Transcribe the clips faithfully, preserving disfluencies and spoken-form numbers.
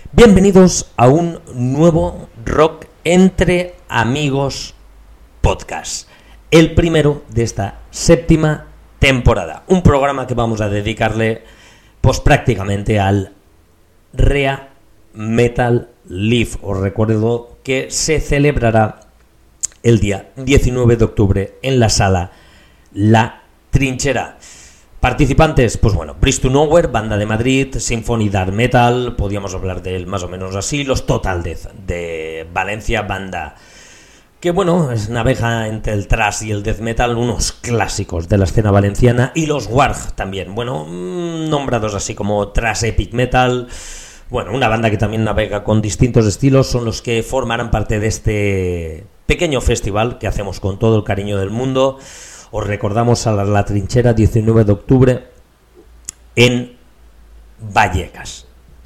Bienvenidos a un nuevo Rock entre Amigos podcast, el primero de esta séptima temporada, un programa que vamos a dedicarle pues prácticamente al Rea Metal Live. Os recuerdo que se celebrará el día diecinueve de octubre en la sala La Trinchera. Participantes, pues bueno, Bridge to Nowhere, banda de Madrid, Symphony Dark Metal, podríamos hablar de él más o menos así, los Total Death de Valencia, banda que bueno, es navega entre el thrash y el death metal, unos clásicos de la escena valenciana, y los Warg también, bueno, nombrados así como thrash epic metal, bueno, una banda que también navega con distintos estilos, son los que formarán parte de este pequeño festival que hacemos con todo el cariño del mundo. Os recordamos a la, la Trinchera, diecinueve de octubre en Vallecas.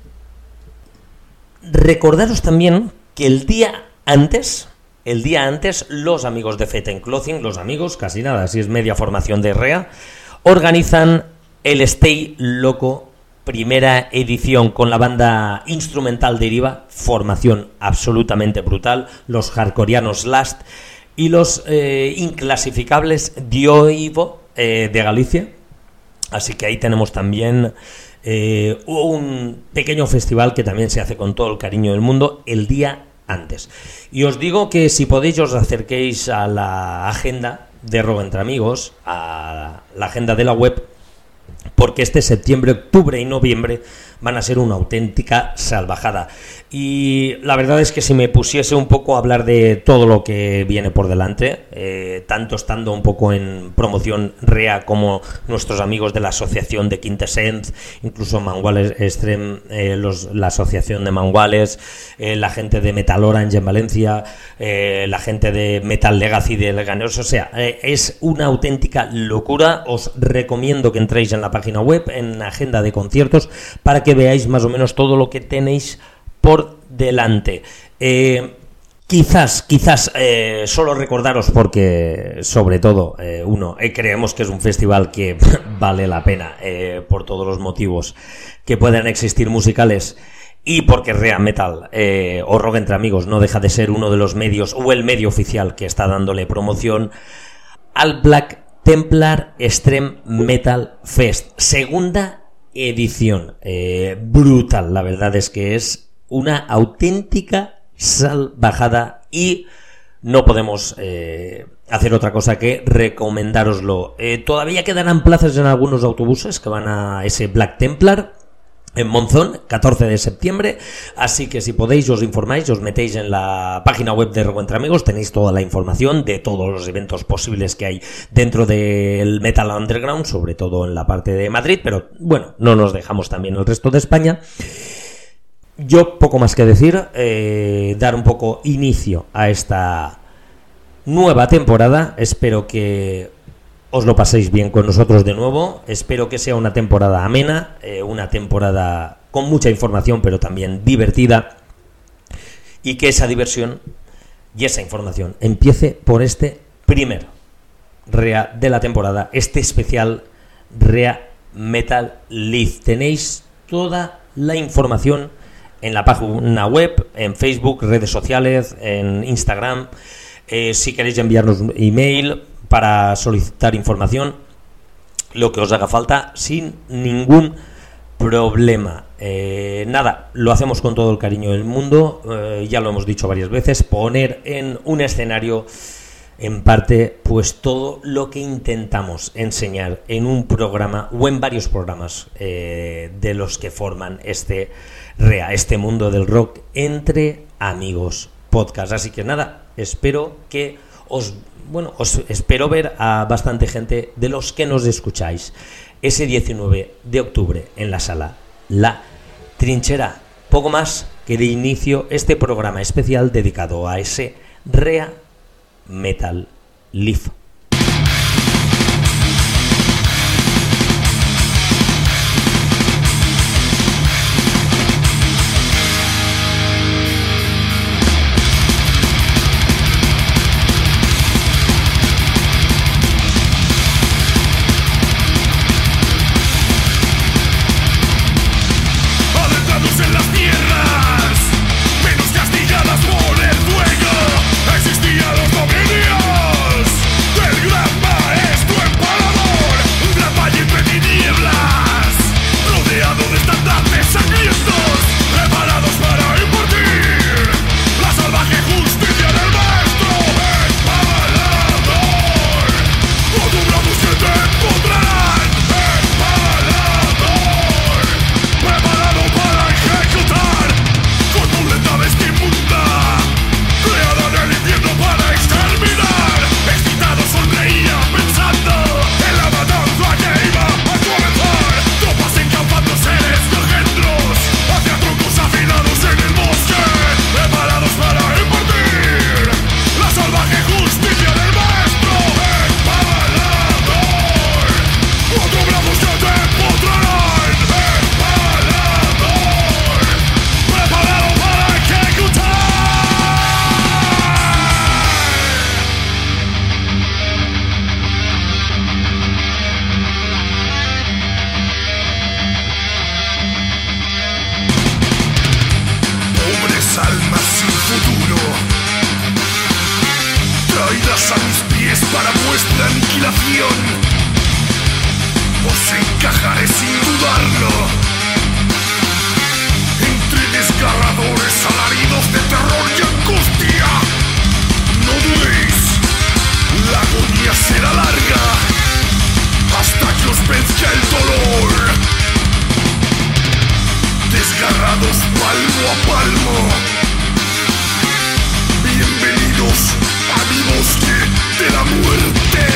Recordaros también que el día antes, el día antes, los amigos de Fate and Clothing, los amigos, casi nada, si es media formación de Rea, organizan el Stay Loco primera edición con la banda instrumental Deriva, formación absolutamente brutal, los hardcoreanos Last y los eh, inclasificables Dioivo eh, de Galicia. Así que ahí tenemos también eh, un pequeño festival que también se hace con todo el cariño del mundo el día antes. Y os digo que si podéis os acerquéis a la agenda de Rock entre Amigos, a la agenda de la web, porque este septiembre, octubre y noviembre van a ser una auténtica salvajada. Y la verdad es que si me pusiese un poco a hablar de todo lo que viene por delante, eh, tanto estando un poco en promoción Rea como nuestros amigos de la asociación de Quintessence, incluso Manguales Extreme, eh, los, la asociación de Manguales, eh, la gente de Metal Orange en Valencia, eh, la gente de Metal Legacy de Leganés, o sea, eh, es una auténtica locura. Os recomiendo que entréis en la página web, en la agenda de conciertos, para que veáis más o menos todo lo que tenéis por delante. Eh, quizás, quizás eh, solo recordaros, porque sobre todo, eh, uno, eh, creemos que es un festival que vale la pena eh, por todos los motivos que puedan existir musicales, y porque Rea Metal eh, o Rock entre Amigos no deja de ser uno de los medios o el medio oficial que está dándole promoción al Black Templar Extreme Metal Fest, segunda edición. Eh, brutal, la verdad es que es una auténtica salvajada y no podemos eh, hacer otra cosa que recomendároslo. Eh, todavía quedarán plazas en algunos autobuses que van a ese Black Templar en Monzón, catorce de septiembre, así que si podéis os informáis, os metéis en la página web de Rock entre Amigos, tenéis toda la información de todos los eventos posibles que hay dentro del Metal Underground, sobre todo en la parte de Madrid, pero bueno, no nos dejamos también el resto de España. Yo poco más que decir, eh, dar un poco inicio a esta nueva temporada. Espero que os lo paséis bien con nosotros de nuevo, espero que sea una temporada amena, eh, una temporada con mucha información pero también divertida, y que esa diversión y esa información empiece por este primer Rea de la temporada, este especial Rea Metal Live. Tenéis toda la información en la página web, en Facebook, redes sociales, en Instagram. Eh, si queréis enviarnos un email para solicitar información, lo que os haga falta, sin ningún problema. Eh, nada, lo hacemos con todo el cariño del mundo, eh, ya lo hemos dicho varias veces, poner en un escenario, en parte, pues todo lo que intentamos enseñar en un programa o en varios programas eh, de los que forman este Rea, este mundo del rock entre amigos podcast. Así que nada, espero que os bueno, os espero ver a bastante gente de los que nos escucháis ese diecinueve de octubre en la sala La Trinchera. Poco más que de inicio este programa especial dedicado a ese Rea Metal Live. Adentrados en las tierras palmo a palmo. Bienvenidos a mi bosque de la muerte.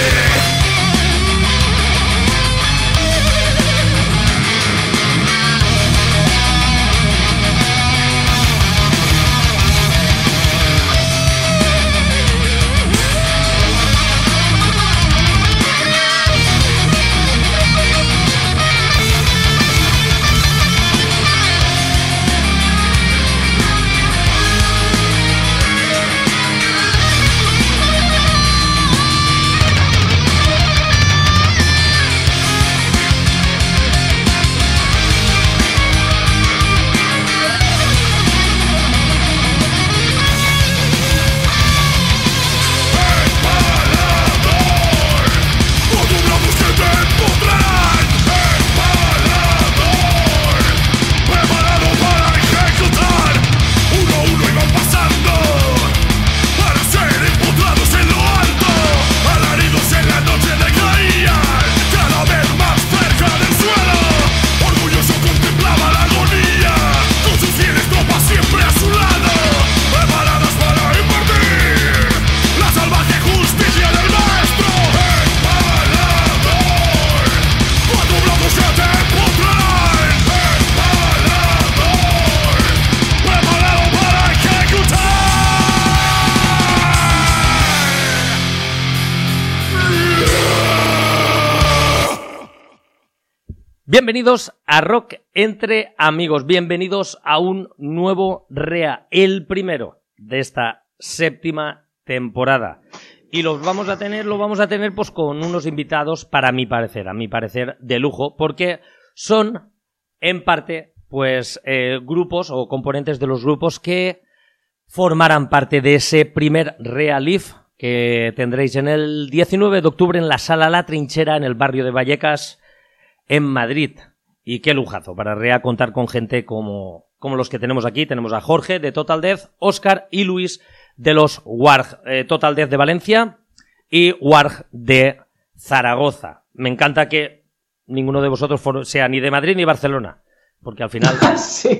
Bienvenidos a Rock Entre Amigos, bienvenidos a un nuevo R E A, el primero de esta séptima temporada. Y los vamos a tener, lo vamos a tener pues con unos invitados, para mi parecer, a mi parecer, de lujo, porque son, en parte, pues eh, grupos o componentes de los grupos que formarán parte de ese primer R E A Live que tendréis en el diecinueve de octubre en la Sala La Trinchera, en el barrio de Vallecas, en Madrid. Y qué lujazo para R E A contar con gente como, como los que tenemos aquí. Tenemos a Jorge de Total Death, Óscar y Luis de los Warg, eh, Total Death de Valencia y Warg de Zaragoza. Me encanta que ninguno de vosotros sea ni de Madrid ni Barcelona, porque al final... sí.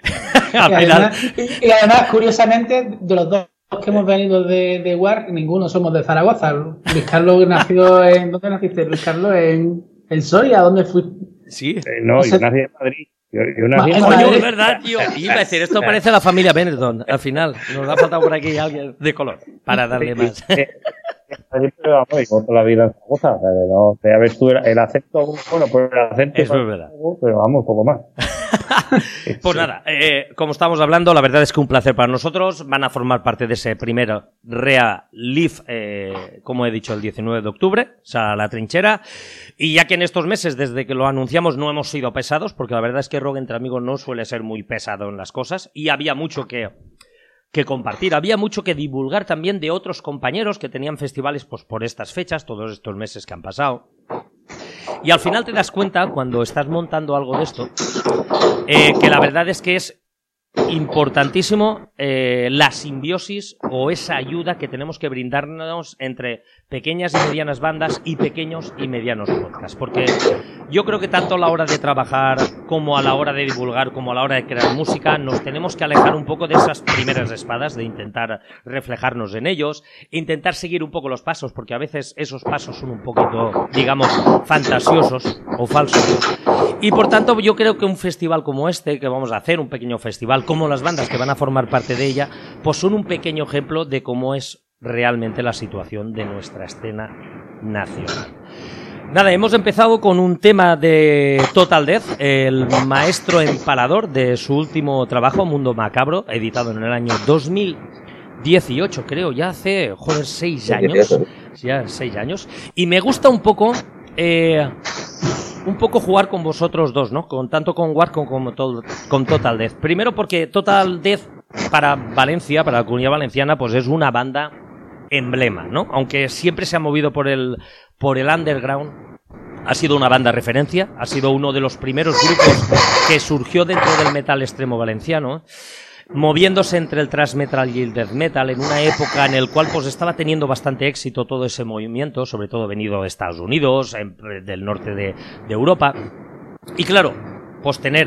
al y, final... además, y, y además, curiosamente, de los dos que hemos venido de, de Warg, ninguno somos de Zaragoza. Luis Carlos nació en... ¿Dónde naciste, Luis Carlos? En... ¿En Soria? ¿Dónde fuiste? Sí. Eh, no, yo nací en Madrid. Yo, yo nací en Coño, Madrid. es verdad, tío. Iba a decir, esto parece la familia Benetton. Al final, nos ha faltado por aquí alguien de color para darle más. Pero vamos, y toda la vida en Zaragoza. O sea, no, ya ves tú el, el acento, bueno, pues el acento. Eso es verdad. Pero vamos, poco más. Pues nada, eh, como estamos hablando, la verdad es que un placer para nosotros. Van a formar parte de ese primer R E A Live, eh, como he dicho, el diecinueve de octubre, o sea, La Trinchera. Y ya que en estos meses, desde que lo anunciamos, no hemos sido pesados, porque la verdad es que Rock Entre Amigos no suele ser muy pesado en las cosas, y había mucho que... que compartir, había mucho que divulgar también de otros compañeros que tenían festivales pues por estas fechas, todos estos meses que han pasado. Y al final te das cuenta, cuando estás montando algo de esto, eh, que la verdad es que es importantísimo eh, la simbiosis o esa ayuda que tenemos que brindarnos entre pequeñas y medianas bandas y pequeños y medianos podcasts, porque yo creo que tanto a la hora de trabajar como a la hora de divulgar como a la hora de crear música nos tenemos que alejar un poco de esas primeras espadas, de intentar reflejarnos en ellos, intentar seguir un poco los pasos, porque a veces esos pasos son un poquito, digamos, fantasiosos o falsos. Y por tanto yo creo que un festival como este que vamos a hacer, un pequeño festival, como las bandas que van a formar parte de ella, pues son un pequeño ejemplo de cómo es realmente la situación de nuestra escena nacional. Nada, hemos empezado con un tema de Total Death, el maestro empalador de su último trabajo, Mundo Macabro, editado en el año dos mil dieciocho, creo, ya hace, joder, seis años, ya seis años, y me gusta un poco... Eh, un poco jugar con vosotros dos, ¿no? Con tanto con Warg como con, to con Total Death. Primero porque Total Death para Valencia, para la comunidad valenciana, pues es una banda emblema, ¿no? Aunque siempre se ha movido por el por el underground, ha sido una banda referencia, ha sido uno de los primeros grupos que surgió dentro del metal extremo valenciano, moviéndose entre el thrash metal y el death metal en una época en el cual pues estaba teniendo bastante éxito todo ese movimiento, sobre todo venido de Estados Unidos, en, del norte de, de Europa. Y claro, pues tener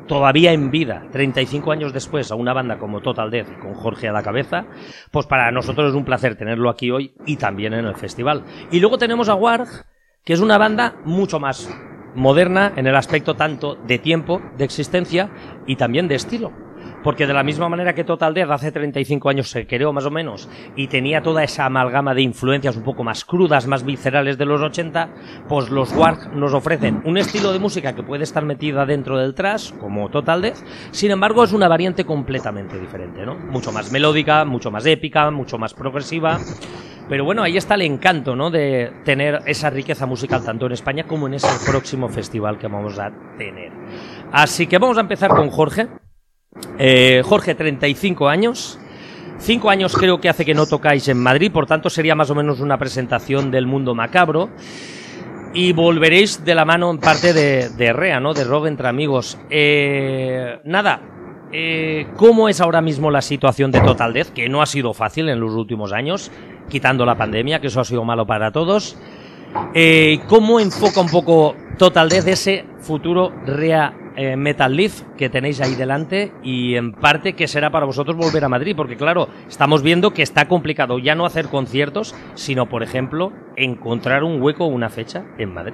todavía en vida, treinta y cinco años después, a una banda como Total Death, con Jorge a la cabeza, pues para nosotros es un placer tenerlo aquí hoy y también en el festival. Y luego tenemos a Warg, que es una banda mucho más moderna en el aspecto tanto de tiempo, de existencia y también de estilo. Porque de la misma manera que Total Death hace treinta y cinco años se creó más o menos y tenía toda esa amalgama de influencias un poco más crudas, más viscerales de los ochenta, pues los Warg nos ofrecen un estilo de música que puede estar metida dentro del thrash, como Total Death, sin embargo es una variante completamente diferente, ¿no? Mucho más melódica, mucho más épica, mucho más progresiva. Pero bueno, ahí está el encanto, ¿no?, de tener esa riqueza musical tanto en España como en ese próximo festival que vamos a tener. Así que vamos a empezar con Jorge. Eh, Jorge, treinta y cinco años. cinco años creo que hace que no tocáis en Madrid, por tanto sería más o menos una presentación del mundo macabro. Y volveréis de la mano en parte de, de Rea, ¿no?, de Rock Entre Amigos. Eh, nada, eh, ¿cómo es ahora mismo la situación de Total Death? Que no ha sido fácil en los últimos años, quitando la pandemia, que eso ha sido malo para todos. Eh, ¿Cómo enfoca un poco Total Death ese futuro Rea eh, Metal Leaf que tenéis ahí delante y en parte qué será para vosotros volver a Madrid? Porque claro, estamos viendo que está complicado ya no hacer conciertos, sino por ejemplo encontrar un hueco o una fecha en Madrid.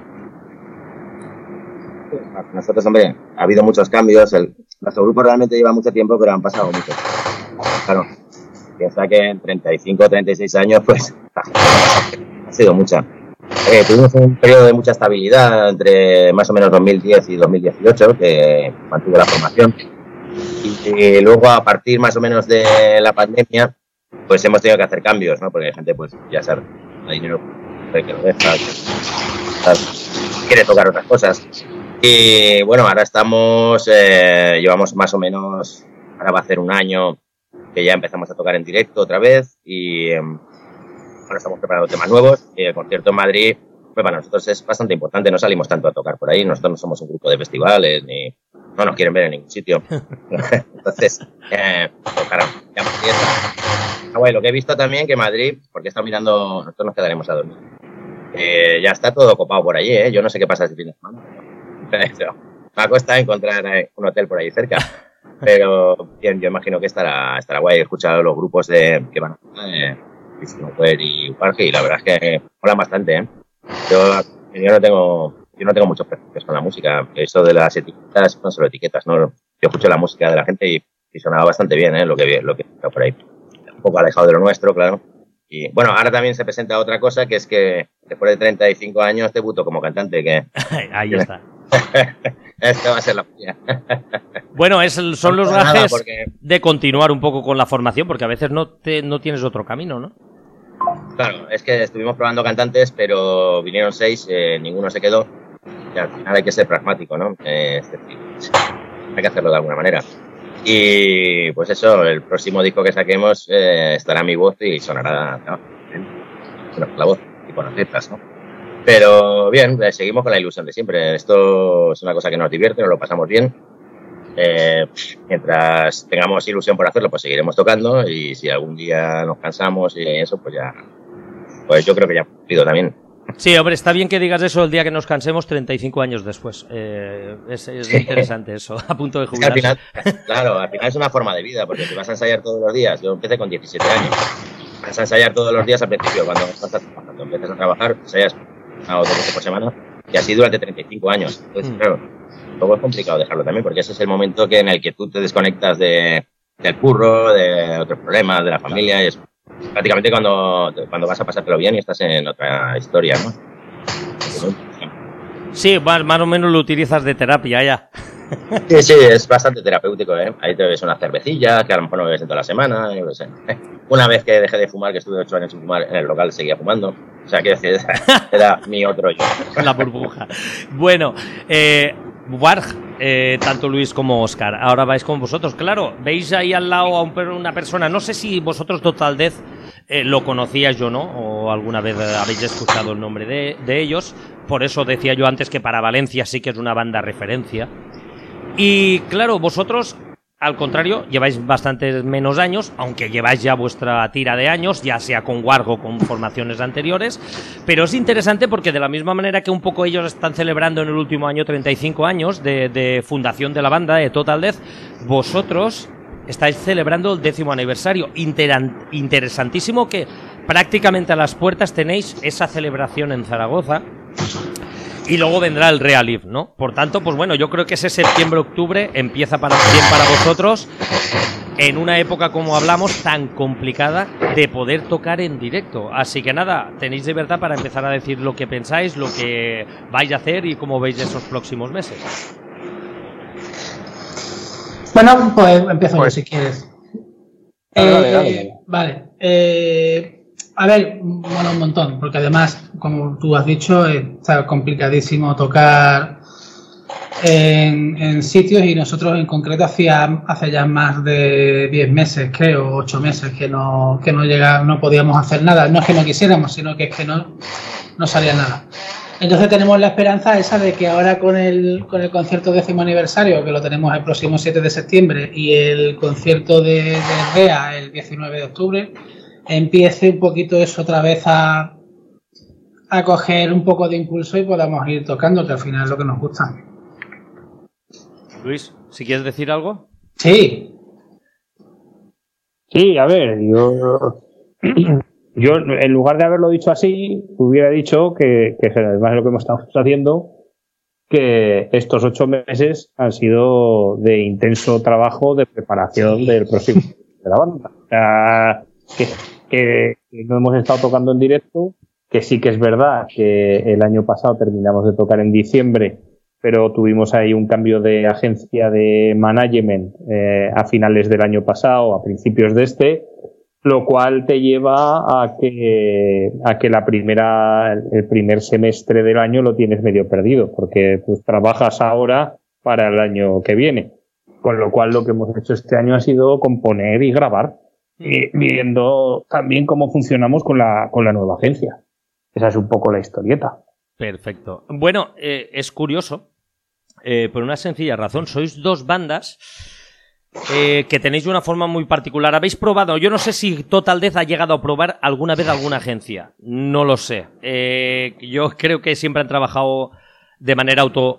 Nosotros, hombre, ha habido muchos cambios. El, nuestro grupo realmente lleva mucho tiempo, pero han pasado mucho. Claro, piensa que en treinta y cinco o treinta y seis años, pues ha sido mucha. Eh, tuvimos un periodo de mucha estabilidad entre más o menos dos mil diez y dos mil dieciocho, que mantuvo la formación. Y, y luego, a partir más o menos de la pandemia, pues hemos tenido que hacer cambios, ¿no? Porque la gente, pues ya sabe, hay dinero que lo deja, que quiere tocar otras cosas. Y bueno, ahora estamos, eh, llevamos más o menos, ahora va a ser un año que ya empezamos a tocar en directo otra vez y eh, ahora estamos preparando temas nuevos. Y el concierto en Madrid, pues para nosotros es bastante importante, no salimos tanto a tocar por ahí, nosotros no somos un grupo de festivales ni no nos quieren ver en ningún sitio. Entonces, eh, tocar ya ah, bueno, lo que he visto también que Madrid, porque he estado mirando, nosotros nos quedaremos a dormir. Eh, ya está todo copado por allí, ¿eh? Yo no sé qué pasa este fin de semana. Pero me ha costado encontrar un hotel por ahí cerca. Pero bien, yo imagino que estará, estará guay. He escuchado los grupos de que van a eh, y Parque y la verdad es que molan bastante, ¿eh? Yo, yo no tengo yo no tengo muchos prejuicios con la música. Eso de las etiquetas no solo etiquetas, ¿no? Yo escucho la música de la gente y, y sonaba bastante bien, ¿eh? Lo que lo que está por ahí. Un poco alejado de lo nuestro, claro. Y bueno, ahora también se presenta otra cosa, que es que después de treinta y cinco años debuto como cantante, que ahí está. Esta va a ser la puya. Bueno, es el, son no los gajes gajes porque... de continuar un poco con la formación, porque a veces no te, no tienes otro camino, ¿no? Claro, es que estuvimos probando cantantes, pero vinieron seis, eh, ninguno se quedó. Y al final hay que ser pragmático, ¿no? Eh, es decir, hay que hacerlo de alguna manera. Y pues eso, el próximo disco que saquemos eh, estará mi voz y sonará, ¿no? Bueno, la voz y con las letras, ¿no? Pero bien, eh, seguimos con la ilusión de siempre. Esto es una cosa que nos divierte, nos lo pasamos bien. Eh, mientras tengamos ilusión por hacerlo, pues seguiremos tocando y si algún día nos cansamos y eso, pues ya, pues yo creo que ya hemos cumplido también. Sí, hombre, está bien que digas eso el día que nos cansemos treinta y cinco años después. Eh, es es sí. Interesante eso, a punto de jubilarse. Es que al final, claro, al final es una forma de vida, porque si vas a ensayar todos los días, yo empecé con diecisiete años, vas a ensayar todos los días al principio, cuando estás trabajando, empiezas a trabajar, ensayas una o dos veces por semana, y así durante treinta y cinco años. Entonces, mm. claro, luego es complicado dejarlo también, porque ese es el momento que en el que tú te desconectas de, del curro, de otros problemas, de la familia, y es prácticamente cuando, cuando vas a pasártelo bien y estás en otra historia, ¿no? Sí, más, más o menos lo utilizas de terapia ya. Sí, sí, es bastante terapéutico, ¿eh? Ahí te bebes una cervecilla, que a lo mejor no bebes en toda la semana, yo no sé. Una vez que dejé de fumar, que estuve ocho años sin fumar, en el local seguía fumando. O sea, quiero decir, era mi otro yo. La burbuja. Bueno, eh... Warg, eh, tanto Luis como Óscar, ahora vais con vosotros. Claro, veis ahí al lado a un, una persona, no sé si vosotros Total Death eh, lo conocíais yo, ¿no? O alguna vez habéis escuchado el nombre de, de ellos. Por eso decía yo antes que para Valencia sí que es una banda referencia. Y claro, vosotros al contrario, lleváis bastantes menos años, aunque lleváis ya vuestra tira de años, ya sea con Warg o con formaciones anteriores, pero es interesante porque de la misma manera que un poco ellos están celebrando en el último año treinta y cinco años de, de fundación de la banda, de Total Death, vosotros estáis celebrando el décimo aniversario. Interan- interesantísimo que prácticamente a las puertas tenéis esa celebración en Zaragoza. Y luego vendrá el Realif, ¿no? Por tanto, pues bueno, yo creo que ese septiembre-octubre empieza para, bien para vosotros en una época, como hablamos, tan complicada de poder tocar en directo. Así que nada, tenéis libertad para empezar a decir lo que pensáis, lo que vais a hacer y cómo veis esos próximos meses. Bueno, pues empiezo Pues, yo si quieres. Dale, Eh, dale, dale, dale. Vale. Eh, a ver, bueno, un montón, porque además, como tú has dicho, está complicadísimo tocar en, en sitios y nosotros en concreto hacía hace ya más de diez meses, creo, ocho meses que no que no llega, no podíamos hacer nada. No es que no quisiéramos, sino que es que no, no salía nada. Entonces tenemos la esperanza esa de que ahora con el con el concierto décimo aniversario, que lo tenemos el próximo siete de septiembre, y el concierto de, de R E A el diecinueve de octubre, empiece un poquito eso otra vez a, a coger un poco de impulso y podamos ir tocando, que al final es lo que nos gusta. Luis, si quieres decir algo. Sí. Sí, a ver, yo, yo en lugar de haberlo dicho así, hubiera dicho que, que además de lo que hemos estado haciendo, que estos ocho meses han sido de intenso trabajo de preparación del próximo de la banda. O sea, que, que, que no hemos estado tocando en directo, que sí que es verdad que el año pasado terminamos de tocar en diciembre, pero tuvimos ahí un cambio de agencia de management eh, a finales del año pasado, a principios de este, lo cual te lleva a que a que la primera el primer semestre del año lo tienes medio perdido, porque pues trabajas ahora para el año que viene. Con lo cual lo que hemos hecho este año ha sido componer y grabar, y viendo también cómo funcionamos con la con la nueva agencia. Esa es un poco la historieta. Perfecto. Bueno, eh, es curioso, eh, por una sencilla razón. Sois dos bandas eh, que tenéis una forma muy particular. ¿Habéis probado? Yo no sé si Total Death ha llegado a probar alguna vez alguna agencia. No lo sé. Eh, yo creo que siempre han trabajado de manera auto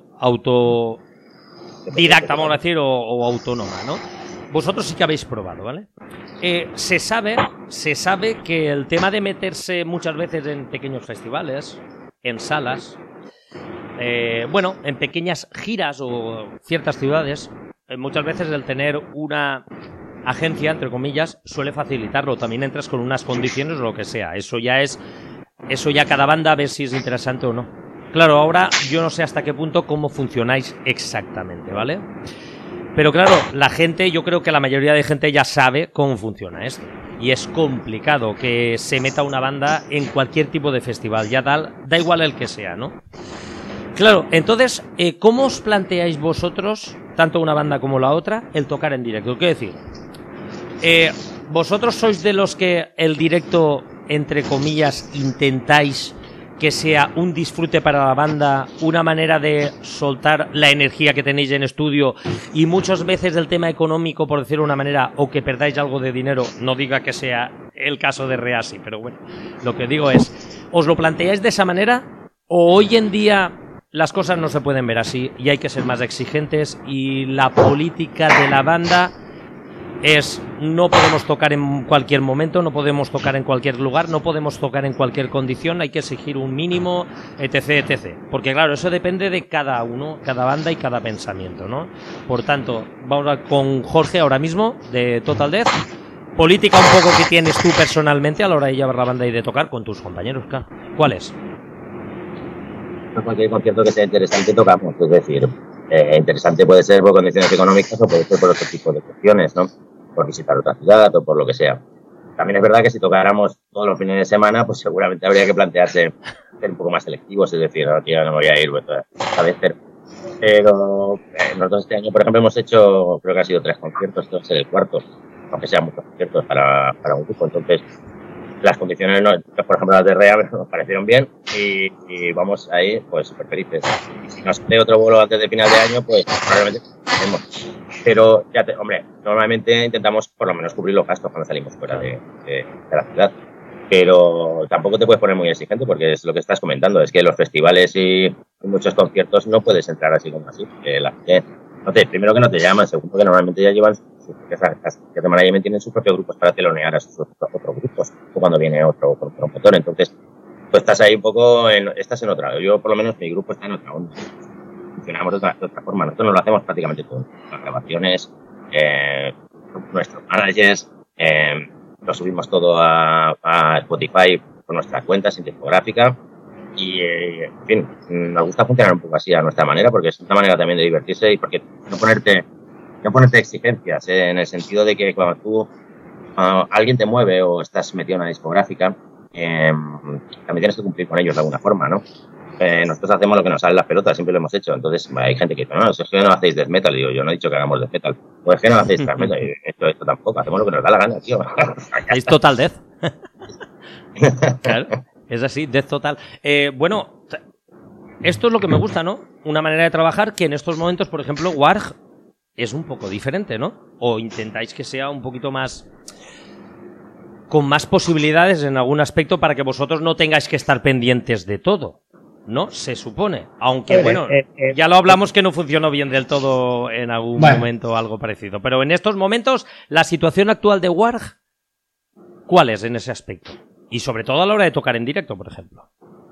autodidacta, vamos a decir, o, o autónoma, ¿no? Vosotros sí que habéis probado, ¿vale? Eh, se sabe, se sabe que el tema de meterse muchas veces en pequeños festivales, en salas, eh, bueno, en pequeñas giras o ciertas ciudades, eh, muchas veces el tener una agencia, entre comillas, suele facilitarlo. También entras con unas condiciones o lo que sea. Eso ya es, eso ya cada banda a ver si es interesante o no. Claro, ahora yo no sé hasta qué punto cómo funcionáis exactamente, ¿vale? Pero claro, la gente, yo creo que la mayoría de gente ya sabe cómo funciona esto. Y es complicado que se meta una banda en cualquier tipo de festival, ya da, da igual el que sea, ¿no? Claro, entonces, eh, ¿cómo os planteáis vosotros, tanto una banda como la otra, el tocar en directo? Quiero decir, eh, ¿vosotros sois de los que el directo, entre comillas, intentáis que sea un disfrute para la banda, una manera de soltar la energía que tenéis en estudio, y muchas veces el tema económico, por decirlo de una manera, o que perdáis algo de dinero, no diga que sea el caso de Reasi, pero bueno, lo que digo es, ¿os lo planteáis de esa manera? ¿O hoy en día las cosas no se pueden ver así y hay que ser más exigentes y la política de la banda es no podemos tocar en cualquier momento, no podemos tocar en cualquier lugar, no podemos tocar en cualquier condición, hay que exigir un mínimo, etc, etcétera? Porque claro, eso depende de cada uno, cada banda y cada pensamiento, ¿no? Por tanto, vamos a, con Jorge ahora mismo, de Total Death. Política un poco que tienes tú personalmente a la hora de llevar la banda y de tocar con tus compañeros, claro. ¿Cuál es? Cualquier concierto que sea interesante tocamos, es decir, eh, interesante puede ser por condiciones económicas o puede ser por otro tipo de cuestiones, ¿no? Por visitar otra ciudad o por lo que sea. También es verdad que si tocáramos todos los fines de semana, pues seguramente habría que plantearse ser un poco más selectivos, es decir, no, tío, no me voy a ir pues, a vez, pero, pero eh, nosotros este año, por ejemplo, hemos hecho, creo que ha sido tres conciertos, este va a ser el cuarto, aunque sean muchos conciertos para, para un grupo. Entonces, las condiciones, no, por ejemplo, las de R E A nos parecieron bien y, y vamos ahí, pues, súper felices. Y si nos hace otro vuelo antes de final de año, pues probablemente tenemos. Pero, ya te, hombre, normalmente intentamos por lo menos cubrir los gastos cuando salimos fuera de, de, de la ciudad. Pero tampoco te puedes poner muy exigente porque es lo que estás comentando. Es que los festivales y muchos conciertos no puedes entrar así como así. Porque la gente, no te, primero que no te llaman, segundo que normalmente ya llevan sus propias que de management tienen sus propios grupos para telonear a sus otros grupos o cuando viene otro promotor. Entonces, tú estás ahí un poco, en, estás en otra. Yo, por lo menos, mi grupo está en otra onda. Funcionamos de otra, de otra forma. Nosotros nos lo hacemos prácticamente todo. Las grabaciones, eh, nuestros managers, eh, lo subimos todo a, a Spotify por nuestra cuenta, sin discográfica. Y, eh, en fin, nos gusta funcionar un poco así a nuestra manera porque es una manera también de divertirse y porque no ponerte, no ponerte exigencias, eh, en el sentido de que cuando tú, uh, alguien te mueve o estás metido en una discográfica, eh, también tienes que cumplir con ellos de alguna forma, ¿no? Eh, nosotros hacemos lo que nos sale las pelotas, siempre lo hemos hecho. Entonces hay gente que dice, no, es que no hacéis death metal. Y digo, yo no he dicho que hagamos death metal. Pues es que no hacéis death metal. Y esto, esto tampoco, hacemos lo que nos da la gana, tío. Es total death. Claro, es así, death total. Eh, bueno, esto es lo que me gusta, ¿no? Una manera de trabajar que en estos momentos, por ejemplo, Warg es un poco diferente, ¿no? O intentáis que sea un poquito más, con más posibilidades en algún aspecto para que vosotros no tengáis que estar pendientes de todo, ¿no? Se supone. Aunque, eh, bueno, eh, eh, ya lo hablamos que no funcionó bien del todo en algún bueno. momento, algo parecido. Pero en estos momentos, la situación actual de Warg, ¿cuál es en ese aspecto? Y sobre todo a la hora de tocar en directo, por ejemplo.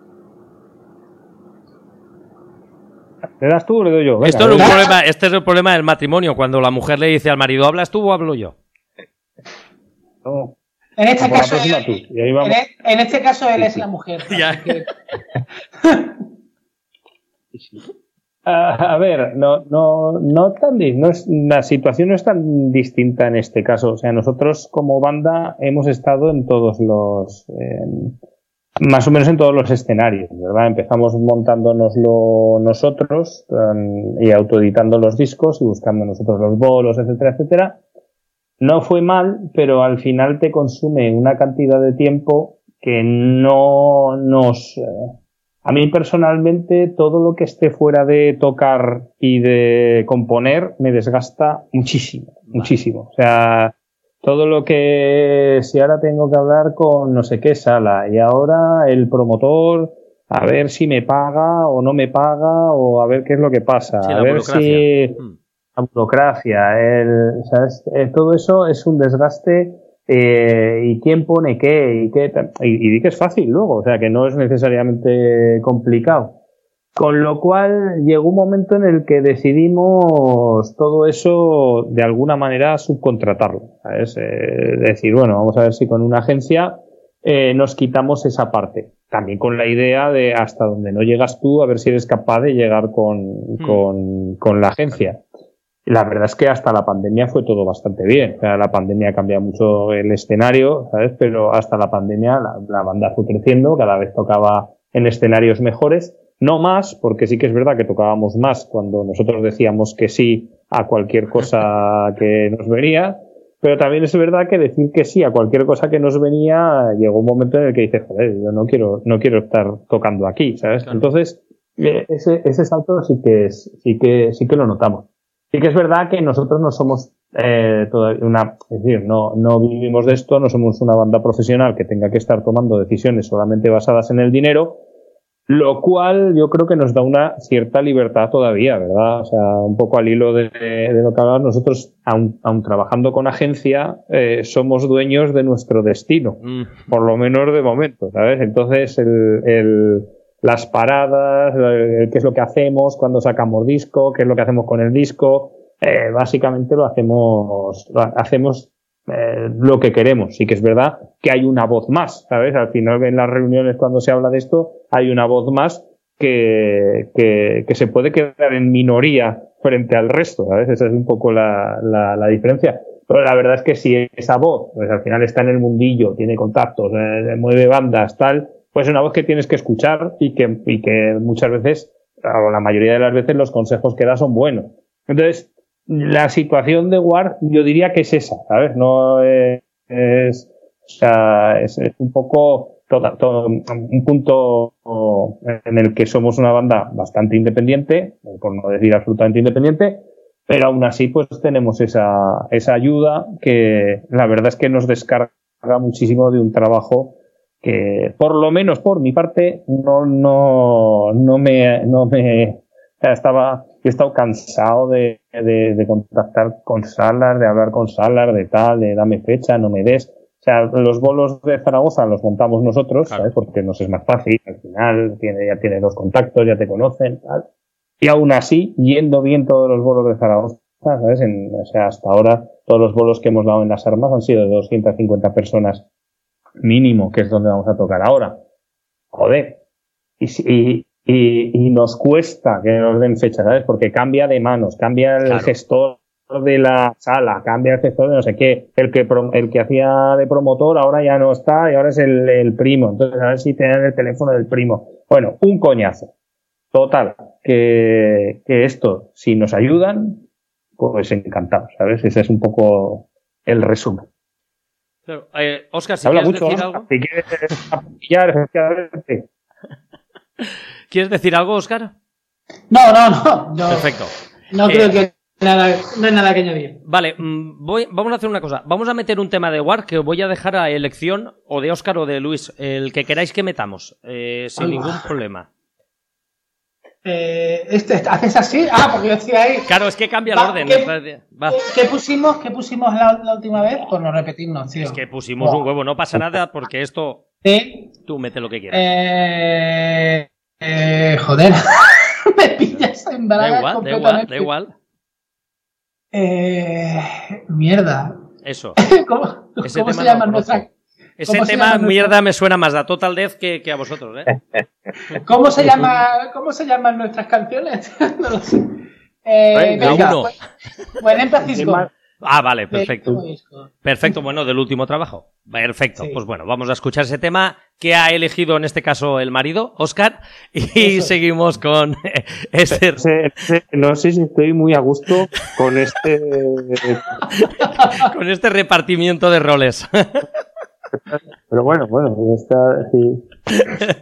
¿Le das tú o le doy yo? Venga, Esto es un problema, este es el problema del matrimonio, cuando la mujer le dice al marido, ¿hablas tú o hablo yo? No. En este, caso, él, en, en este caso él es la mujer. Ya. Que... a, a ver, no, no, no tan, no es, la situación no es tan distinta en este caso. O sea, nosotros como banda hemos estado en todos los, eh, más o menos en todos los escenarios, ¿verdad? Empezamos montándonoslo nosotros um, y autoeditando los discos y buscando nosotros los bolos, etcétera, etcétera. No fue mal, pero al final te consume una cantidad de tiempo que no nos... Eh, a mí personalmente todo lo que esté fuera de tocar y de componer me desgasta muchísimo, muchísimo. O sea, todo lo que... Si ahora tengo que hablar con no sé qué sala y ahora el promotor a ver si me paga o no me paga o a ver qué es lo que pasa. Sí, a la ver burocracia. si... Hmm. La burocracia, el, ¿sabes? Eh, todo eso es un desgaste, eh, y quién pone qué y qué, y, y di que es fácil luego, o sea que no es necesariamente complicado. Con lo cual llegó un momento en el que decidimos todo eso de alguna manera subcontratarlo, ¿sabes? Eh, decir, bueno, vamos a ver si con una agencia eh, nos quitamos esa parte. También con la idea de hasta donde no llegas tú, a ver si eres capaz de llegar con, hmm. con, con la agencia. La verdad es que hasta la pandemia fue todo bastante bien. O sea, la pandemia ha cambiado mucho el escenario, ¿sabes? Pero hasta la pandemia la, la banda fue creciendo, cada vez tocaba en escenarios mejores. No más, porque sí que es verdad que tocábamos más cuando nosotros decíamos que sí a cualquier cosa que nos venía. Pero también es verdad que decir que sí a cualquier cosa que nos venía, llegó un momento en el que dices, joder, yo no quiero, no quiero estar tocando aquí, ¿sabes? Claro. Entonces, ese, ese salto sí que es, sí que, sí que lo notamos. Sí que es verdad que nosotros no somos eh, todavía una, es decir, no, no vivimos de esto, no somos una banda profesional que tenga que estar tomando decisiones solamente basadas en el dinero, lo cual yo creo que nos da una cierta libertad todavía, ¿verdad? O sea, un poco al hilo de, de lo que hablamos, nosotros, aun, aun trabajando con agencia, eh, somos dueños de nuestro destino, mm. por lo menos de momento, ¿sabes? Entonces, el, el las paradas, qué es lo que hacemos cuando sacamos disco, qué es lo que hacemos con el disco, eh, básicamente lo hacemos, lo hacemos eh, lo que queremos. Sí que es verdad que hay una voz más, ¿sabes? Al final en las reuniones cuando se habla de esto hay una voz más que, que, que se puede quedar en minoría frente al resto, ¿sabes? Esa es un poco la, la, la diferencia. Pero la verdad es que si esa voz, pues al final está en el mundillo, tiene contactos, eh, mueve bandas, tal, pues es una voz que tienes que escuchar y que, y que muchas veces, o la mayoría de las veces, los consejos que da son buenos. Entonces, la situación de Warg, yo diría que es esa, ¿sabes? No es, es, o sea, es, es un poco todo, todo, un punto en el que somos una banda bastante independiente, por no decir absolutamente independiente, pero aún así pues tenemos esa, esa ayuda que la verdad es que nos descarga muchísimo de un trabajo que, por lo menos por mi parte, no, no, no me, no me, estaba, he estado cansado de, de, de contactar con salas, de hablar con salas, de tal, de dame fecha, no me des. O sea, los bolos de Zaragoza los montamos nosotros, claro, ¿sabes? Porque nos es más fácil, al final tiene, ya tiene dos contactos, ya te conocen, tal. Y aún así, yendo bien todos los bolos de Zaragoza, ¿sabes? En, o sea, hasta ahora, todos los bolos que hemos dado en las armas han sido de doscientas cincuenta personas mínimo, que es donde vamos a tocar ahora. Joder. Y, y, y, y nos cuesta que nos den fecha, ¿sabes? Porque cambia de manos, cambia el claro. gestor de la sala, cambia el gestor de no sé qué, el que el que hacía de promotor ahora ya no está y ahora es el, el primo, entonces a ver si tienen el teléfono del primo. Bueno, un coñazo. Total, que, que esto, si nos ayudan, pues encantados, ¿sabes? Ese es un poco el resumen. Pero, eh, Óscar, si quieres mucho, decir algo. Si quieres pillar, efectivamente. ¿Quieres decir algo, Óscar? No, no, no. Yo Perfecto. No eh, creo que nada, no hay nada que añadir. Vale, voy, vamos a hacer una cosa. Vamos a meter un tema de War que os voy a dejar a elección, o de Óscar o de Luis, el que queráis que metamos, eh, sin Ay, ningún problema. Eh, este, ¿Haces así? Ah, porque yo decía ahí. Claro, es que cambia Va, el orden. ¿Qué, Va. ¿qué pusimos, qué pusimos la, la última vez? Por no repetirnos, tío. Es que pusimos wow. un huevo, no pasa nada porque esto. ¿Sí? Tú mete lo que quieras. Eh, eh, joder, me pillas en bragas. Da igual, da igual, da igual. Eh, mierda. Eso. ¿Cómo, ¿cómo se llama nuestra? Ese tema, mierda, me suena más a Total Death que, que a vosotros, ¿eh? ¿Cómo se llama, cómo se llaman nuestras canciones? No lo sé. Eh, la venga, uno. Buen empezisco. Ah, vale, perfecto. Perfecto, bueno, del último trabajo. Perfecto, sí. Pues bueno, vamos a escuchar ese tema que ha elegido en este caso el marido, Óscar, y Eso. seguimos con este... No sé si estoy muy a gusto con este... con este repartimiento de roles. Pero bueno, bueno, está... Sí.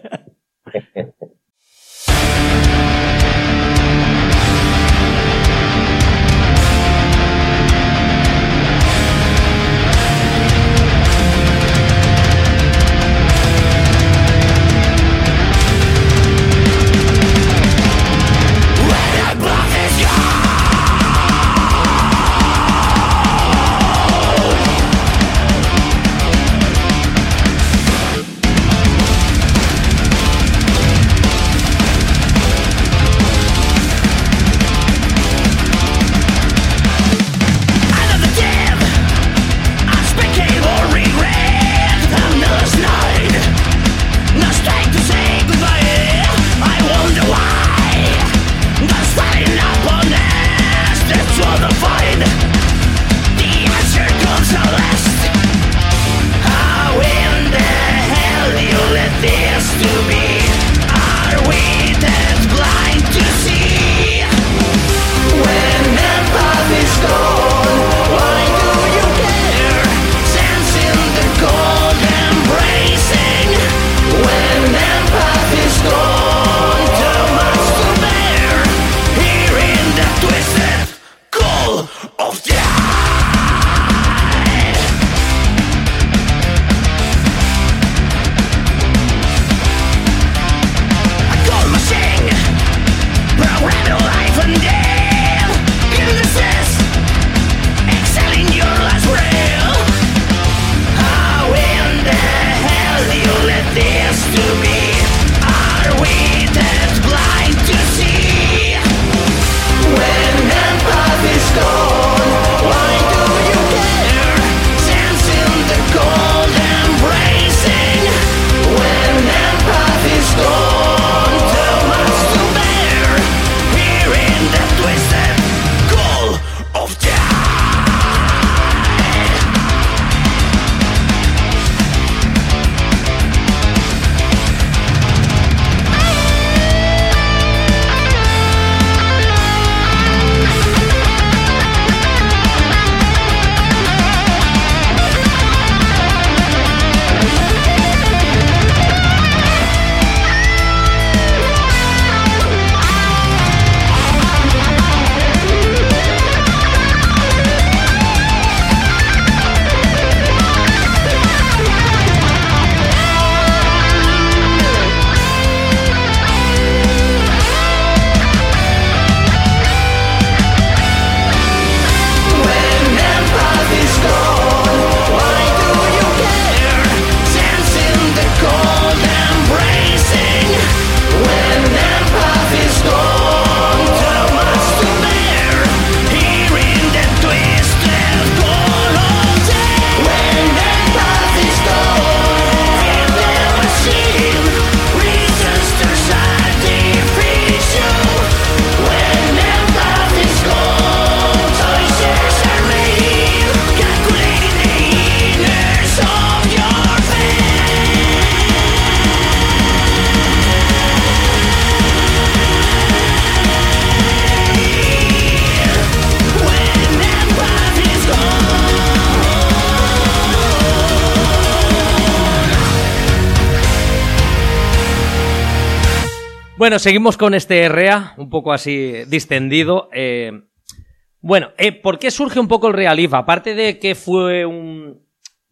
Bueno, seguimos con este R A, un poco así distendido. Eh, bueno, eh, ¿por qué surge un poco el Realif? Aparte de que fue un,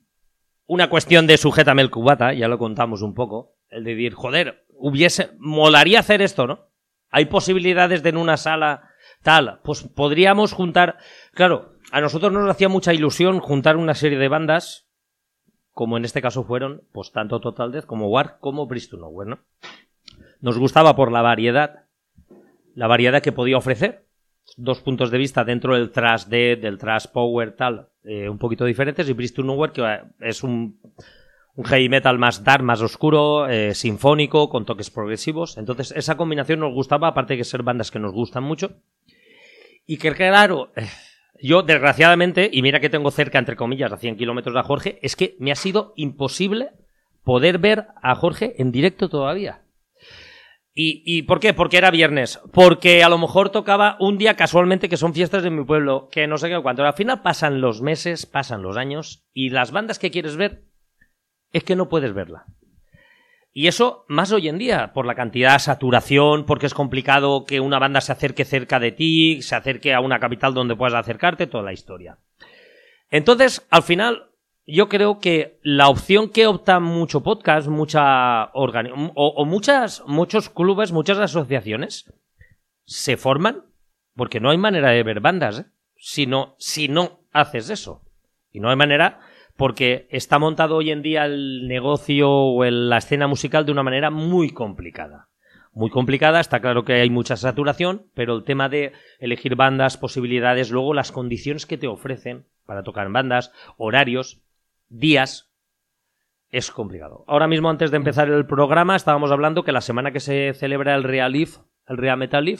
una cuestión de sujétame el cubata, ya lo contamos un poco, el de decir, joder, hubiese, molaría hacer esto, ¿no? Hay posibilidades de en una sala tal, pues podríamos juntar, claro, a nosotros nos hacía mucha ilusión juntar una serie de bandas, como en este caso fueron, pues tanto Total Death como War, como Bridge to Nowhere, ¿no? Nos gustaba por la variedad, la variedad que podía ofrecer, dos puntos de vista dentro del thrash death, del thrash power, tal, eh, un poquito diferentes, y Bridge to Nowhere, que es un, un heavy metal más dark, más oscuro, eh, sinfónico, con toques progresivos. Entonces, esa combinación nos gustaba, aparte de que ser bandas que nos gustan mucho. Y que, claro, yo, desgraciadamente, y mira que tengo cerca, entre comillas, a cien kilómetros de Jorge, es que me ha sido imposible poder ver a Jorge en directo todavía. ¿Y, ¿Y por qué? Porque era viernes. Porque a lo mejor tocaba un día casualmente que son fiestas de mi pueblo, que no sé qué cuánto. Al final pasan los meses, pasan los años, y las bandas que quieres ver es que no puedes verla. Y eso más hoy en día, por la cantidad de saturación, porque es complicado que una banda se acerque cerca de ti, se acerque a una capital donde puedas acercarte, toda la historia. Entonces, al final, yo creo que la opción que opta mucho podcast, mucha organi- o, o muchas, muchos clubes, muchas asociaciones, se forman porque no hay manera de ver bandas, ¿eh? si no, si no haces eso. Y no hay manera porque está montado hoy en día el negocio o el, la escena musical de una manera muy complicada. Muy complicada, está claro que hay mucha saturación, pero el tema de elegir bandas, posibilidades, luego las condiciones que te ofrecen para tocar en bandas, horarios, días, es complicado. Ahora mismo, antes de empezar el programa, estábamos hablando que la semana que se celebra el Realif, el Real Metal Live,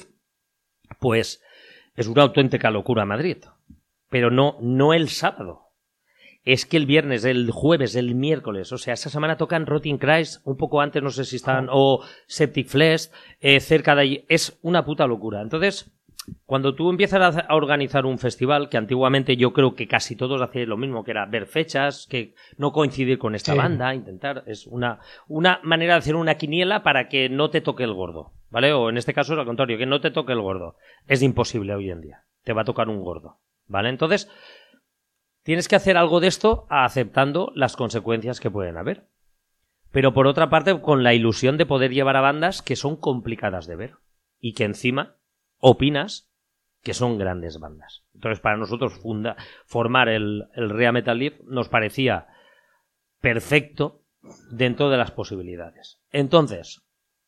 pues es una auténtica locura en Madrid. Pero no, no el sábado. Es que el viernes, el jueves, el miércoles, o sea, esa semana tocan Rotting Christ, un poco antes, no sé si están, o Septic Flesh, eh, cerca de allí. Es una puta locura. Entonces, cuando tú empiezas a organizar un festival, que antiguamente yo creo que casi todos hacían lo mismo, que era ver fechas, que no coincidir con esta sí. banda, intentar, es una, una manera de hacer una quiniela para que no te toque el gordo, ¿vale? O en este caso es al contrario, que no te toque el gordo. Es imposible hoy en día. Te va a tocar un gordo, ¿vale? Entonces, tienes que hacer algo de esto aceptando las consecuencias que pueden haber. Pero por otra parte, con la ilusión de poder llevar a bandas que son complicadas de ver y que encima opinas que son grandes bandas. Entonces, para nosotros funda, formar el, el Real Metal Live nos parecía perfecto dentro de las posibilidades. Entonces,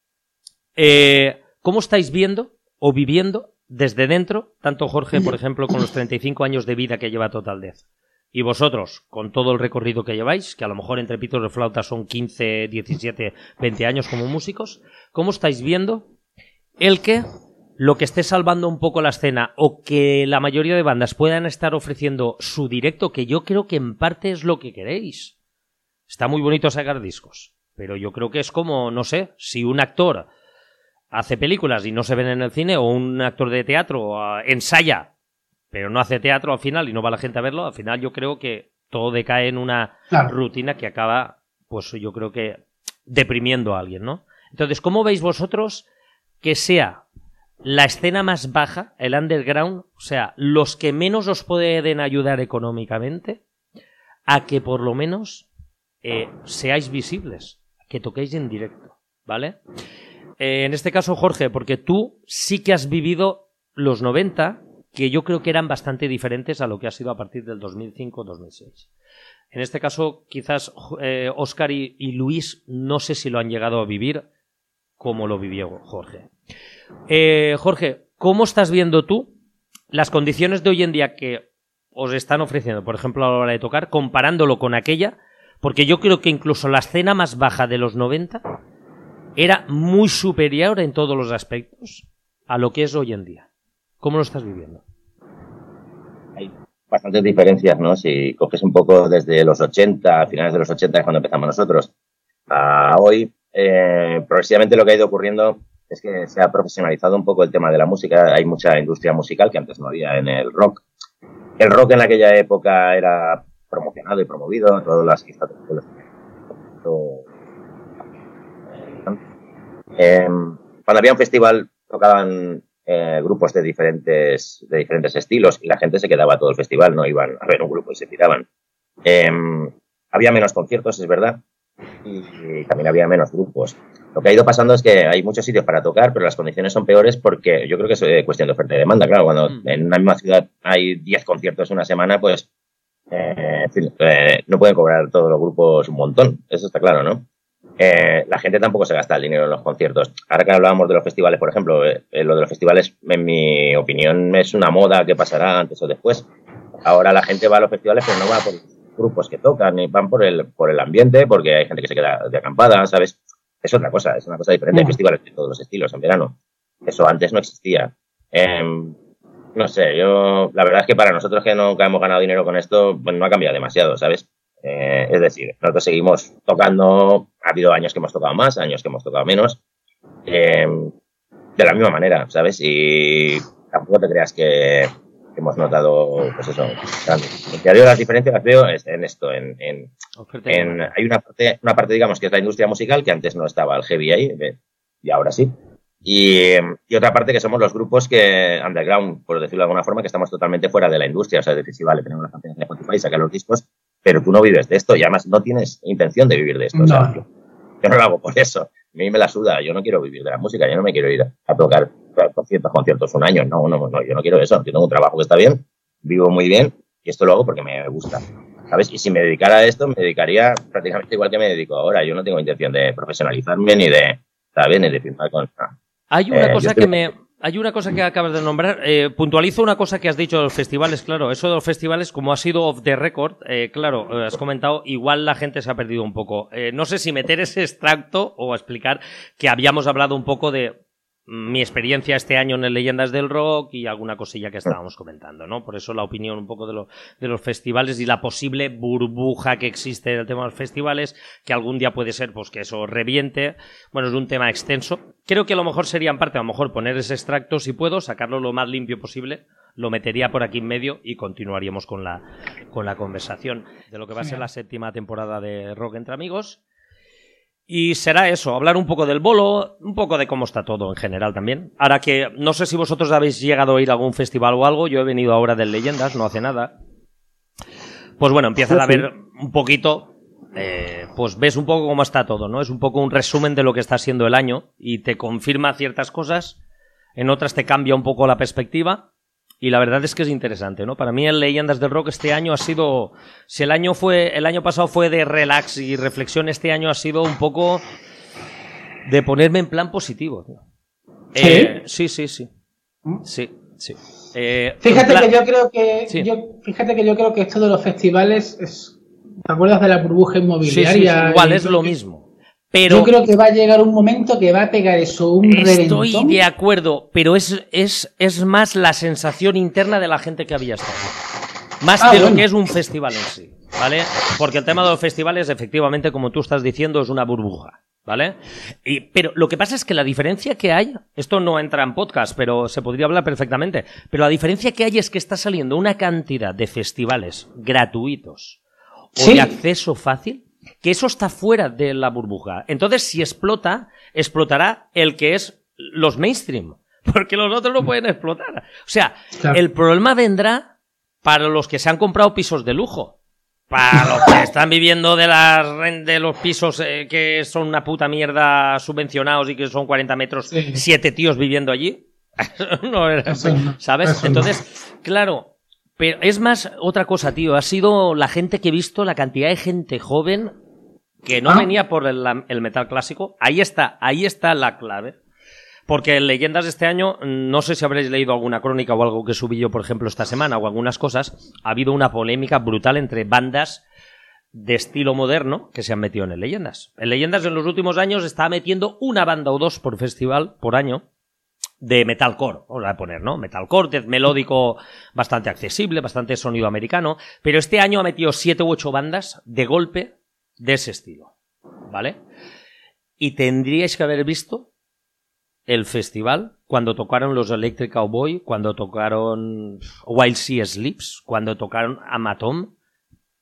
eh, ¿cómo estáis viendo o viviendo desde dentro, tanto Jorge, por ejemplo, con los treinta y cinco años de vida que lleva Total Death, y vosotros, con todo el recorrido que lleváis, que a lo mejor entre pitos de flauta son quince, diecisiete, veinte años como músicos, ¿cómo estáis viendo el que lo que esté salvando un poco la escena o que la mayoría de bandas puedan estar ofreciendo su directo, que yo creo que en parte es lo que queréis? Está muy bonito sacar discos, pero yo creo que es como, no sé, si un actor hace películas y no se ven en el cine, o un actor de teatro uh, ensaya, pero no hace teatro al final y no va la gente a verlo, al final yo creo que todo decae en una claro. rutina que acaba, pues yo creo que deprimiendo a alguien, ¿no? Entonces, ¿cómo veis vosotros que sea la escena más baja, el underground, o sea, los que menos os pueden ayudar económicamente, a que por lo menos eh, seáis visibles, que toquéis en directo, ¿vale? Eh, en este caso, Jorge, porque tú sí que has vivido los noventa, que yo creo que eran bastante diferentes a lo que ha sido a partir del dos mil cinco dos mil seis. En este caso, quizás eh, Óscar y, y Luis no sé si lo han llegado a vivir como lo vivió Jorge. Eh, Jorge, ¿cómo estás viendo tú las condiciones de hoy en día que os están ofreciendo, por ejemplo, a la hora de tocar, comparándolo con aquella? Porque yo creo que incluso la escena más baja de los noventa era muy superior en todos los aspectos a lo que es hoy en día. ¿Cómo lo estás viviendo? Hay bastantes diferencias, ¿no? Si coges un poco desde los ochenta, a finales de los ochenta es cuando empezamos nosotros, a hoy, eh, progresivamente lo que ha ido ocurriendo es que se ha profesionalizado un poco el tema de la música. Hay mucha industria musical que antes no había en el rock. El rock en aquella época era promocionado y promovido, todas las que Eh, cuando había un festival tocaban eh, grupos de diferentes, de diferentes estilos y la gente se quedaba todo el festival, no iban a ver un grupo y se tiraban. Eh, había menos conciertos, es verdad, y, y también había menos grupos. Lo que ha ido pasando es que hay muchos sitios para tocar, pero las condiciones son peores porque yo creo que es eh, cuestión de oferta y demanda. Claro, cuando mm. en una misma ciudad hay diez conciertos en una semana, pues eh, en fin, eh, no pueden cobrar todos los grupos un montón. Eso está claro, ¿no? Eh, la gente tampoco se gasta el dinero en los conciertos. Ahora que hablábamos de los festivales, por ejemplo, eh, lo de los festivales, en mi opinión, es una moda que pasará antes o después. Ahora la gente va a los festivales, pero no va por grupos que tocan, ni van por el, por el ambiente, porque hay gente que se queda de acampada, ¿sabes? Es otra cosa, es una cosa diferente. Hay festivales de todos los estilos en verano. Eso antes no existía. Eh, no sé, yo, la verdad es que para nosotros que nunca hemos ganado dinero con esto, pues no ha cambiado demasiado, ¿sabes? Eh, es decir, nosotros seguimos tocando, ha habido años que hemos tocado más, años que hemos tocado menos, eh, de la misma manera, ¿sabes? Y tampoco te creas que hemos notado, pues eso, el que ha habido las diferencias las veo es en esto, en, en, en hay una parte, una parte, digamos, que es la industria musical, que antes no estaba el heavy ahí, y ahora sí, y, y otra parte que somos los grupos que, underground, por decirlo de alguna forma, que estamos totalmente fuera de la industria, o sea, es decir, sí, vale, tenemos las canciones de Spotify, sacar los discos, pero tú no vives de esto y además no tienes intención de vivir de esto, no. O sea, yo, yo no lo hago por eso, a mí me la suda, yo no quiero vivir de la música, yo no me quiero ir a, a tocar conciertos, conciertos un año, no, no, no, yo no quiero eso, yo tengo un trabajo que está bien, vivo muy bien y esto lo hago porque me gusta, ¿sabes? Y si me dedicara a esto, me dedicaría prácticamente igual que me dedico ahora, yo no tengo intención de profesionalizarme ni de, ¿sabes? Ni de firmar con... No. Hay una eh, cosa que me... Hay una cosa que acabas de nombrar, eh, puntualizo una cosa que has dicho de los festivales, claro, eso de los festivales, como ha sido off the record, eh, claro, has comentado, igual la gente se ha perdido un poco. Eh, no sé si meter ese extracto o explicar que habíamos hablado un poco de mi experiencia este año en el Leyendas del Rock y alguna cosilla que estábamos comentando, ¿no? Por eso la opinión un poco de, lo, de los festivales y la posible burbuja que existe en el tema de los festivales, que algún día puede ser pues que eso reviente. Bueno, es un tema extenso. Creo que a lo mejor sería en parte, a lo mejor poner ese extracto, si puedo, sacarlo lo más limpio posible, lo metería por aquí en medio y continuaríamos con la, con la conversación de lo que va a ser la séptima temporada de Rock Entre Amigos. Y será eso, hablar un poco del bolo, un poco de cómo está todo en general también. Ahora que no sé si vosotros habéis llegado a ir a algún festival o algo, yo he venido ahora del Leyendas, no hace nada. Pues bueno, empiezas a ver un poquito, eh, pues ves un poco cómo está todo, ¿no? Es un poco un resumen de lo que está siendo el año y te confirma ciertas cosas, en otras te cambia un poco la perspectiva. Y la verdad es que es interesante, ¿no? Para mí el Leyendas del Rock este año ha sido... Si el año fue el año pasado fue de relax y reflexión, este año ha sido un poco de ponerme en plan positivo, tío. ¿Sí? Eh, sí, sí, sí. Sí, sí. Eh, fíjate plan... que yo creo que... Sí. Yo, fíjate que yo creo que esto de los festivales es... ¿Te acuerdas de la burbuja inmobiliaria? Sí, sí, sí, igual, es lo que... mismo. Pero yo creo que va a llegar un momento que va a pegar eso, un reventón. Estoy de acuerdo, pero es, es, es más la sensación interna de la gente que había estado. Más ah, de bueno. lo que es un festival en sí, ¿vale? Porque el tema de los festivales, efectivamente, como tú estás diciendo, es una burbuja, ¿vale? Y, pero lo que pasa es que la diferencia que hay, esto no entra en podcast, pero se podría hablar perfectamente, pero la diferencia que hay es que está saliendo una cantidad de festivales gratuitos o ¿sí? de acceso fácil, que eso está fuera de la burbuja. Entonces, si explota, explotará el que es los mainstream, porque los otros no pueden explotar. O sea, claro. El problema vendrá para los que se han comprado pisos de lujo, para los que están viviendo de, las, de los pisos eh, que son una puta mierda subvencionados y que son cuarenta metros, sí. siete tíos viviendo allí. no era, eso no, ¿sabes? Eso Entonces, no. claro... Pero es más otra cosa, tío. Ha sido la gente que he visto, la cantidad de gente joven que no ah. venía por el, el metal clásico. Ahí está, ahí está la clave. Porque en Leyendas de este año, no sé si habréis leído alguna crónica o algo que subí yo, por ejemplo, esta semana o algunas cosas. Ha habido una polémica brutal entre bandas de estilo moderno que se han metido en el Leyendas. En Leyendas en los últimos años está metiendo una banda o dos por festival, por año. De metalcore, vamos a poner, ¿no? Metalcore, death melódico bastante accesible, bastante sonido americano, pero este año ha metido siete u ocho bandas de golpe de ese estilo, ¿vale? Y tendríais que haber visto el festival cuando tocaron los Electric Cowboy, cuando tocaron While She Sleeps, cuando tocaron Amatom.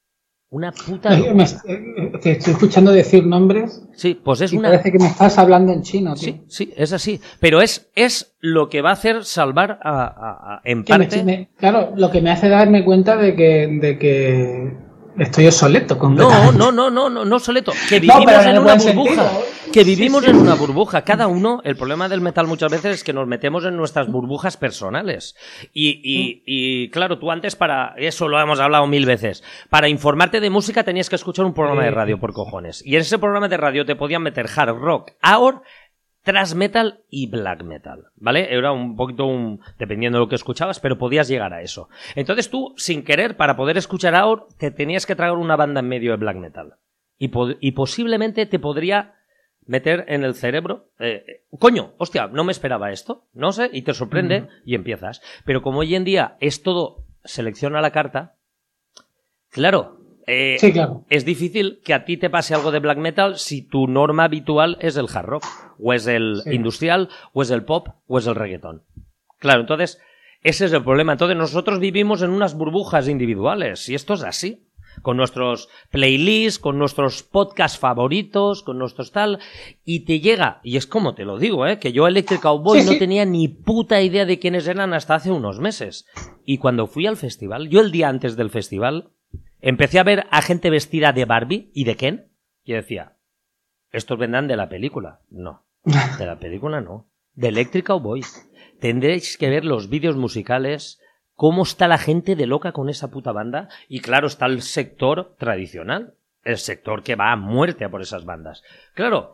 Una puta Me, locura. me- te estoy escuchando decir nombres Sí, pues es y una... parece que me estás hablando en chino, tío. Sí, sí, es así. Pero es, es lo que va a hacer salvar a, a- a- en Que me- parte... me- claro, lo que me hace darme cuenta de que, de que estoy obsoleto No, completamente. no, no, no, no, no, Soleto. Que No, vivimos pero en en el una buen burbuja. sentido. Que vivimos Sí, sí. en una burbuja. Cada uno, el problema del metal muchas veces es que nos metemos en nuestras burbujas personales. Y, y, y claro, tú antes para, eso lo hemos hablado mil veces, para informarte de música tenías que escuchar un programa de radio por cojones. Y en ese programa de radio te podían meter hard rock, ahora thrash metal y black metal, ¿vale? Era un poquito un... dependiendo de lo que escuchabas, pero podías llegar a eso. Entonces tú, sin querer, para poder escuchar ahora, te tenías que traer una banda en medio de black metal. Y, po- y posiblemente te podría meter en el cerebro... eh, eh, coño, hostia, no me esperaba esto, no sé, y te sorprende Mm. y empiezas. Pero como hoy en día es todo selecciona la carta, claro... eh, Sí, claro. es difícil que a ti te pase algo de black metal si tu norma habitual es el hard rock, o es el Sí. industrial, o es el pop, o es el reggaetón. Claro, entonces, ese es el problema. Entonces, nosotros vivimos en unas burbujas individuales, y esto es así. Con nuestros playlists, con nuestros podcasts favoritos, con nuestros tal, y te llega, y es como te lo digo, ¿eh? Que yo Electric Cowboy Sí, no sí. tenía ni puta idea de quiénes eran hasta hace unos meses. Y cuando fui al festival, yo el día antes del festival, empecé a ver a gente vestida de Barbie y de Ken, y decía, estos vendrán de la película. No, de la película no. De Electric Cowboy. Tendréis que ver los vídeos musicales, cómo está la gente de loca con esa puta banda, y claro, está el sector tradicional, el sector que va a muerte a por esas bandas. Claro,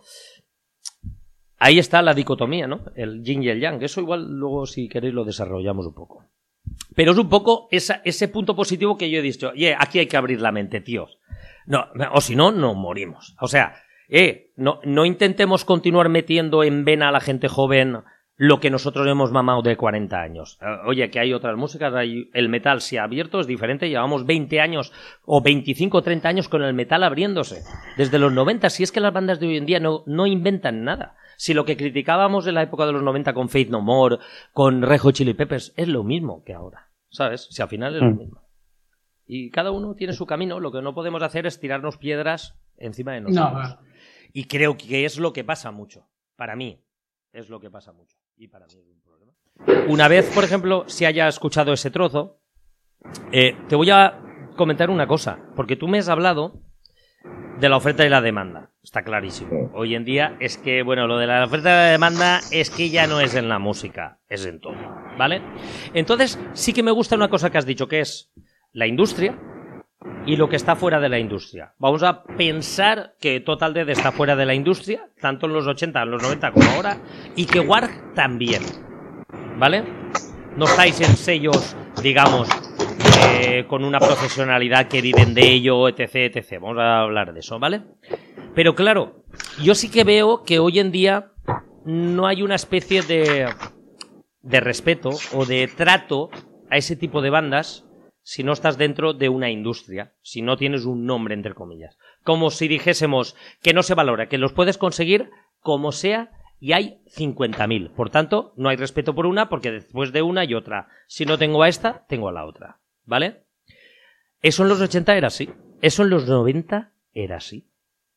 ahí está la dicotomía, ¿no? El yin y el yang. Eso igual luego, si queréis, lo desarrollamos un poco. Pero es un poco esa, ese punto positivo que yo he dicho, oye, aquí hay que abrir la mente, tíos. No, o si no, nos morimos. O sea, eh, no, no intentemos continuar metiendo en vena a la gente joven lo que nosotros hemos mamado de cuarenta años. Eh, oye, que hay otras músicas, hay, el metal se ha abierto, es diferente, llevamos veinte años o veinticinco o treinta años con el metal abriéndose. Desde los noventa, si es que las bandas de hoy en día no, no inventan nada. Si lo que criticábamos en la época de los noventa con Faith No More, con Red Hot Chili Peppers, es lo mismo que ahora, ¿sabes? Si al final es lo Mm. mismo. Y cada uno tiene su camino, lo que no podemos hacer es tirarnos piedras encima de nosotros. No, claro. Y creo que es lo que pasa mucho. Para mí, es lo que pasa mucho. Y para mí es un problema. Una vez, por ejemplo, si haya escuchado ese trozo, eh, te voy a comentar una cosa, porque tú me has hablado de la oferta y la demanda. Está clarísimo. Hoy en día es que, bueno, lo de la oferta y la demanda es que ya no es en la música, es en todo, ¿vale? Entonces, sí que me gusta una cosa que has dicho, que es la industria y lo que está fuera de la industria. Vamos a pensar que Total Death está fuera de la industria, tanto en los ochenta, en los noventa como ahora, y que Warg también, ¿vale? No estáis en sellos, digamos, eh, con una profesionalidad que viven de ello, etc, etcétera. Vamos a hablar de eso, ¿vale? Pero claro, yo sí que veo que hoy en día no hay una especie de, de respeto o de trato a ese tipo de bandas si no estás dentro de una industria, si no tienes un nombre, entre comillas. Como si dijésemos que no se valora, que los puedes conseguir como sea y hay cincuenta mil. Por tanto, no hay respeto por una porque después de una hay otra. Si no tengo a esta, tengo a la otra. ¿Vale? Eso en los ochenta era así. Eso en los noventa era así.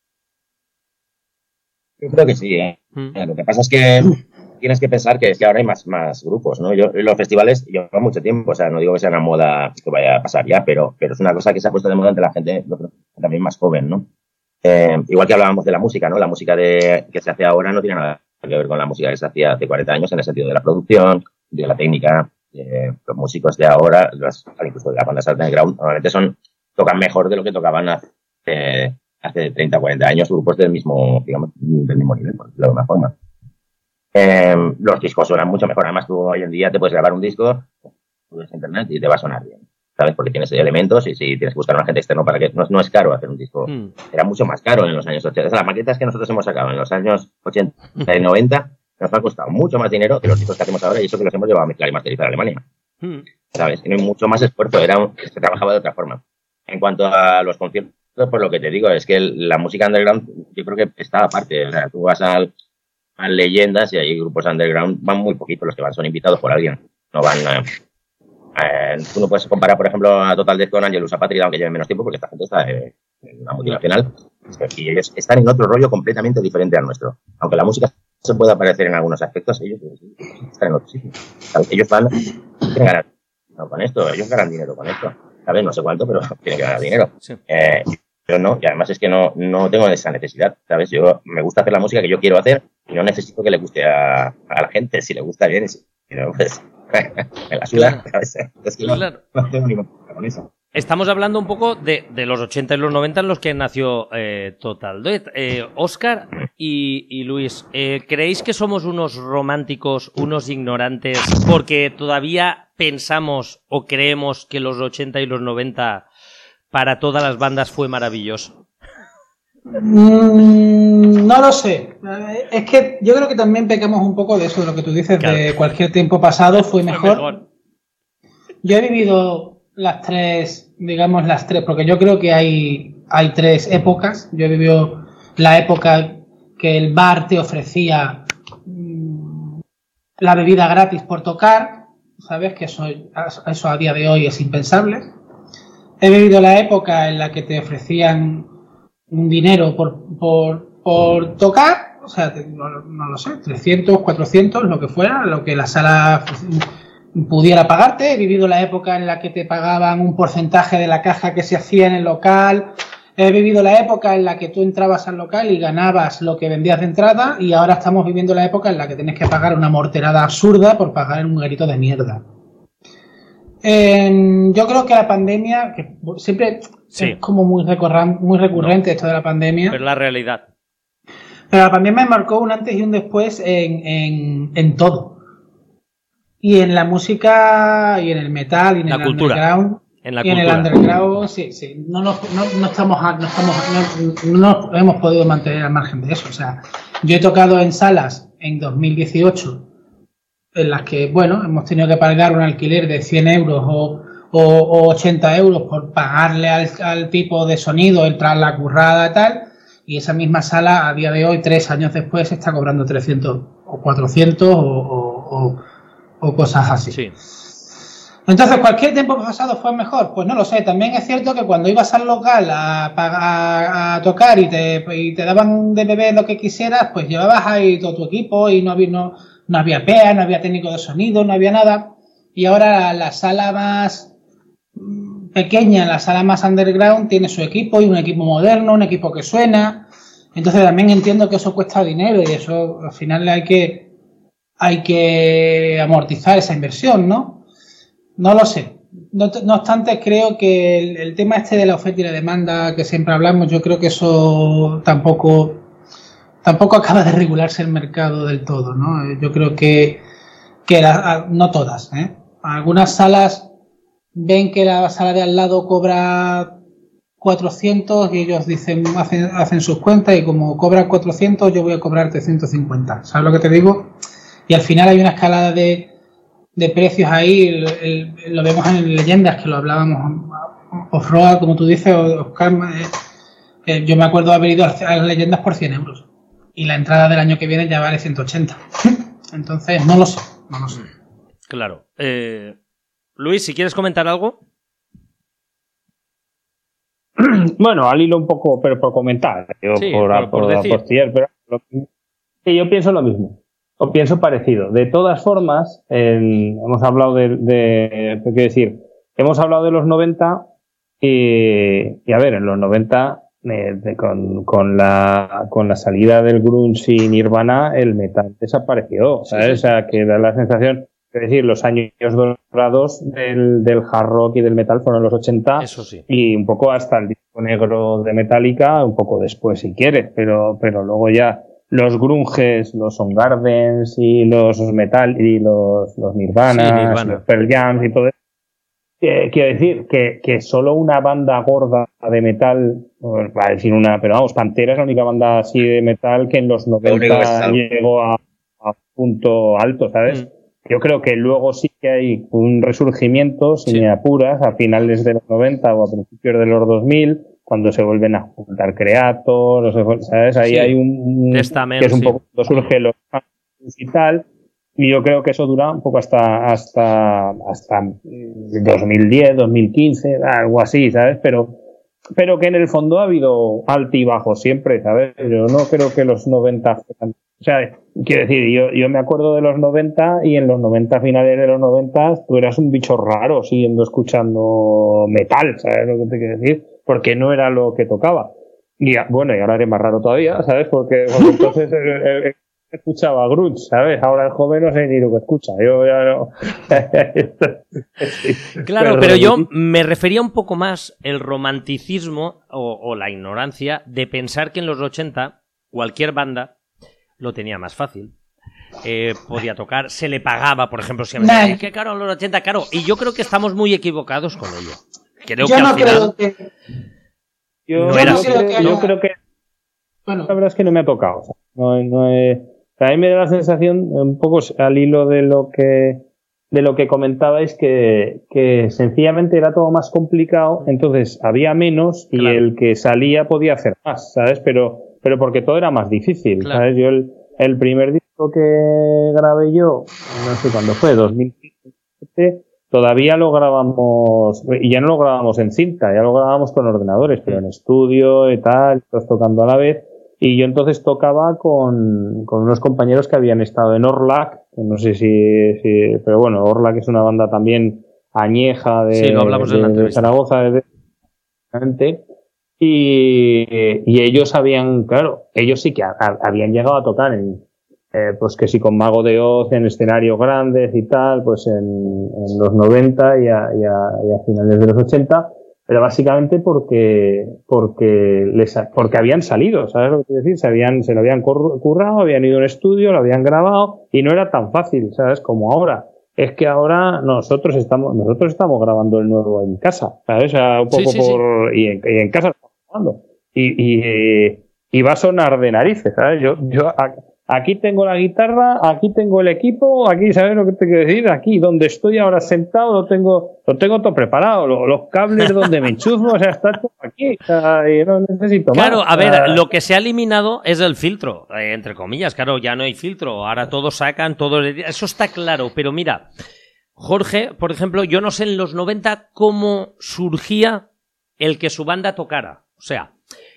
Yo creo que sí, ¿eh? Mm. Lo que pasa es que tienes que pensar que es que ahora hay más, más grupos, ¿no? Yo, los festivales llevan mucho tiempo, o sea, no digo que sea una moda que vaya a pasar ya, pero, pero es una cosa que se ha puesto de moda entre la gente, yo creo, también más joven, ¿no? Eh, igual que hablábamos de la música, ¿no? La música de, que se hace ahora no tiene nada que ver con la música que se hacía hace cuarenta años en el sentido de la producción, de la técnica. Eh, los músicos de ahora, los, incluso de las bandas underground, normalmente son, tocan mejor de lo que tocaban hace, hace treinta o cuarenta años grupos del mismo, digamos, del mismo nivel, por decirlo de alguna forma. Eh, los discos suenan mucho mejor. Además, tú hoy en día te puedes grabar un disco, subes a internet y te va a sonar bien, ¿sabes? Porque tienes elementos y si tienes que buscar a un agente externo para que... No, no es caro hacer un disco. Mm. Era mucho más caro en los años ochenta. O sea, las maquetas que nosotros hemos sacado en los años ochenta y noventa nos han costado mucho más dinero que los discos que hacemos ahora y eso que los hemos llevado a mezclar y masterizar a Alemania. Mm. ¿Sabes? Tiene mucho más esfuerzo. Era un, se trabajaba de otra forma. En cuanto a los conciertos, pues lo que te digo es que el, la música underground yo creo que está aparte. O sea, tú vas al, a leyendas y hay grupos underground, van muy poquitos los que van, son invitados por alguien. No van a, Eh, tú no puedes comparar, por ejemplo, a Total Death con Angelus Apatrid, aunque lleven menos tiempo, porque esta gente está eh, en una multinacional y ellos están en otro rollo completamente diferente al nuestro. Aunque la música se pueda parecer en algunos aspectos, ellos están en otro sitio. Ellos van, quieren ganar dinero con esto, ellos ganan dinero con esto. ¿Sabes? No sé cuánto, pero tienen que ganar dinero. Sí. Eh, yo no, y además es que no, no tengo esa necesidad, ¿sabes? Yo me gusta hacer la música que yo quiero hacer y no necesito que le guste a, a la gente. Si le gusta bien, y si no, pues me la suda. ¿Sabes? Es que no, claro. no tengo ningún problema con eso. Estamos hablando un poco de, de los ochenta y los noventa en los que nació eh, Total Death. Eh, Óscar y, y Luis, eh, ¿creéis que somos unos románticos, unos ignorantes, porque todavía pensamos o creemos que los ochenta y los noventa para todas las bandas fue maravilloso? Mm, no lo sé. Es que yo creo que también pecamos un poco de eso, de lo que tú dices, claro. De cualquier tiempo pasado fue mejor. Fue mejor. Yo he vivido las tres, digamos las tres, porque yo creo que hay, hay tres épocas. Yo he vivido la época que el bar te ofrecía mmm, la bebida gratis por tocar, ¿sabes? Que eso, eso a día de hoy es impensable. He vivido la época en la que te ofrecían un dinero por, por, por tocar, o sea, no, no lo sé, trescientos, cuatrocientos, lo que fuera, lo que la sala pudiera pagarte. He vivido la época en la que te pagaban un porcentaje de la caja que se hacía en el local. He vivido la época en la que tú entrabas al local y ganabas lo que vendías de entrada, y ahora estamos viviendo la época en la que tienes que pagar una morterada absurda por pagar un garito de mierda. Eh, yo creo que la pandemia, que siempre sí. Es como muy, recurran, muy recurrente no. Esto de la pandemia. Pero la realidad. Pero la pandemia me marcó un antes y un después en, en, en todo. Y en la música, y en el metal, y en la el cultura. underground. En la y cultura. en el underground, sí, sí. No, nos, no, no estamos, no estamos, no, no nos hemos podido mantener al margen de eso. O sea, yo he tocado en salas en dos mil dieciocho en las que, bueno, hemos tenido que pagar un alquiler de cien euros o, o, o ochenta euros por pagarle al, al tipo de sonido, entrar la currada y tal, y esa misma sala a día de hoy, tres años después, está cobrando trescientos o cuatrocientos o, o, o, o cosas así. Sí. Entonces, ¿cualquier tiempo pasado fue mejor? Pues no lo sé. También es cierto que cuando ibas al local a, a, a tocar y te, y te daban de beber lo que quisieras, pues llevabas ahí todo tu equipo y no había... No, No había P E A, no había técnico de sonido, no había nada. Y ahora la sala más pequeña, la sala más underground, tiene su equipo y un equipo moderno, un equipo que suena. Entonces también entiendo que eso cuesta dinero y eso al final hay que, hay que amortizar esa inversión, ¿no? No lo sé. No, no obstante, creo que el, el tema este de la oferta y la demanda que siempre hablamos, yo creo que eso tampoco... Tampoco acaba de regularse el mercado del todo, ¿no? Yo creo que, que la, no todas, ¿eh? Algunas salas ven que la sala de al lado cobra cuatrocientos y ellos dicen, hacen, hacen sus cuentas y como cobran cuatrocientos yo voy a cobrarte ciento cincuenta. ¿Sabes lo que te digo? Y al final hay una escalada de, de precios ahí, el, el, lo vemos en leyendas que lo hablábamos off-road, como tú dices, Oscar. Eh, eh, yo me acuerdo de haber ido a las leyendas por cien euros. Y la entrada del año que viene ya vale ciento ochenta. Entonces, no lo sé, no lo sé. Claro. Eh, Luis, si quieres comentar algo. Bueno, al hilo un poco, pero por comentar. Yo sí, por, por, por, por decir. Postillar, pero lo, sí, yo pienso lo mismo. O pienso parecido. De todas formas, en, hemos hablado de, de, ¿qué quiero decir? Hemos hablado de los noventa y, y a ver, en los noventa... De, de, con, con la con la salida del grunge y Nirvana el metal desapareció, ¿sabes? Sí, sí. O sea, que da la sensación, es decir, los años dorados del, del hard rock y del metal fueron los ochenta. Eso sí. Y un poco hasta el disco negro de Metallica, un poco después si quieres, pero pero luego ya los grunges, los Soundgardens y los metal y los, los Nirvana, sí, Nirvana. Los Pearl Jam y todo eso. Eh, quiero decir que, que solo una banda gorda de metal, va a decir una, pero vamos, Pantera es la única banda así de metal que en los noventa llegó a, a punto alto, ¿sabes? Mm. Yo creo que luego sí que hay un resurgimiento, sin sí. me apuras, a finales de los noventa o a principios de los dos mil, cuando se vuelven a juntar Creator, ¿sabes? Ahí sí. hay un, Testament, que es un sí. poco, surge los y tal. y yo creo que eso dura un poco hasta hasta hasta dos mil diez, dos mil quince, algo así, ¿sabes? Pero pero que en el fondo ha habido altibajos siempre, ¿sabes? Yo no creo que los noventa... O sea, quiero decir, yo, yo me acuerdo de los noventa y en los noventa, finales de los noventa, tú eras un bicho raro siguiendo escuchando metal, ¿sabes lo que te quiero decir? Porque no era lo que tocaba. Y bueno, y ahora eres más raro todavía, ¿sabes? Porque, porque entonces el, el, el escuchaba grunge, ¿sabes? Ahora el joven no sé ni lo que escucha. Yo ya no. Claro, pero yo me refería un poco más el romanticismo o, o la ignorancia de pensar que en los ochenta cualquier banda lo tenía más fácil. Eh, podía tocar, se le pagaba, por ejemplo, si me decía, que caro en los ochenta, caro. Y yo creo que estamos muy equivocados con ello. Creo yo que no al final creo que... Yo, no era yo, así. creo que, yo creo que bueno. La verdad es que no me ha tocado. O sea, no, no he, a mí me da la sensación, un poco al hilo de lo que de lo que comentabais, que, que sencillamente era todo más complicado, entonces había menos y claro. El que salía podía hacer más, ¿sabes? Pero pero porque todo era más difícil, claro. ¿Sabes? Yo el, el primer disco que grabé yo, no sé cuándo fue, dos mil siete, todavía lo grabamos, y ya no lo grabamos en cinta, ya lo grabábamos con ordenadores, pero en estudio y tal, todos tocando a la vez, y yo entonces tocaba con, con unos compañeros que habían estado en Orlac, no sé si, si pero bueno, Orlac es una banda también añeja de, sí, lo hablamos de, en la de Zaragoza, de, de, y, y ellos habían, claro, ellos sí que a, a, habían llegado a tocar en, eh, pues que sí con Mago de Oz en escenarios grandes y tal, pues en, en los noventa y a, y, a, y a finales de los ochenta, pero básicamente porque, porque les, porque habían salido, ¿sabes lo que quiero decir? Se habían, se lo habían currado, habían ido a un estudio, lo habían grabado y no era tan fácil, ¿sabes? Como ahora. Es que ahora nosotros estamos, nosotros estamos grabando el nuevo en casa, ¿sabes? O sea, un poco sí, sí, por, sí. Y, en, y en casa estamos grabando. Y, y, y va a sonar de narices, ¿sabes? Yo, yo, aquí tengo la guitarra, aquí tengo el equipo, aquí, ¿sabes lo que te quiero decir? Aquí, donde estoy ahora sentado, lo tengo, lo tengo todo preparado, los, los cables donde me enchufo, o sea, está todo aquí, o sea, y no necesito más. Claro, a ver, lo que se ha eliminado es el filtro, eh, entre comillas, claro, ya no hay filtro, ahora todos sacan, todo, eso está claro, pero mira, Jorge, por ejemplo, yo no sé en los noventa cómo surgía el que su banda tocara, o sea,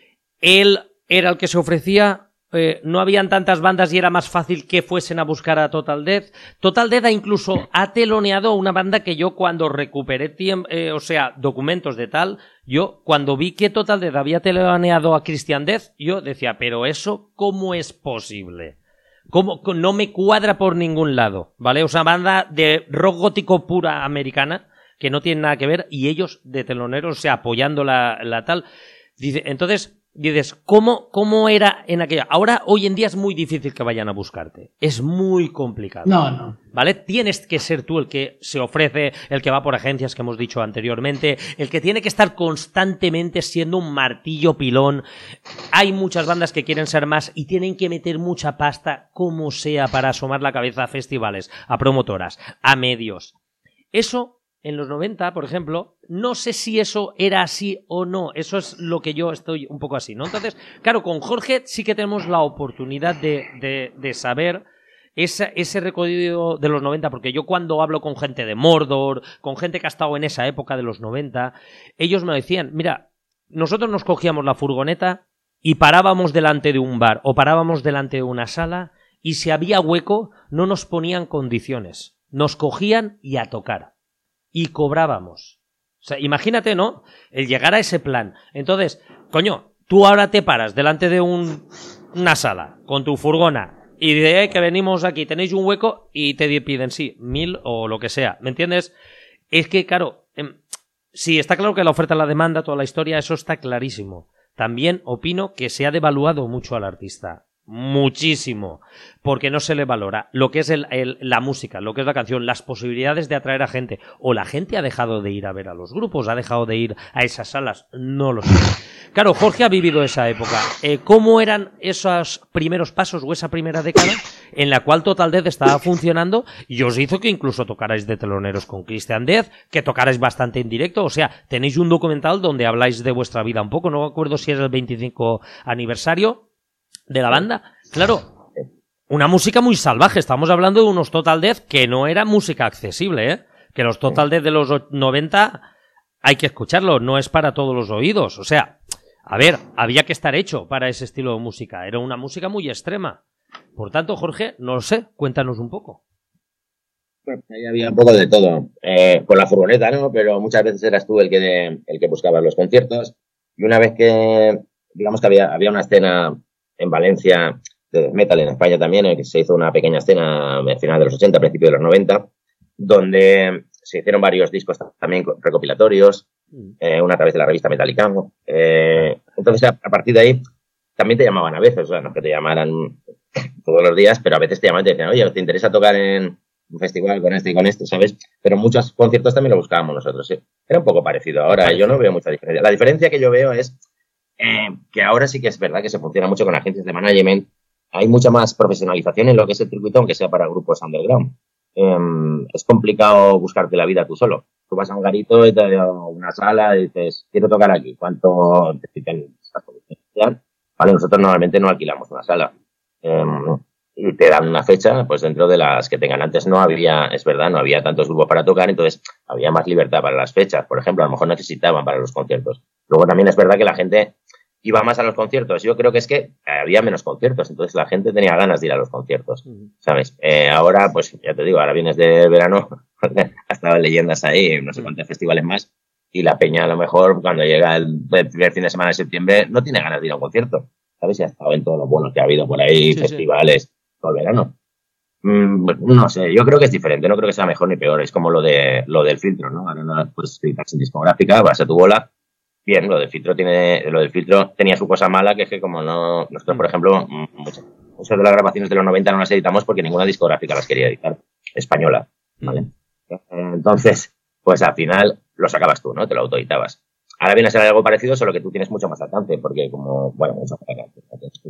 él era el que se ofrecía. Eh, no habían tantas bandas y era más fácil que fuesen a buscar a Total Death. Total Death ha incluso ha teloneado una banda que yo cuando recuperé tiempo, eh, o sea, documentos de tal, yo cuando vi que Total Death había teloneado a Christian Death, yo decía, pero eso ¿cómo es posible? ¿Cómo? No me cuadra por ningún lado, ¿vale? O sea, banda de rock gótico pura americana que no tiene nada que ver y ellos de teloneros, o sea, apoyando la, la tal. Dice, entonces dices, ¿cómo, ¿cómo era en aquella? Ahora, hoy en día es muy difícil que vayan a buscarte. Es muy complicado. No, no. ¿Vale? Tienes que ser tú el que se ofrece, el que va por agencias que hemos dicho anteriormente, el que tiene que estar constantemente siendo un martillo pilón. Hay muchas bandas que quieren ser más y tienen que meter mucha pasta, como sea, para asomar la cabeza a festivales, a promotoras, a medios. Eso... En los noventa, por ejemplo, no sé si eso era así o no. Eso es lo que yo estoy un poco así, ¿no? Entonces, claro, con Jorge sí que tenemos la oportunidad de, de, de saber esa, ese recorrido de los noventa, porque yo cuando hablo con gente de Mordor, con gente que ha estado en esa época de los noventa, ellos me decían, mira, nosotros nos cogíamos la furgoneta y parábamos delante de un bar o parábamos delante de una sala y si había hueco no nos ponían condiciones. Nos cogían y a tocar. Y cobrábamos. O sea, imagínate, ¿no? El llegar a ese plan. Entonces, coño, tú ahora te paras delante de un, una sala con tu furgona y dices eh, que venimos aquí, tenéis un hueco y te piden, sí, mil o lo que sea. ¿Me entiendes? Es que, claro, eh, sí, está claro que la oferta, la demanda, toda la historia, eso está clarísimo. También opino que se ha devaluado mucho al artista. Muchísimo, porque no se le valora lo que es el, el, la música, lo que es la canción, las posibilidades de atraer a gente, o la gente ha dejado de ir a ver a los grupos, ha dejado de ir a esas salas, no lo sé. Claro, Jorge ha vivido esa época. Eh, ¿Cómo eran esos primeros pasos o esa primera década en la cual Total Death estaba funcionando y os hizo que incluso tocarais de teloneros con Christian Death, que tocarais bastante en directo? O sea, tenéis un documental donde habláis de vuestra vida un poco, no me acuerdo si es el veinticinco aniversario de la banda, claro. una música muy salvaje. Estamos hablando de unos Total Death que no era música accesible, ¿eh? Que los Total Death de los noventa hay que escucharlo, no es para todos los oídos. O sea, a ver, había que estar hecho para ese estilo de música. Era una música muy extrema. Por tanto, Jorge, no lo sé, cuéntanos un poco. Bueno, ahí había un poco de todo. Eh, con la furgoneta, ¿no? Pero muchas veces eras tú el que, de, el que buscaba los conciertos. Y una vez que, digamos que había, había una escena en Valencia de metal, en España también, en que se hizo una pequeña escena a final de los ochenta, a principios de los noventa, donde se hicieron varios discos también recopilatorios, eh, una a través de la revista Metallica. Eh, entonces, a, a partir de ahí, también te llamaban a veces, o sea, no que te llamaran todos los días, pero a veces te llamaban y te decían, oye, ¿te interesa tocar en un festival con este y con este, ¿sabes? Pero muchos conciertos también lo buscábamos nosotros, ¿sí? Era un poco parecido. Ahora yo no veo mucha diferencia. La diferencia que yo veo es eh, que ahora sí que es verdad que se funciona mucho con agencias de management. Hay mucha más profesionalización en lo que es el circuito, aunque sea para grupos underground. Eh, es complicado buscarte la vida tú solo. Tú vas a un garito y te da una sala y dices, quiero tocar aquí. ¿Cuánto te piden? Vale, nosotros normalmente no alquilamos una sala. Eh, y te dan una fecha, pues dentro de las que tengan. Antes no había, es verdad, no había tantos grupos para tocar, entonces había más libertad para las fechas. Por ejemplo, a lo mejor necesitaban para los conciertos. Luego también es verdad que la gente iba más a los conciertos. Yo creo que es que había menos conciertos, entonces la gente tenía ganas de ir a los conciertos, ¿sabes? Eh, ahora, pues ya te digo, ahora vienes de verano, ha estado Leyendas ahí, no sé cuántos festivales más, y la peña a lo mejor cuando llega el, el primer fin de semana de septiembre no tiene ganas de ir a un concierto, ¿sabes? Y ha estado en todos los buenos que ha habido por ahí, sí, festivales, sí. Todo el verano. Mm, no sé, yo creo que es diferente, no creo que sea mejor ni peor, es como lo de lo del filtro, ¿no? Ahora no puedes editar sin discográfica, vas a tu bola. Bien, lo del filtro tiene, lo del filtro tenía su cosa mala, que es que como no, nosotros por ejemplo, muchas, muchas de las grabaciones de los noventa no las editamos porque ninguna discográfica las quería editar, española, ¿vale? Mm. Entonces, pues al final lo sacabas tú, ¿no? Te lo autoeditabas. Ahora viene a ser algo parecido, solo que tú tienes mucho más alcance, porque como, bueno, mucho más alcance,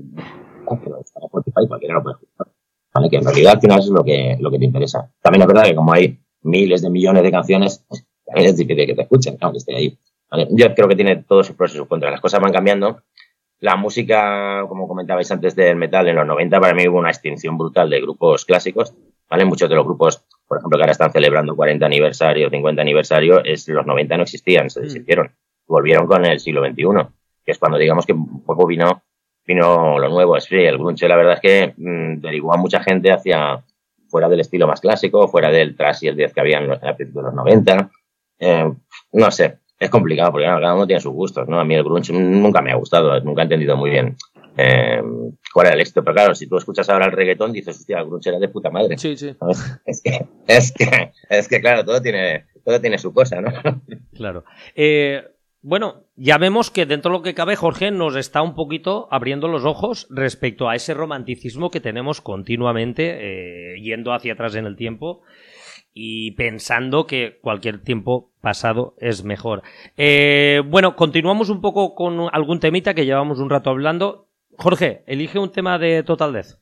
Spotify, cualquiera lo puede escuchar, ¿vale? Que en realidad al final es lo que, lo que te interesa. También es verdad que como hay miles de millones de canciones, también es difícil que te escuchen, aunque esté ahí. ¿Vale? Yo creo que tiene todos sus pros y sus contras. Las cosas van cambiando. La música, como comentabais antes del metal, en los noventa para mí hubo una extinción brutal de grupos clásicos, ¿vale? Muchos de los grupos, por ejemplo, que ahora están celebrando cuarenta aniversario, cincuenta aniversario, es los noventa no existían, se deshicieron. Volvieron con el siglo veintiuno, que es cuando digamos que un poco vino, vino lo nuevo. Sí, el grunge, la verdad es que mmm, derivó a mucha gente hacia fuera del estilo más clásico, fuera del thrash y el death que había en, a principios de los noventa. Eh, no sé. Es complicado porque cada uno tiene sus gustos, ¿no? A mí el grunge nunca me ha gustado, nunca he entendido muy bien eh, cuál era el éxito. Pero claro, si tú escuchas ahora el reggaetón, dices, hostia, el grunge era de puta madre. Sí, sí. Es que, es que, es que claro, todo tiene, todo tiene su cosa, ¿no? Claro. Eh, bueno, ya vemos que dentro de lo que cabe, Jorge nos está un poquito abriendo los ojos respecto a ese romanticismo que tenemos continuamente eh, yendo hacia atrás en el tiempo y pensando que cualquier tiempo pasado es mejor. Eh, bueno, continuamos un poco con algún temita que llevamos un rato hablando. Jorge, elige un tema de Total Death.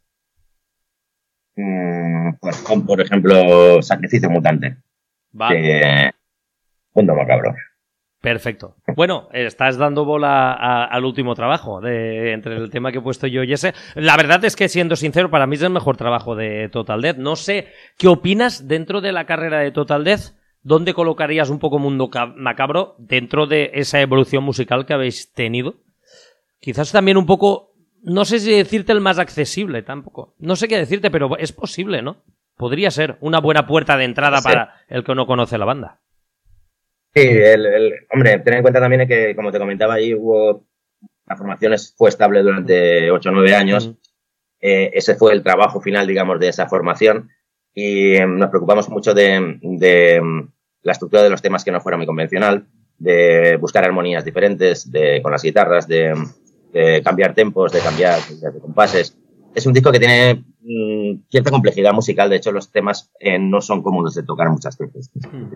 Mm, pues con, por ejemplo, Sacrificio Mutante. Vale. De Mundo Macabro. Perfecto. Bueno, estás dando bola a, al último trabajo de, entre el tema que he puesto yo y ese. La verdad es que, siendo sincero, para mí es el mejor trabajo de Total Death. No sé, ¿qué opinas dentro de la carrera de Total Death? ¿Dónde colocarías un poco Mundo Macabro dentro de esa evolución musical que habéis tenido? Quizás también un poco, no sé si decirte el más accesible tampoco. No sé qué decirte, pero es posible, ¿no? Podría ser una buena puerta de entrada sí. para el que no conoce la banda. Sí, el, el, hombre, ten en cuenta también que, como te comentaba, ahí hubo, la formación fue estable durante ocho o nueve años. Mm. Eh, ese fue el trabajo final, digamos, de esa formación. Y eh, nos preocupamos mucho de, de la estructura de los temas que no fuera muy convencional, de buscar armonías diferentes de, con las guitarras, de, de cambiar tempos, de cambiar de compases. Es un disco que tiene mmm, cierta complejidad musical. De hecho, los temas eh, no son comunes de tocar muchas veces. Mm.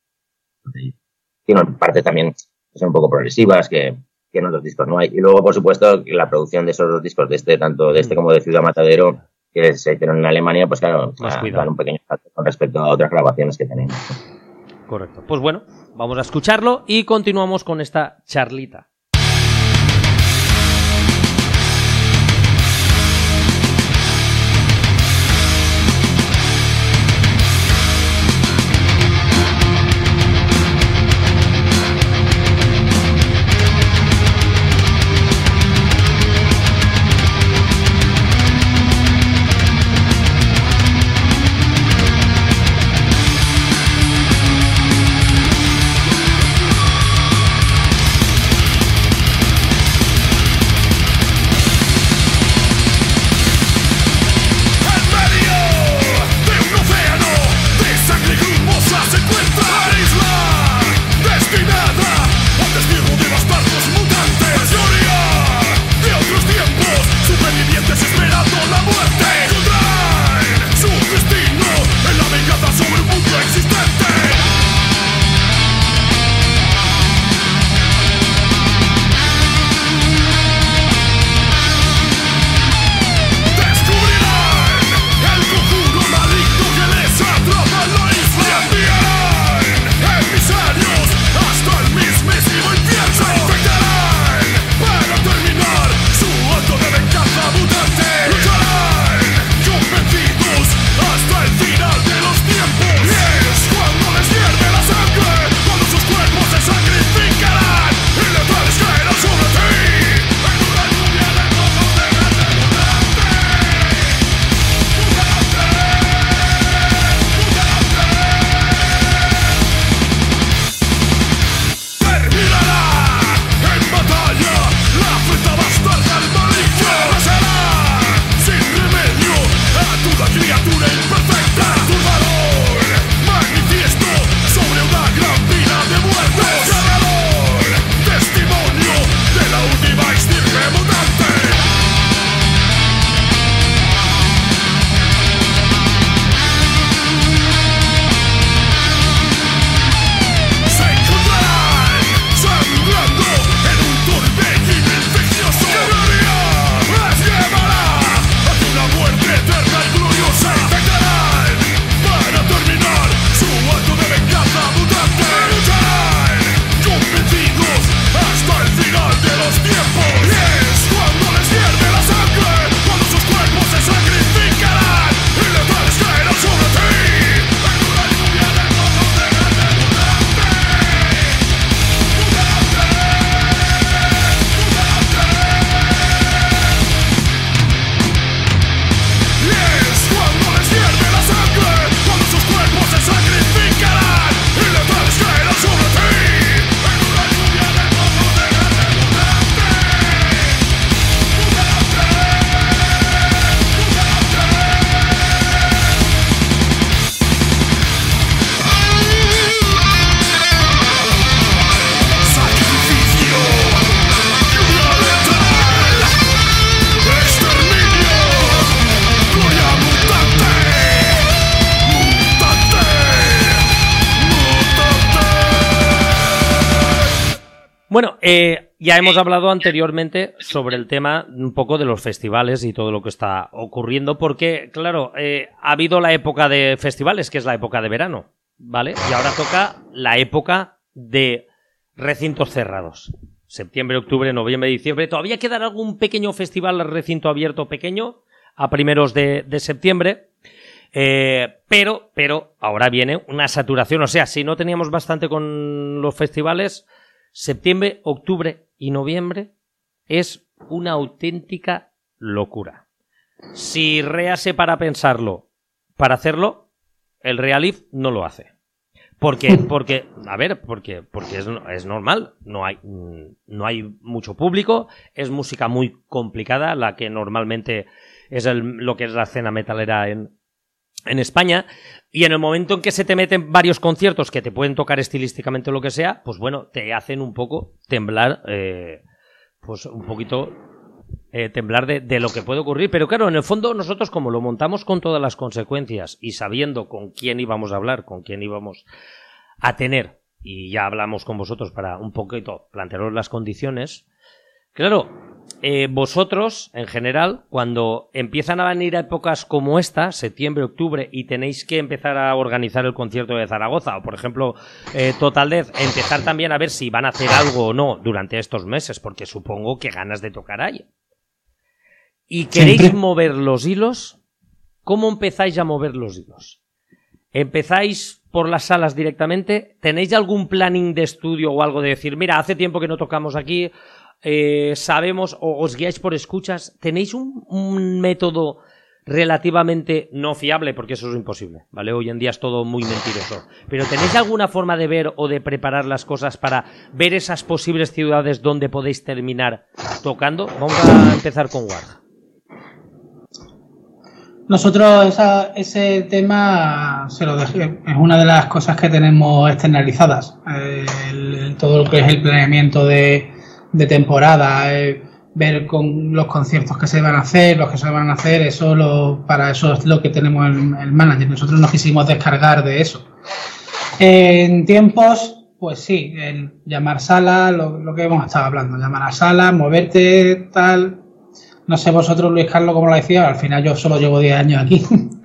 Tiene partes también que son un poco progresivas que, que en otros discos no hay. Y luego, por supuesto, la producción de esos dos discos, de este, tanto de este como de Ciudad Matadero, que se hicieron en Alemania, pues claro, dan un pequeño salto con respecto a otras grabaciones que tenemos. Correcto. Pues bueno, vamos a escucharlo y continuamos con esta charlita. Bueno, eh, ya hemos hablado anteriormente sobre el tema un poco de los festivales y todo lo que está ocurriendo, porque, claro, eh, ha habido la época de festivales, que es la época de verano, ¿vale? Y ahora toca la época de recintos cerrados. Septiembre, octubre, noviembre, diciembre. Todavía quedará algún pequeño festival recinto abierto pequeño a primeros de, de septiembre. Eh, pero, pero ahora viene una saturación. O sea, si no teníamos bastante con los festivales, septiembre, octubre y noviembre es una auténtica locura. Si Rea se para a pensarlo para hacerlo, el Realif no lo hace. ¿Por qué? Porque, a ver, porque, porque es, es normal, no hay, no hay mucho público, es música muy complicada, la que normalmente es el, lo que es la escena metalera en, en España, y en el momento en que se te meten varios conciertos que te pueden tocar estilísticamente lo que sea, pues bueno, te hacen un poco temblar, eh, pues un poquito eh, temblar de, de lo que puede ocurrir. Pero claro, en el fondo nosotros, como lo montamos con todas las consecuencias y sabiendo con quién íbamos a hablar, con quién íbamos a tener, y ya hablamos con vosotros para un poquito plantearos las condiciones, claro, eh, vosotros, en general, cuando empiezan a venir épocas como esta, septiembre, octubre, y tenéis que empezar a organizar el concierto de Zaragoza, o por ejemplo, eh, Total Death, empezar también a ver si van a hacer algo o no durante estos meses, porque supongo que ganas de tocar hay. Y queréis Siempre. mover los hilos, ¿cómo empezáis a mover los hilos? ¿Empezáis por las salas directamente? ¿Tenéis algún planning de estudio o algo de decir, mira, hace tiempo que no tocamos aquí, eh, sabemos, o os guiáis por escuchas? ¿Tenéis un, un método relativamente no fiable? Porque eso es imposible, ¿vale? Hoy en día es todo muy mentiroso. Pero ¿tenéis alguna forma de ver o de preparar las cosas para ver esas posibles ciudades donde podéis terminar tocando? Vamos a empezar con Warg. Nosotros esa, ese tema se lo dejé, es una de las cosas que tenemos externalizadas, eh, el, el, todo lo que es el planeamiento de, de temporada, eh, ver con los conciertos que se van a hacer, los que se van a hacer, eso lo, para eso es lo que tenemos el, el manager. Nosotros nos quisimos descargar de eso. En tiempos, pues sí, el llamar sala, lo, lo que hemos estado hablando, llamar a sala, moverte, tal. No sé vosotros, Luis Carlos, como lo decía, al final yo solo llevo diez años aquí.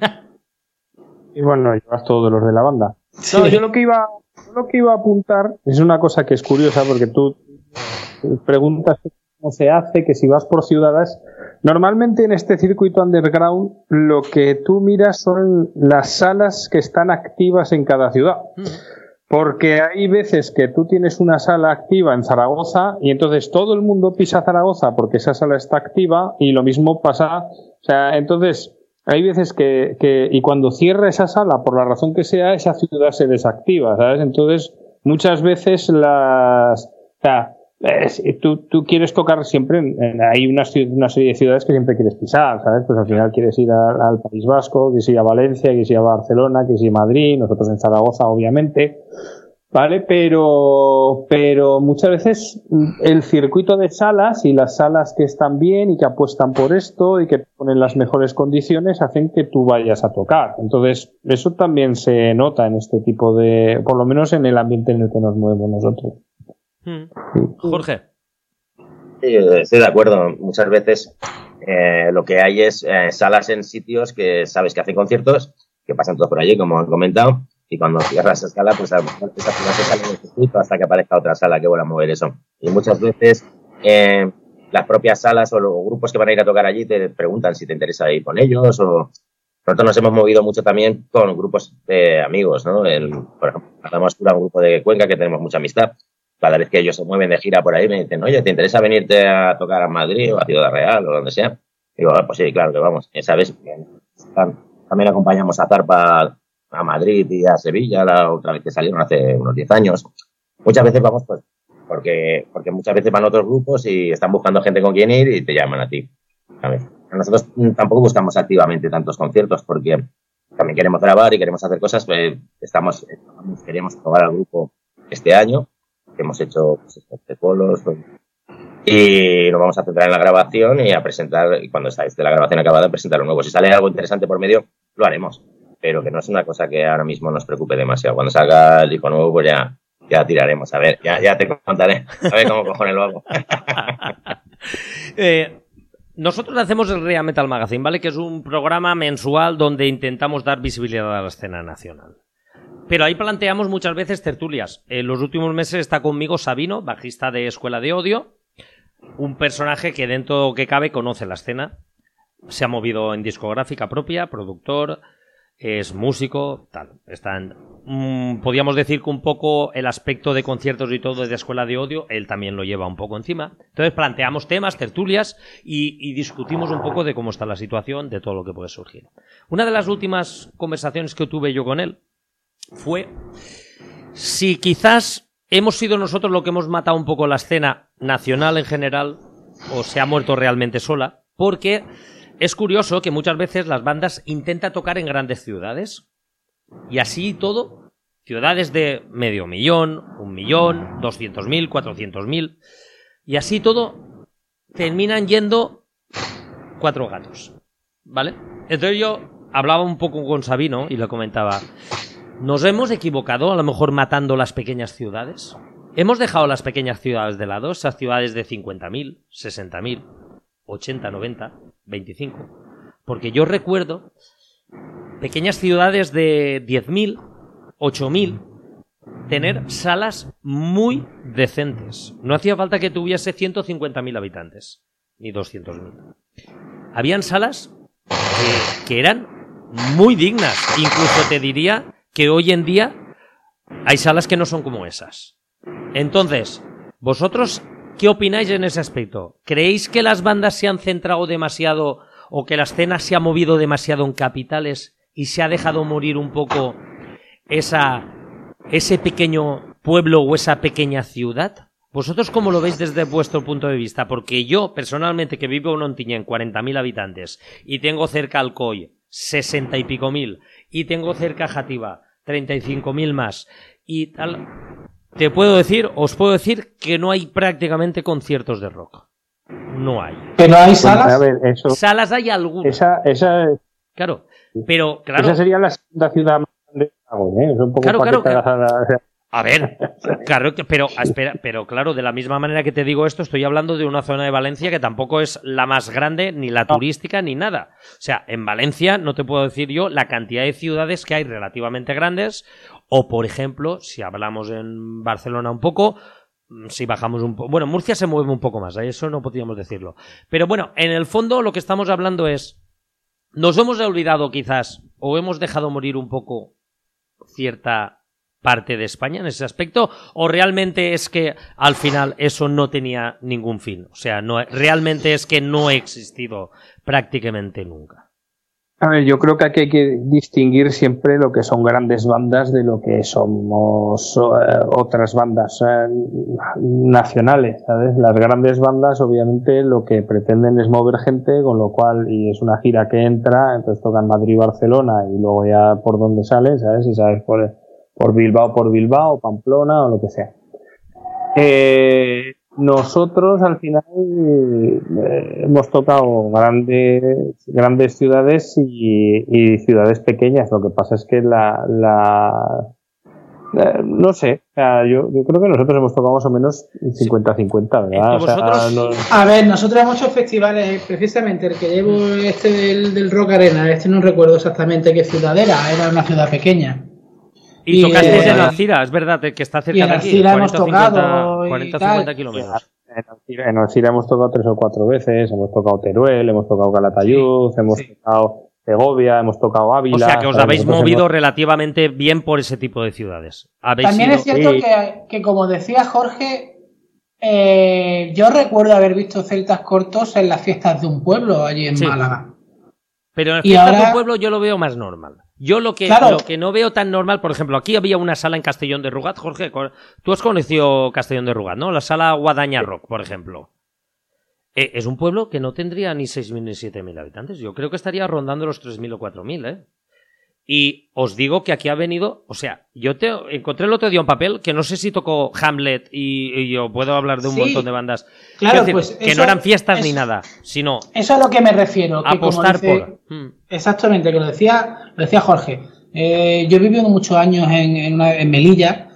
Y bueno, llevas todos los de la banda. Sí. No, yo lo que iba, lo que iba a apuntar es una cosa que es curiosa, porque tú preguntas cómo se hace, que si vas por ciudades. Normalmente en este circuito underground lo que tú miras son las salas que están activas en cada ciudad. Mm. Porque hay veces que tú tienes una sala activa en Zaragoza y entonces todo el mundo pisa Zaragoza porque esa sala está activa, y lo mismo pasa, o sea, entonces hay veces que, que y cuando cierra esa sala, por la razón que sea, esa ciudad se desactiva, ¿sabes? Entonces muchas veces las, o sea, eh, tú, tú quieres tocar siempre, en, en, hay una, una serie de ciudades que siempre quieres pisar, ¿sabes? Pues al final quieres ir a, al País Vasco, quieres ir a Valencia, quieres ir a Barcelona, quieres ir a Madrid, nosotros en Zaragoza, obviamente, ¿vale? Pero, pero muchas veces el circuito de salas y las salas que están bien y que apuestan por esto y que ponen las mejores condiciones hacen que tú vayas a tocar. Entonces, eso también se nota en este tipo de, por lo menos en el ambiente en el que nos movemos nosotros. Hmm. Jorge. Sí, estoy de acuerdo. Muchas veces eh, lo que hay es eh, salas en sitios que sabes que hacen conciertos, que pasan todos por allí, como han comentado, y cuando cierras esa sala, pues a lo mejor esa sala se sale en el circuito hasta que aparezca otra sala que vuelva a mover eso. Y muchas veces eh, las propias salas o los grupos que van a ir a tocar allí te preguntan si te interesa ir con ellos, o nosotros nos hemos movido mucho también con grupos de amigos, ¿no? El, por ejemplo, hablamos con un grupo de Cuenca que tenemos mucha amistad. Cada vez que ellos se mueven de gira por ahí me dicen, oye, ¿te interesa venirte a tocar a Madrid o a Ciudad Real o donde sea? Digo, ah, pues sí, claro que vamos. ¿Sabes? También acompañamos a Zarpa a Madrid y a Sevilla, la otra vez que salieron hace unos diez años. Muchas veces vamos pues porque porque muchas veces van otros grupos y están buscando gente con quien ir y te llaman a ti. ¿Sabes? Nosotros tampoco buscamos activamente tantos conciertos porque también queremos grabar y queremos hacer cosas. Pues estamos, queremos probar al grupo este año. Hemos hecho pues, estos polos pues, y nos vamos a centrar en la grabación y a presentar, y cuando esté la grabación acabada, presentar lo nuevo. Si sale algo interesante por medio, lo haremos, pero que no es una cosa que ahora mismo nos preocupe demasiado. Cuando salga el disco nuevo, pues ya ya tiraremos. A ver, ya, ya te contaré. A ver cómo cojones lo hago. eh, nosotros hacemos el Rea Metal Magazine, ¿vale? Que es un programa mensual donde intentamos dar visibilidad a la escena nacional. Pero ahí planteamos muchas veces tertulias. En los últimos meses está conmigo Sabino, bajista de Escuela de Odio, un personaje que dentro que cabe conoce la escena, se ha movido en discográfica propia, productor, es músico, tal. Están, mmm, podríamos decir que un poco el aspecto de conciertos y todo de Escuela de Odio, él también lo lleva un poco encima. Entonces planteamos temas, tertulias y, y discutimos un poco de cómo está la situación, de todo lo que puede surgir. Una de las últimas conversaciones que tuve yo con él fue si quizás hemos sido nosotros lo que hemos matado un poco la escena nacional en general o se ha muerto realmente sola, porque es curioso que muchas veces las bandas intentan tocar en grandes ciudades y así todo, ciudades de medio millón, un millón, doscientos mil, cuatrocientos mil y así todo terminan yendo cuatro gatos, ¿vale? Entonces yo hablaba un poco con Sabino y le comentaba: ¿nos hemos equivocado a lo mejor matando las pequeñas ciudades? ¿Hemos dejado las pequeñas ciudades de lado? Esas ciudades de cincuenta mil, sesenta mil, ochenta, noventa, veinticinco. Porque yo recuerdo pequeñas ciudades de diez mil, ocho mil, tener salas muy decentes. No hacía falta que tuviese ciento cincuenta mil habitantes, ni doscientos mil. Habían salas que, que eran muy dignas. Incluso te diría que hoy en día hay salas que no son como esas. Entonces, ¿vosotros qué opináis en ese aspecto? ¿Creéis que las bandas se han centrado demasiado o que la escena se ha movido demasiado en capitales y se ha dejado morir un poco esa, ese pequeño pueblo o esa pequeña ciudad? ¿Vosotros cómo lo veis desde vuestro punto de vista? Porque yo, personalmente, que vivo en Ontinyent, cuarenta mil habitantes, y tengo cerca Alcoy, sesenta y pico mil, y tengo cerca Játiva, treinta y cinco mil más, y tal, te puedo decir, os puedo decir que no hay prácticamente conciertos de rock. No hay. ¿Pero hay salas? Bueno, a ver, eso, salas hay algunas. Esa, esa, claro, pero claro. Esa sería la segunda ciudad más grande de Aragón, ¿eh? Es un poco claro, claro, claro. La, o sea, a ver, claro, pero espera, pero claro, de la misma manera que te digo esto, estoy hablando de una zona de Valencia que tampoco es la más grande, ni la turística, ni nada. O sea, en Valencia no te puedo decir yo la cantidad de ciudades que hay relativamente grandes, o por ejemplo, si hablamos en Barcelona un poco, si bajamos un poco... Bueno, Murcia se mueve un poco más, ¿eh? Eso no podríamos decirlo. Pero bueno, en el fondo lo que estamos hablando es, nos hemos olvidado quizás, o hemos dejado morir un poco cierta parte de España en ese aspecto, o realmente es que al final eso no tenía ningún fin, o sea, no, realmente es que no ha existido prácticamente nunca. A ver, yo creo que aquí hay que distinguir siempre lo que son grandes bandas de lo que somos eh, otras bandas eh, nacionales, ¿sabes? Las grandes bandas obviamente lo que pretenden es mover gente, con lo cual, y es una gira que entra, entonces tocan Madrid, Barcelona y luego ya por donde sale, ¿sabes? Si sabes por por Bilbao, por Bilbao, Pamplona o lo que sea. Eh, nosotros al final eh, hemos tocado grandes grandes ciudades y, y ciudades pequeñas. Lo que pasa es que la, la eh, no sé, o sea, yo, yo creo que nosotros hemos tocado más o menos cincuenta cincuenta, ¿verdad? ¿Y vosotros? O sea, no... A ver, nosotros hemos hecho festivales, precisamente el que llevo este del, del Rock Arena, este no recuerdo exactamente qué ciudad era, era una ciudad pequeña. Y, y tocaste eh, en Alcira, es verdad, que está cerca de aquí, cuarenta o cincuenta kilómetros. En Alcira, en Alcira hemos tocado tres o cuatro veces, hemos tocado Teruel, hemos tocado Calatayud, sí, hemos sí. tocado Segovia, hemos tocado Ávila. O sea, que os habéis movido hemos... relativamente bien por ese tipo de ciudades. También sido... es cierto sí. que, que, como decía Jorge, eh, yo recuerdo haber visto celtas cortos en las fiestas de un pueblo allí en sí. Málaga. Pero en las fiestas ahora... de un pueblo yo lo veo más normal. Yo lo que, claro. lo que no veo tan normal, por ejemplo, aquí había una sala en Castellón de Rugat, Jorge, tú has conocido Castellón de Rugat, ¿no? La sala Guadaña Rock, por ejemplo. Eh, es un pueblo que no tendría ni seis mil ni siete mil habitantes. Yo creo que estaría rondando los tres mil o cuatro mil, ¿eh? Y os digo que aquí ha venido, o sea, yo te encontré el otro día un papel que no sé si tocó Hamlet y, y yo puedo hablar de un sí, montón de bandas. Claro, decir, pues que eso, no eran fiestas eso, ni nada, sino eso es a lo que me refiero. Que apostar como dice, por. Exactamente, que lo decía, lo decía Jorge. Eh, yo he vivido muchos años en, en, una, en Melilla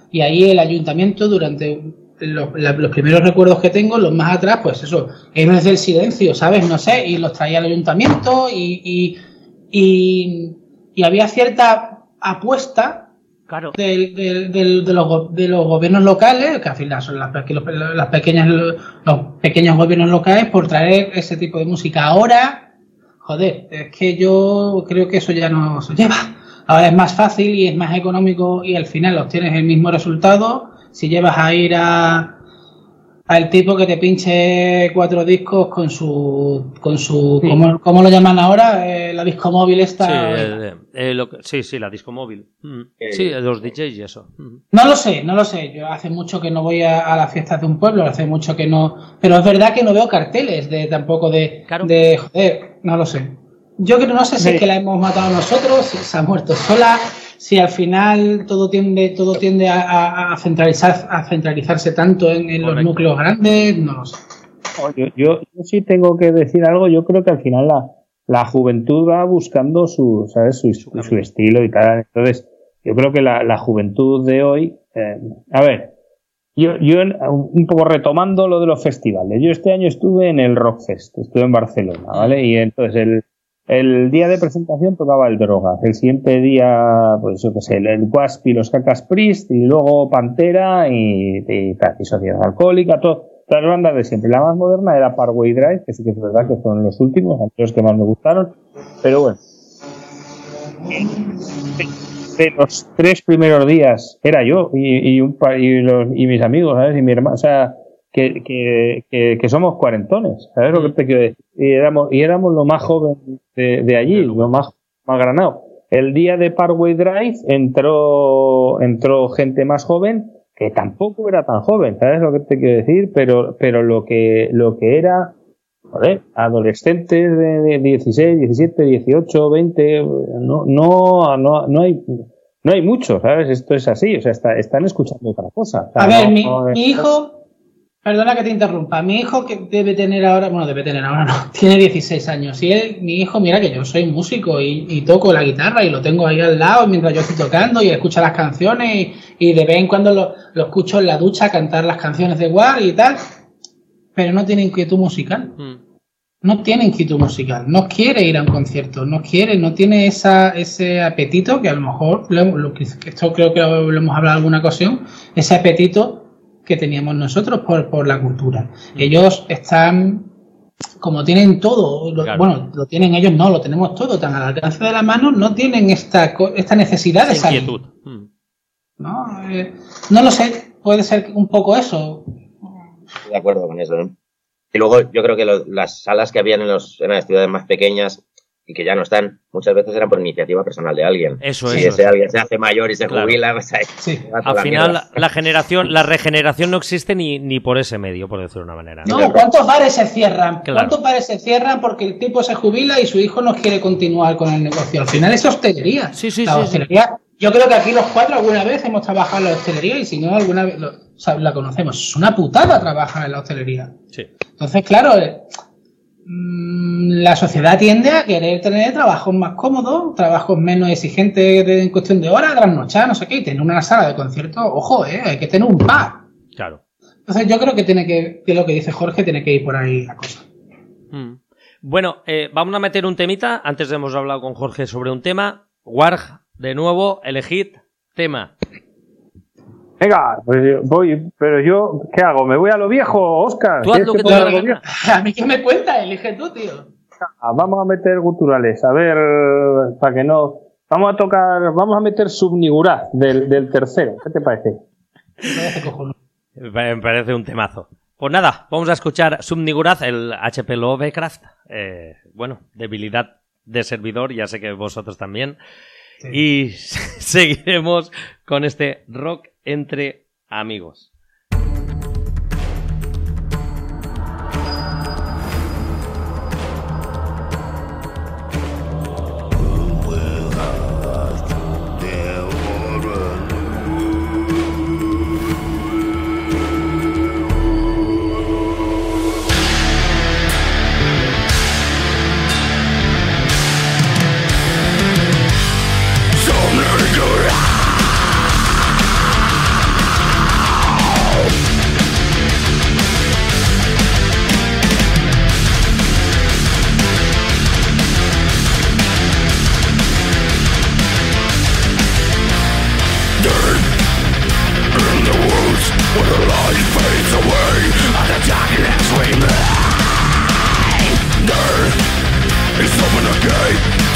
y ahí el ayuntamiento durante los, la, los primeros recuerdos que tengo, los más atrás, pues eso, héroes del silencio, ¿sabes? No sé, y los traía al ayuntamiento y, y, y, y había cierta apuesta Claro. de, de, de, de, los, de los gobiernos locales, que al final son las, los, las pequeñas, los pequeños gobiernos locales, por traer ese tipo de música. Ahora, joder, es que yo creo que eso ya no se lleva. Ahora es más fácil y es más económico y al final obtienes el mismo resultado si llevas a ir a al tipo que te pinche cuatro discos con su con su sí. ¿cómo, cómo lo llaman ahora? Eh, la disco móvil esta. Sí, eh, eh, lo que, sí, sí, la disco móvil. Mm. Sí, los D Js y eso. Mm. No lo sé, no lo sé. Yo hace mucho que no voy a, a las fiestas de un pueblo, hace mucho que no. Pero es verdad que no veo carteles de tampoco de, claro. de joder, no lo sé. Yo creo, no sé si sí. es que la hemos matado nosotros, si se ha muerto sola, si al final todo tiende, todo tiende a, a, a centralizar, a centralizarse tanto en, en los núcleos grandes, no lo sé. Yo, yo, yo sí tengo que decir algo. Yo creo que al final la, la juventud va buscando su, ¿sabes? Su, su, su estilo y tal. Entonces, yo creo que la, la juventud de hoy, eh, a ver, yo, yo un poco retomando lo de los festivales. Yo este año estuve en el Rockfest, estuve en Barcelona, ¿vale? Y entonces el El día de presentación tocaba el Drogas, el siguiente día, pues yo qué sé, el Wasp y los Cacas Priest, y luego Pantera y, y, y Sociedad Alcohólica, todo, todas las bandas de siempre. La más moderna era Parkway Drive, que sí que es verdad que fueron los últimos, los que más me gustaron, pero bueno. De los tres primeros días era yo y, y, un, y, los, y mis amigos, ¿sabes? Y mi hermano, o sea, que, que, que, que somos cuarentones, ¿sabes lo que te quiero decir? Y éramos, y éramos lo más joven de, de allí, lo más, más granado. El día de Parkway Drive entró, entró gente más joven, que tampoco era tan joven, ¿sabes lo que te quiero decir? Pero, pero lo que, lo que era, joder, adolescentes de, de dieciséis, diecisiete, dieciocho, veinte, no, no, no, no hay, no hay mucho, ¿sabes? Esto es así, o sea, está, están escuchando otra cosa. O sea, a ver, no, mi, no, mi hijo, perdona que te interrumpa, mi hijo que debe tener ahora, bueno, debe tener ahora no, tiene dieciséis años, y él, mi hijo, mira que yo soy músico y, y toco la guitarra y lo tengo ahí al lado mientras yo estoy tocando y escucha las canciones y, y de vez en cuando lo, lo escucho en la ducha cantar las canciones de War y tal, pero no tiene inquietud musical. Mm. No tiene inquietud musical, no quiere ir a un concierto, no quiere, no tiene esa, ese apetito que a lo mejor, lo, lo, esto creo que lo, lo hemos hablado en alguna ocasión, ese apetito que teníamos nosotros por, por la cultura. Mm. Ellos están, como tienen todo, lo, claro. bueno, lo tienen ellos, no, lo tenemos todo tan al alcance de la mano, no tienen esta, esta necesidad de salir. Inquietud. Mm. No, eh, no lo sé, puede ser un poco eso. Estoy de acuerdo con eso, ¿no? Y luego yo creo que lo, las salas que habían en, los, en las ciudades más pequeñas y que ya no están, muchas veces eran por iniciativa personal de alguien. Eso si es. Si ese eso. alguien se hace mayor y se claro. jubila, pues ahí, sí. Al final la, la generación, la regeneración no existe ni, ni por ese medio, por decirlo de una manera. No, ¿cuántos bares se cierran? Claro. ¿Cuántos bares se cierran porque el tipo se jubila y su hijo no quiere continuar con el negocio? Al final es hostelería. Sí, sí, la sí, hostelería. Sí. Yo creo que aquí los cuatro alguna vez hemos trabajado en la hostelería y si no alguna vez lo, o sea, la conocemos. Es una putada trabajar en la hostelería. Sí. Entonces, claro, eh, la sociedad tiende a querer tener trabajos más cómodos, trabajos menos exigentes de, en cuestión de horas, trasnochar, no sé qué, y tener una sala de conciertos, ojo, eh, hay que tener un bar. Claro. Entonces yo creo que tiene que, que lo que dice Jorge, tiene que ir por ahí la cosa. Mm. Bueno, eh, vamos a meter un temita. Antes hemos hablado con Jorge sobre un tema. Warg, de nuevo, elegid tema. Venga, pues yo voy, pero yo, ¿qué hago? ¿Me voy a lo viejo, Óscar? Tú haz lo que te dé la gana. A mí que me cuenta, elige tú, tío. Vamos a meter guturales, a ver, para que no... Vamos a tocar, vamos a meter Subniguraz del, del tercero. ¿Qué te parece? Me parece un temazo. Pues nada, vamos a escuchar Subniguraz, el H P Lovecraft. Eh, bueno, debilidad de servidor, ya sé que vosotros también. Sí. Y seguiremos con este rock entre amigos. Some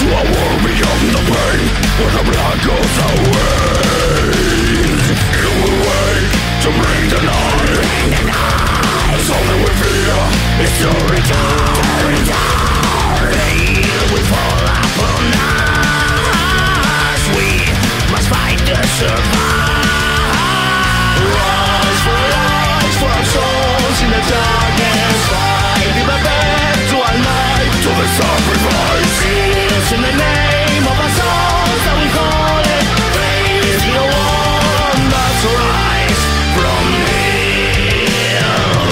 to a world beyond the pain, where the blood goes away. It will wait to bring the night. So that we fear is to return. Pain will fall upon us. We must fight to survive. Rise for life, for our souls in the darkness. Fight in the bed to our light, to the sacrifice. It's in the name of our souls that we call it. Praise the one that's rise from here.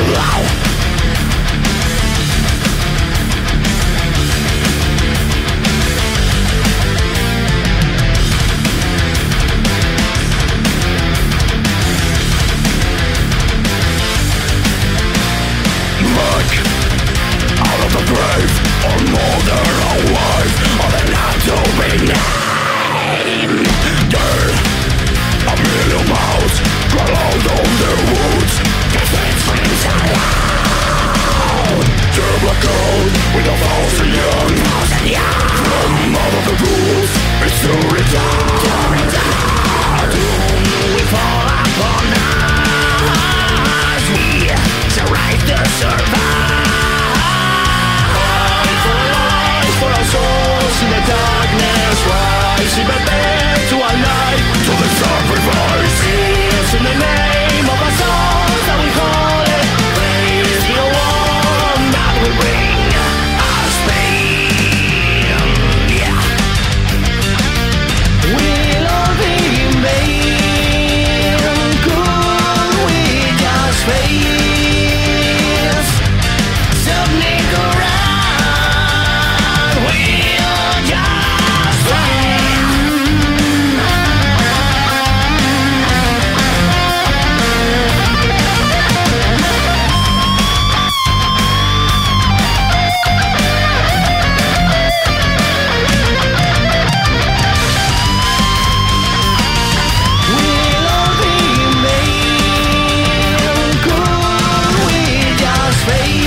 Back out of the grave, or mother or wife, or the not to be named. Dead, a million mouths crawl out of their woods. The dead screams aloud. Their black coat with a thousand young. From out of the roots, it's to return. Doom will fall upon us. We strive to survive. Fight for life, for our souls in the darkness. Rise in the bed to our light, to the sacrifice. It's in the name of our souls that we call it. Praise the one that will bring us pain. Yeah. We'll all be in vain. Could we just face something around? We'll just face. We'll all be in vain. Could we just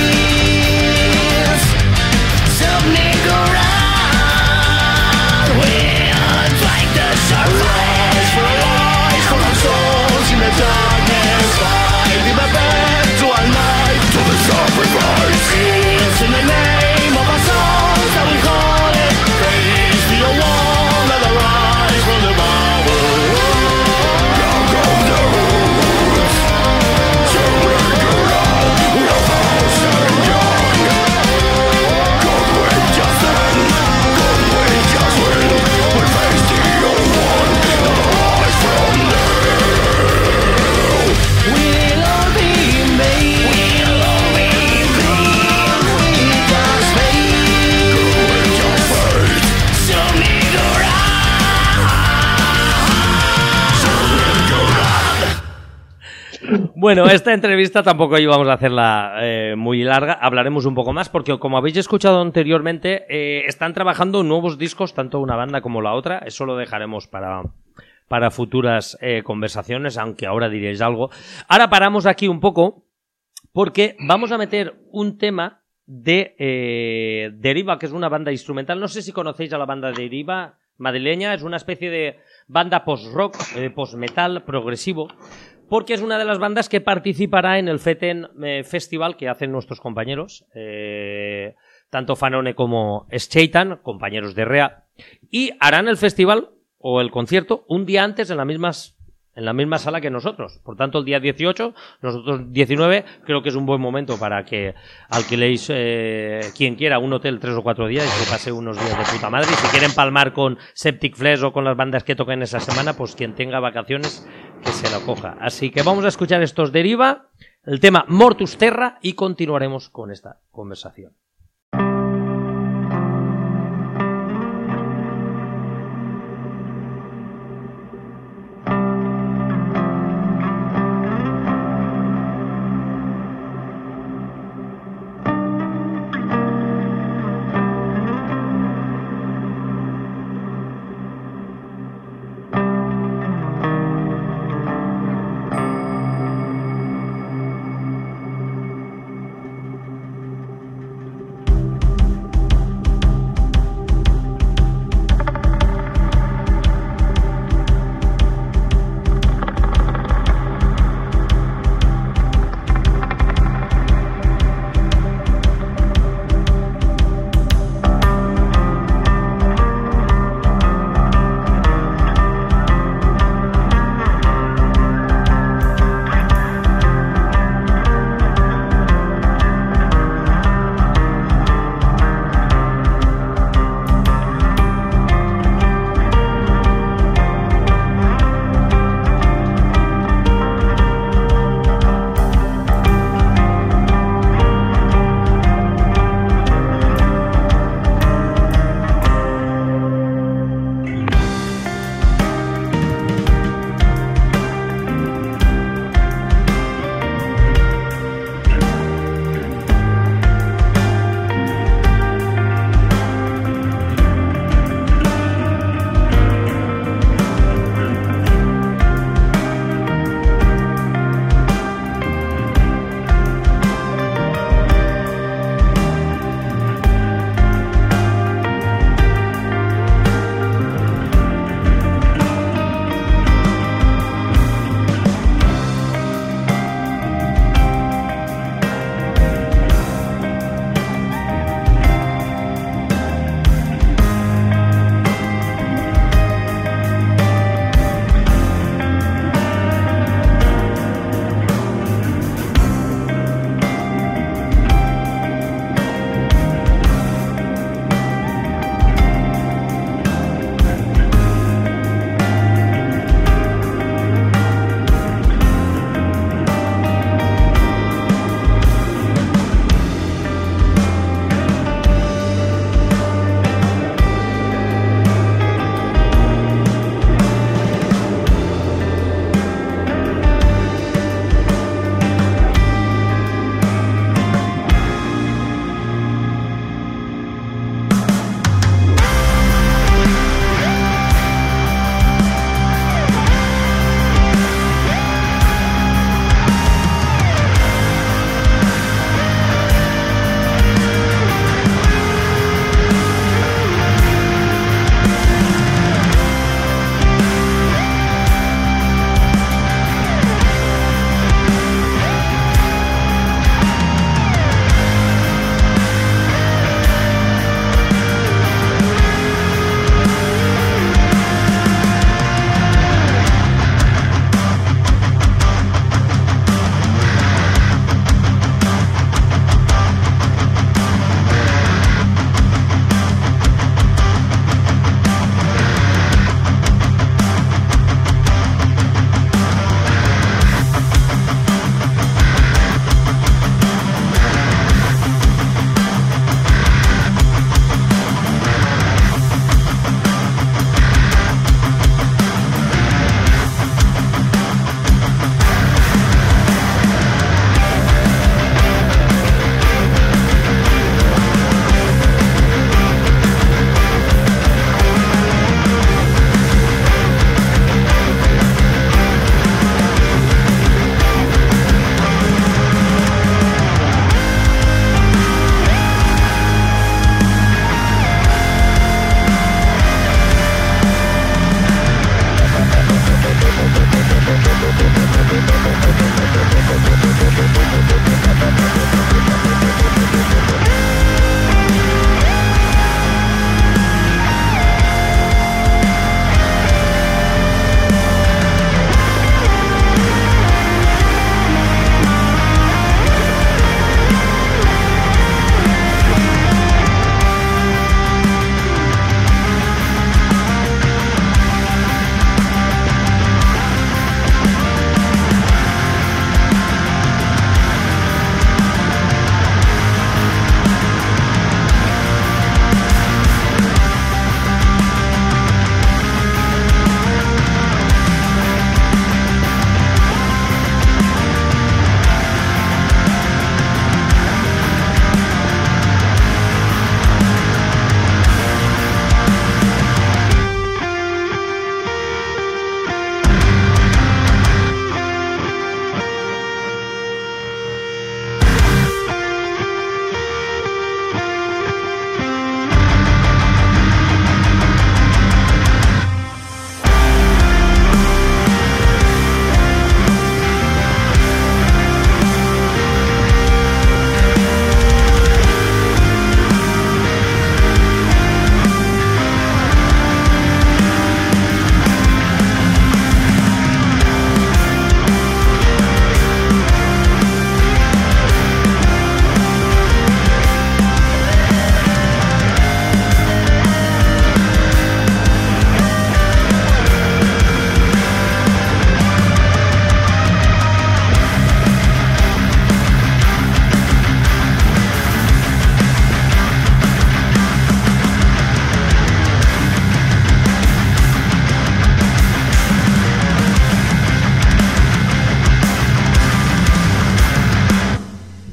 face something around? We'll try to survive. For life, for our souls in the darkness. Fight in the bed to our light, to the sacrifice. It's in the name of our souls that we call it. Praise the one that arise from the Bible. Now go the roots. Surrender all, we are thousand young. God will just end, God will just win. We face the old one that arise from there. We'll all be in vain. We'll all be in vain. We just face. We just face. Something around. Bueno, esta entrevista tampoco íbamos a hacerla eh, muy larga, hablaremos un poco más porque como habéis escuchado anteriormente, eh, están trabajando nuevos discos, tanto una banda como la otra, eso lo dejaremos para, para futuras eh, conversaciones, aunque ahora diréis algo. Ahora paramos aquí un poco porque vamos a meter un tema de eh, Deriva, que es una banda instrumental, no sé si conocéis a la banda Deriva madrileña, es una especie de banda post-rock, eh, post-metal, progresivo, porque es una de las bandas que participará en el Feten eh, Festival que hacen nuestros compañeros, eh, tanto Fanone como Scheitan, compañeros de Rea, y harán el festival o el concierto un día antes en las mismas en la misma sala que nosotros. Por tanto, el día dieciocho, nosotros diecinueve, creo que es un buen momento para que alquiléis eh, quien quiera un hotel tres o cuatro días y que pase unos días de puta madre. Y si quieren palmar con Septic Flesh o con las bandas que toquen esa semana, pues quien tenga vacaciones que se la coja. Así que vamos a escuchar estos Deriva, el tema Mortus Terra, y continuaremos con esta conversación.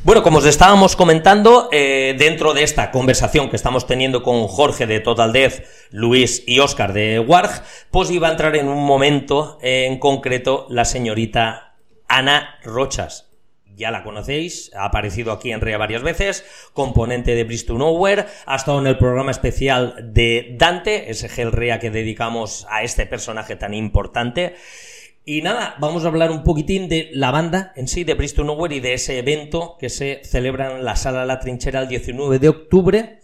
Bueno, como os estábamos comentando, eh, dentro de esta conversación que estamos teniendo con Jorge de Total Death, Luis y Óscar de Warg, pues iba a entrar en un momento eh, en concreto la señorita Ana Rochas. Ya la conocéis, ha aparecido aquí en Rea varias veces, componente de Bridge to Nowhere, ha estado en el programa especial de Dante, ese Hell Rea que dedicamos a este personaje tan importante. Y nada, vamos a hablar un poquitín de la banda en sí, de Bridge to Nowhere, y de ese evento que se celebra en la Sala La Trinchera el diecinueve de octubre.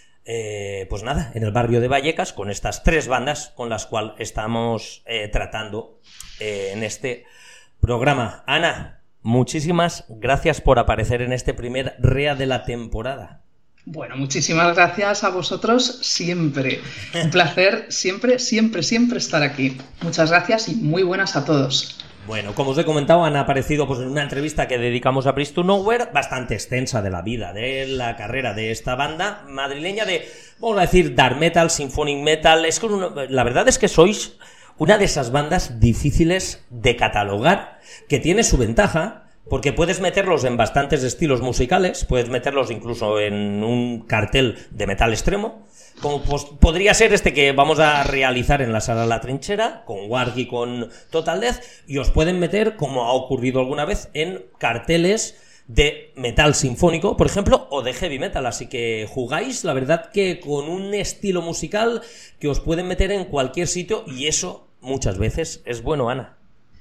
Eh, pues nada, en el barrio de Vallecas, con estas tres bandas con las cuales estamos eh, tratando eh, en este programa. Ana, muchísimas gracias por aparecer en este primer Rea de la temporada. Bueno, muchísimas gracias a vosotros siempre. Un placer siempre, siempre, siempre estar aquí. Muchas gracias y muy buenas a todos. Bueno, como os he comentado, han aparecido pues, en una entrevista que dedicamos a Bridge to Nowhere, bastante extensa de la vida, de la carrera de esta banda madrileña de, vamos a decir, dark metal, symphonic metal. Es que uno, la verdad es que sois una de esas bandas difíciles de catalogar, que tiene su ventaja, porque puedes meterlos en bastantes estilos musicales, puedes meterlos incluso en un cartel de metal extremo, como pues, podría ser este que vamos a realizar en la Sala La Trinchera, con Warg y con Total Death, y os pueden meter, como ha ocurrido alguna vez, en carteles de metal sinfónico, por ejemplo, o de heavy metal, así que jugáis, la verdad que con un estilo musical que os pueden meter en cualquier sitio, y eso muchas veces es bueno, Ana.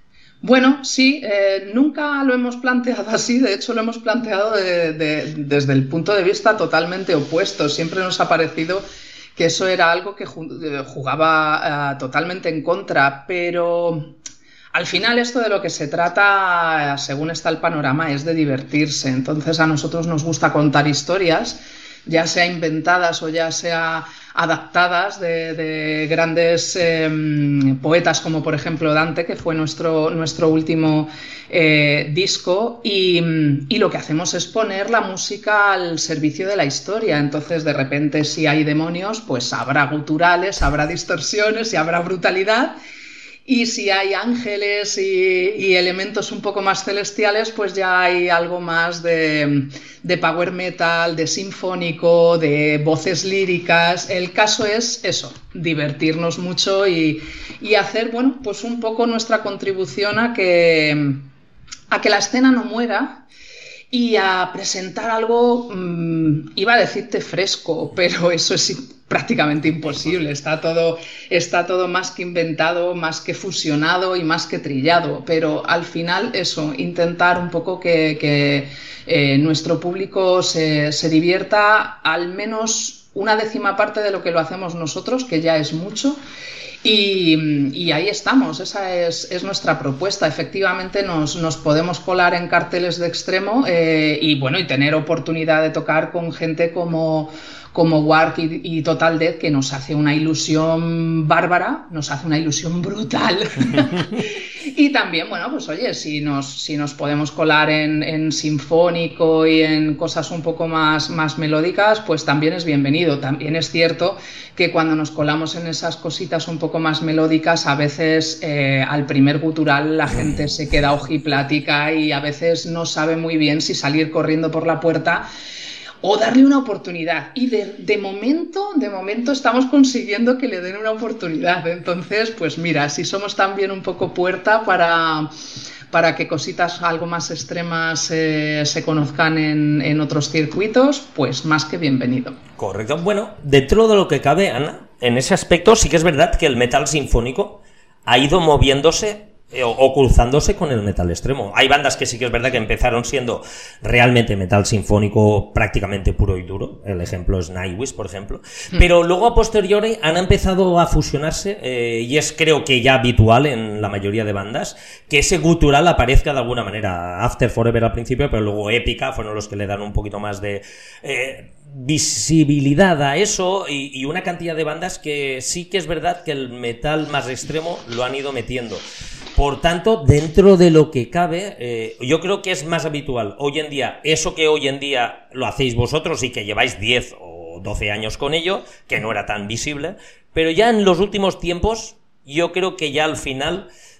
Bueno, sí, eh, nunca lo hemos planteado así, de hecho lo hemos planteado de, de, desde el punto de vista totalmente opuesto. Siempre nos ha parecido que eso era algo que jugaba uh, totalmente en contra, pero al final esto de lo que se trata, según está el panorama, es de divertirse. Entonces a nosotros nos gusta contar historias, ya sea inventadas o ya sea adaptadas de, de grandes eh, poetas como por ejemplo Dante, que fue nuestro, nuestro último eh, disco, y, y lo que hacemos es poner la música al servicio de la historia. Entonces de repente si hay demonios, pues habrá guturales, habrá distorsiones y habrá brutalidad. Y si hay ángeles y, y elementos un poco más celestiales, pues ya hay algo más de, de power metal, de sinfónico, de voces líricas. El caso es eso, divertirnos mucho y, y hacer, bueno, pues un poco nuestra contribución a que, a que la escena no muera y a presentar algo, mmm, iba a decirte fresco, pero eso es prácticamente imposible. Está todo, está todo más que inventado, más que fusionado y más que trillado, pero al final eso, intentar un poco que, que eh, nuestro público se, se divierta al menos una décima parte de lo que lo hacemos nosotros, que ya es mucho. Y, y ahí estamos, esa es, es nuestra propuesta. Efectivamente nos, nos podemos colar en carteles de extremo eh, y bueno, y tener oportunidad de tocar con gente como, como Warg y, y Total Death, que nos hace una ilusión bárbara, nos hace una ilusión brutal. Y también, bueno, pues oye, si nos, si nos podemos colar en, en sinfónico y en cosas un poco más, más melódicas, pues también es bienvenido. También es cierto que cuando nos colamos en esas cositas un poco más melódicas, a veces eh, al primer gutural la gente se queda ojiplática y a veces no sabe muy bien si salir corriendo por la puerta o darle una oportunidad. Y de, de momento, de momento estamos consiguiendo que le den una oportunidad. Entonces, pues mira, si somos también un poco puerta para, para que cositas algo más extremas eh, se conozcan en, en otros circuitos, pues más que bienvenido. Correcto. Bueno, dentro de lo que cabe, Ana, en ese aspecto sí que es verdad que el metal sinfónico ha ido moviéndose o cruzándose con el metal extremo. Hay bandas que sí que es verdad que empezaron siendo realmente metal sinfónico prácticamente puro y duro, el ejemplo es Nightwish, por ejemplo, mm. pero luego a posteriori han empezado a fusionarse eh, y es creo que ya habitual en la mayoría de bandas que ese gutural aparezca de alguna manera. After Forever al principio, pero luego Épica fueron los que le dan un poquito más de eh, visibilidad a eso, y, y una cantidad de bandas que sí que es verdad que el metal más extremo lo han ido metiendo. Por tanto, dentro de lo que cabe, eh, yo creo que es más habitual hoy en día, eso que hoy en día lo hacéis vosotros y que lleváis diez o doce años con ello, que no era tan visible, pero ya en los últimos tiempos yo creo que ya al final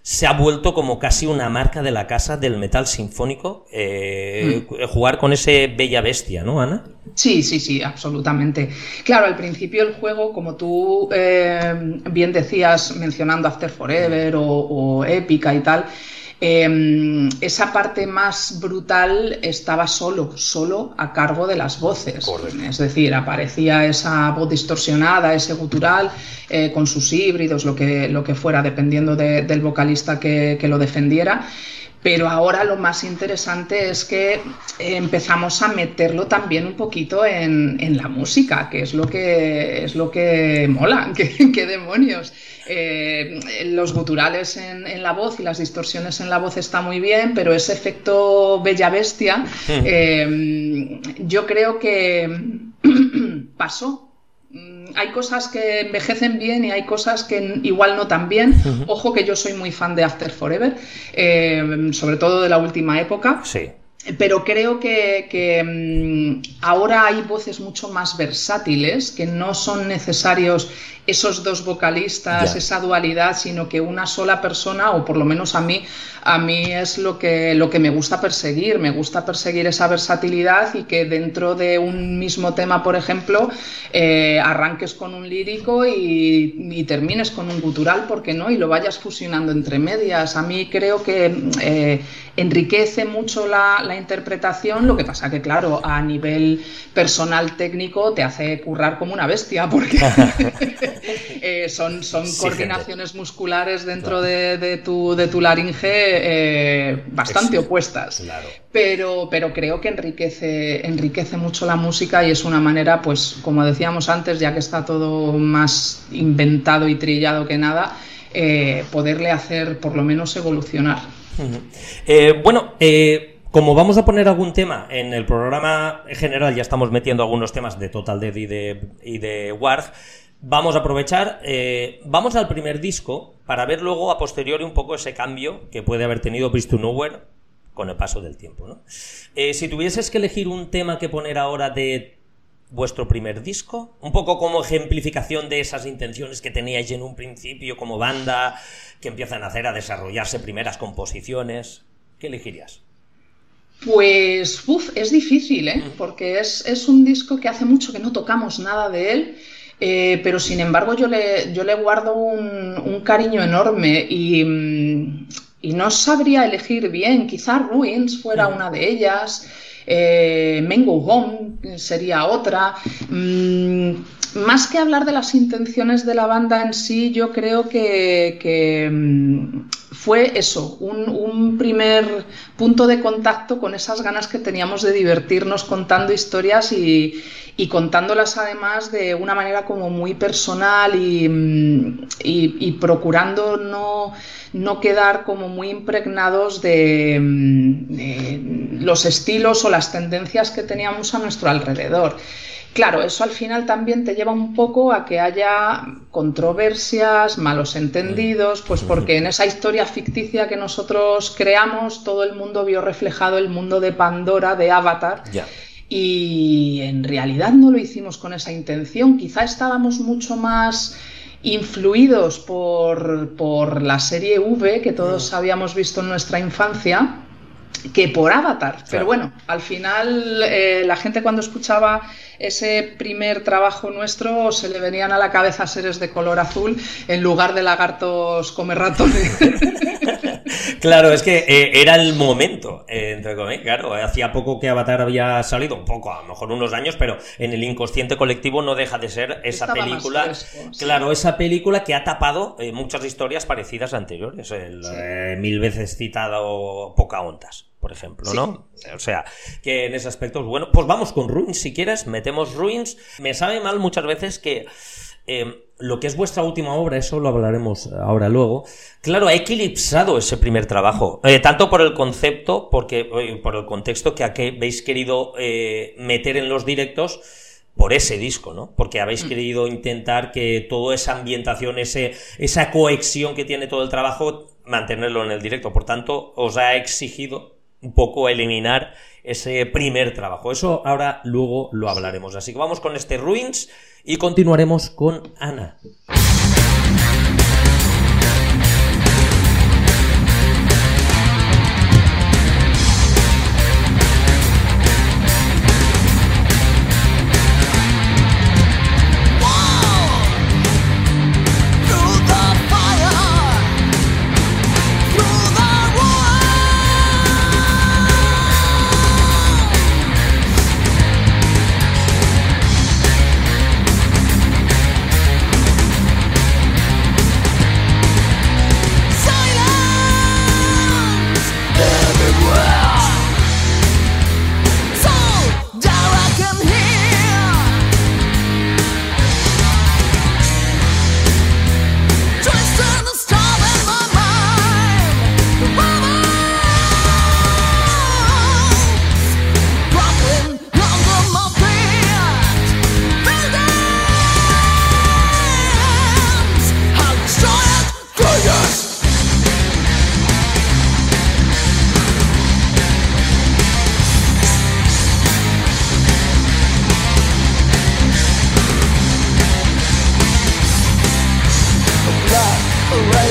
se ha vuelto como casi una marca de la casa del metal sinfónico, eh, mm. jugar con ese Bella Bestia, ¿no, Ana? Sí, sí, sí, absolutamente. Claro, al principio el juego, como tú eh, bien decías, mencionando After Forever o, o Épica y tal, Eh, esa parte más brutal estaba solo, solo a cargo de las voces. Correcto. Es decir, aparecía esa voz distorsionada, ese gutural, eh, con sus híbridos, lo que, lo que fuera, dependiendo de, del vocalista que, que lo defendiera. Pero ahora lo más interesante es que empezamos a meterlo también un poquito en, en la música, que es lo que, es lo que mola, que, que demonios. Eh, los guturales en, en la voz y las distorsiones en la voz está muy bien, pero ese efecto Bella Bestia, eh, yo creo que pasó. Hay cosas que envejecen bien y hay cosas que igual no tan bien. Uh-huh. Ojo que yo soy muy fan de After Forever, eh, sobre todo de la última época. Sí. Pero creo que, que um, ahora hay voces mucho más versátiles, que no son necesarios esos dos vocalistas, yeah. esa dualidad, sino que una sola persona, o por lo menos a mí, a mí es lo que, lo que me gusta perseguir. Me gusta perseguir esa versatilidad y que dentro de un mismo tema, por ejemplo, eh, arranques con un lírico y, y termines con un gutural, ¿por qué no? Y lo vayas fusionando entre medias. A mí creo que eh, enriquece mucho la, la interpretación, lo que pasa que, claro, a nivel personal técnico te hace currar como una bestia, porque eh, son, son sí, coordinaciones gente. musculares dentro claro. de, de, tu, de tu laringe eh, bastante es, opuestas. Claro. Pero, pero creo que enriquece, enriquece mucho la música y es una manera, pues, como decíamos antes, ya que está todo más inventado y trillado que nada, eh, poderle hacer por lo menos evolucionar. Uh-huh. Eh, bueno, eh... como vamos a poner algún tema en el programa general, ya estamos metiendo algunos temas de Total Death y de, y de Warg, vamos a aprovechar, eh, vamos al primer disco para ver luego a posteriori un poco ese cambio que puede haber tenido Bridge to Nowhere con el paso del tiempo, ¿no? Eh, si tuvieses que elegir un tema que poner ahora de vuestro primer disco, un poco como ejemplificación de esas intenciones que teníais en un principio como banda, que empiezan a hacer, a desarrollarse primeras composiciones, ¿qué elegirías? Pues, uff, es difícil, ¿eh? Porque es, es un disco que hace mucho que no tocamos nada de él, eh, pero sin embargo yo le, yo le guardo un, un cariño enorme y, y no sabría elegir bien. Quizá Ruins fuera una de ellas, eh, Men Go Home sería otra. Mm, más que hablar de las intenciones de la banda en sí, yo creo que, que fue eso, un, un primer punto de contacto con esas ganas que teníamos de divertirnos contando historias y, y contándolas además de una manera como muy personal y, y, y procurando no, no quedar como muy impregnados de, de los estilos o las tendencias que teníamos a nuestro alrededor. Claro, eso al final también te lleva un poco a que haya controversias, malos entendidos, pues porque en esa historia ficticia que nosotros creamos, todo el mundo vio reflejado el mundo de Pandora, de Avatar, yeah. y en realidad no lo hicimos con esa intención. Quizá estábamos mucho más influidos por, por la serie V, que todos habíamos visto en nuestra infancia, que por Avatar. Claro. Pero bueno, al final eh, la gente cuando escuchaba ese primer trabajo nuestro se le venían a la cabeza seres de color azul en lugar de lagartos come ratones. Claro, es que eh, era el momento, eh, entre comillas, claro, hacía poco que Avatar había salido, un poco, a lo mejor unos años, pero en el inconsciente colectivo no deja de ser esa Estaba película, fresco, sí. claro, esa película que ha tapado eh, muchas historias parecidas anteriores, el sí. eh, mil veces citado Pocahontas, por ejemplo, ¿no? Sí. O sea, que en ese aspecto, bueno, pues vamos con Ruins si quieres, metemos Ruins. Me sabe mal muchas veces que eh, lo que es vuestra última obra, eso lo hablaremos ahora luego, claro, ha eclipsado ese primer trabajo, eh, tanto por el concepto, porque eh, por el contexto que habéis querido eh, meter en los directos, por ese disco, ¿no? Porque habéis mm. querido intentar que toda esa ambientación, ese, esa cohesión que tiene todo el trabajo, mantenerlo en el directo. Por tanto, os ha exigido un poco eliminar ese primer trabajo. Eso ahora luego lo hablaremos. Así que vamos con este Ruins y continuaremos con Ana.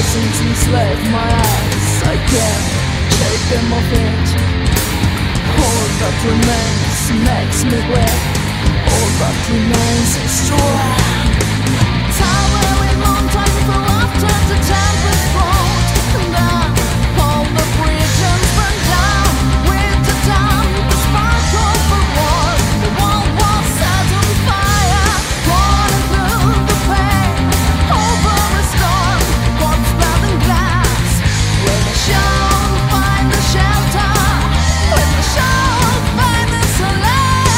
horizons enslave my eyes. I can't shake them off it. All that remains makes me weak. All that remains is strength. Towering mountains for after the tempest fought, and then all the bridges burned down with the dawn. The spark of the war, the world was set on fire, running through the pain over a storm, corpse blood and glass. When the shall find the shelter, when the shall find the solace.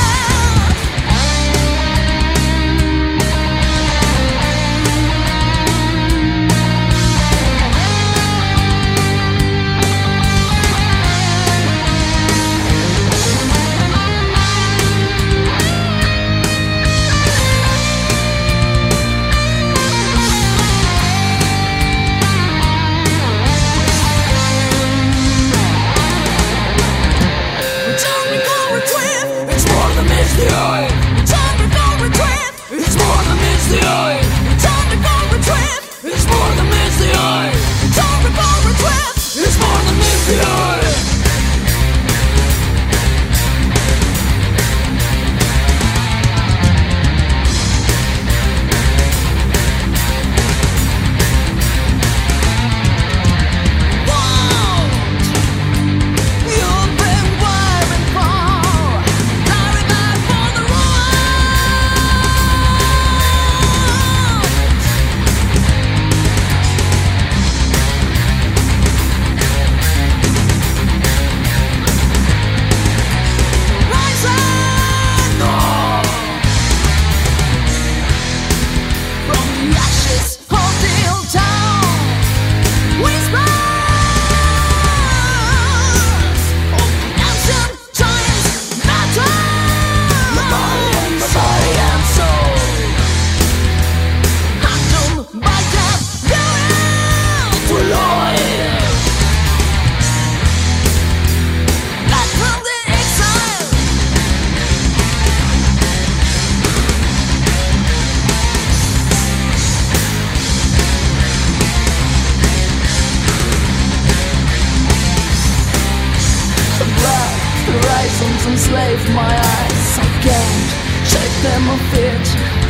Enslave my eyes, I can't shake them off it.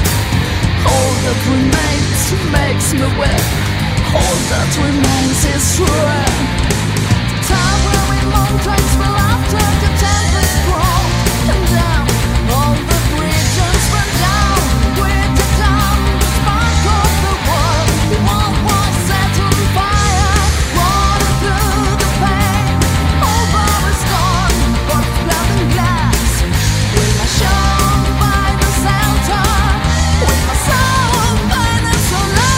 All that remains makes me weak. All that remains is strength. Towering mountains will after the tempest broke, and down all the bridges went down with the dawn. The spark of the world, the world was set on fire, running through the pain over a storm, corpse blood and glass. With my soul by the center, with my soul by the solar.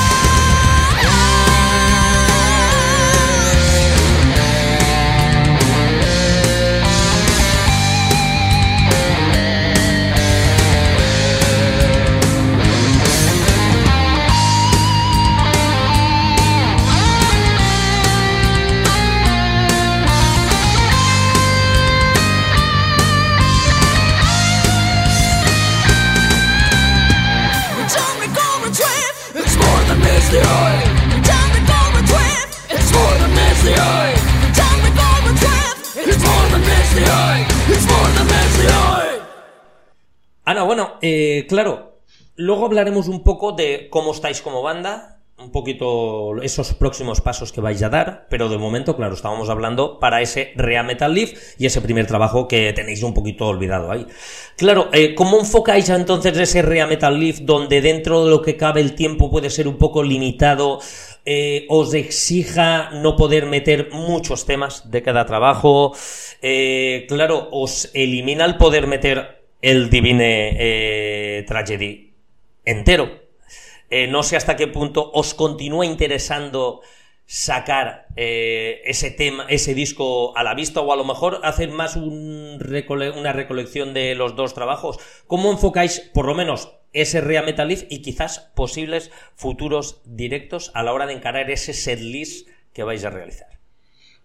Ana, bueno, eh, claro, luego hablaremos un poco de cómo estáis como banda, un poquito esos próximos pasos que vais a dar, pero de momento, claro, estábamos hablando para ese Rea Metal Live y ese primer trabajo que tenéis un poquito olvidado ahí. Claro, eh, ¿cómo enfocáis entonces ese Rea Metal Live donde dentro de lo que cabe el tiempo puede ser un poco limitado, eh, os exija no poder meter muchos temas de cada trabajo? Eh, claro, os elimina el poder meter el Divine eh, Tragedy entero. Eh, no sé hasta qué punto os continúa interesando sacar eh, ese tema, ese disco a la vista, o a lo mejor hacer más un recole- una recolección de los dos trabajos. ¿Cómo enfocáis por lo menos ese Rea Metal Live y quizás posibles futuros directos a la hora de encarar ese setlist que vais a realizar?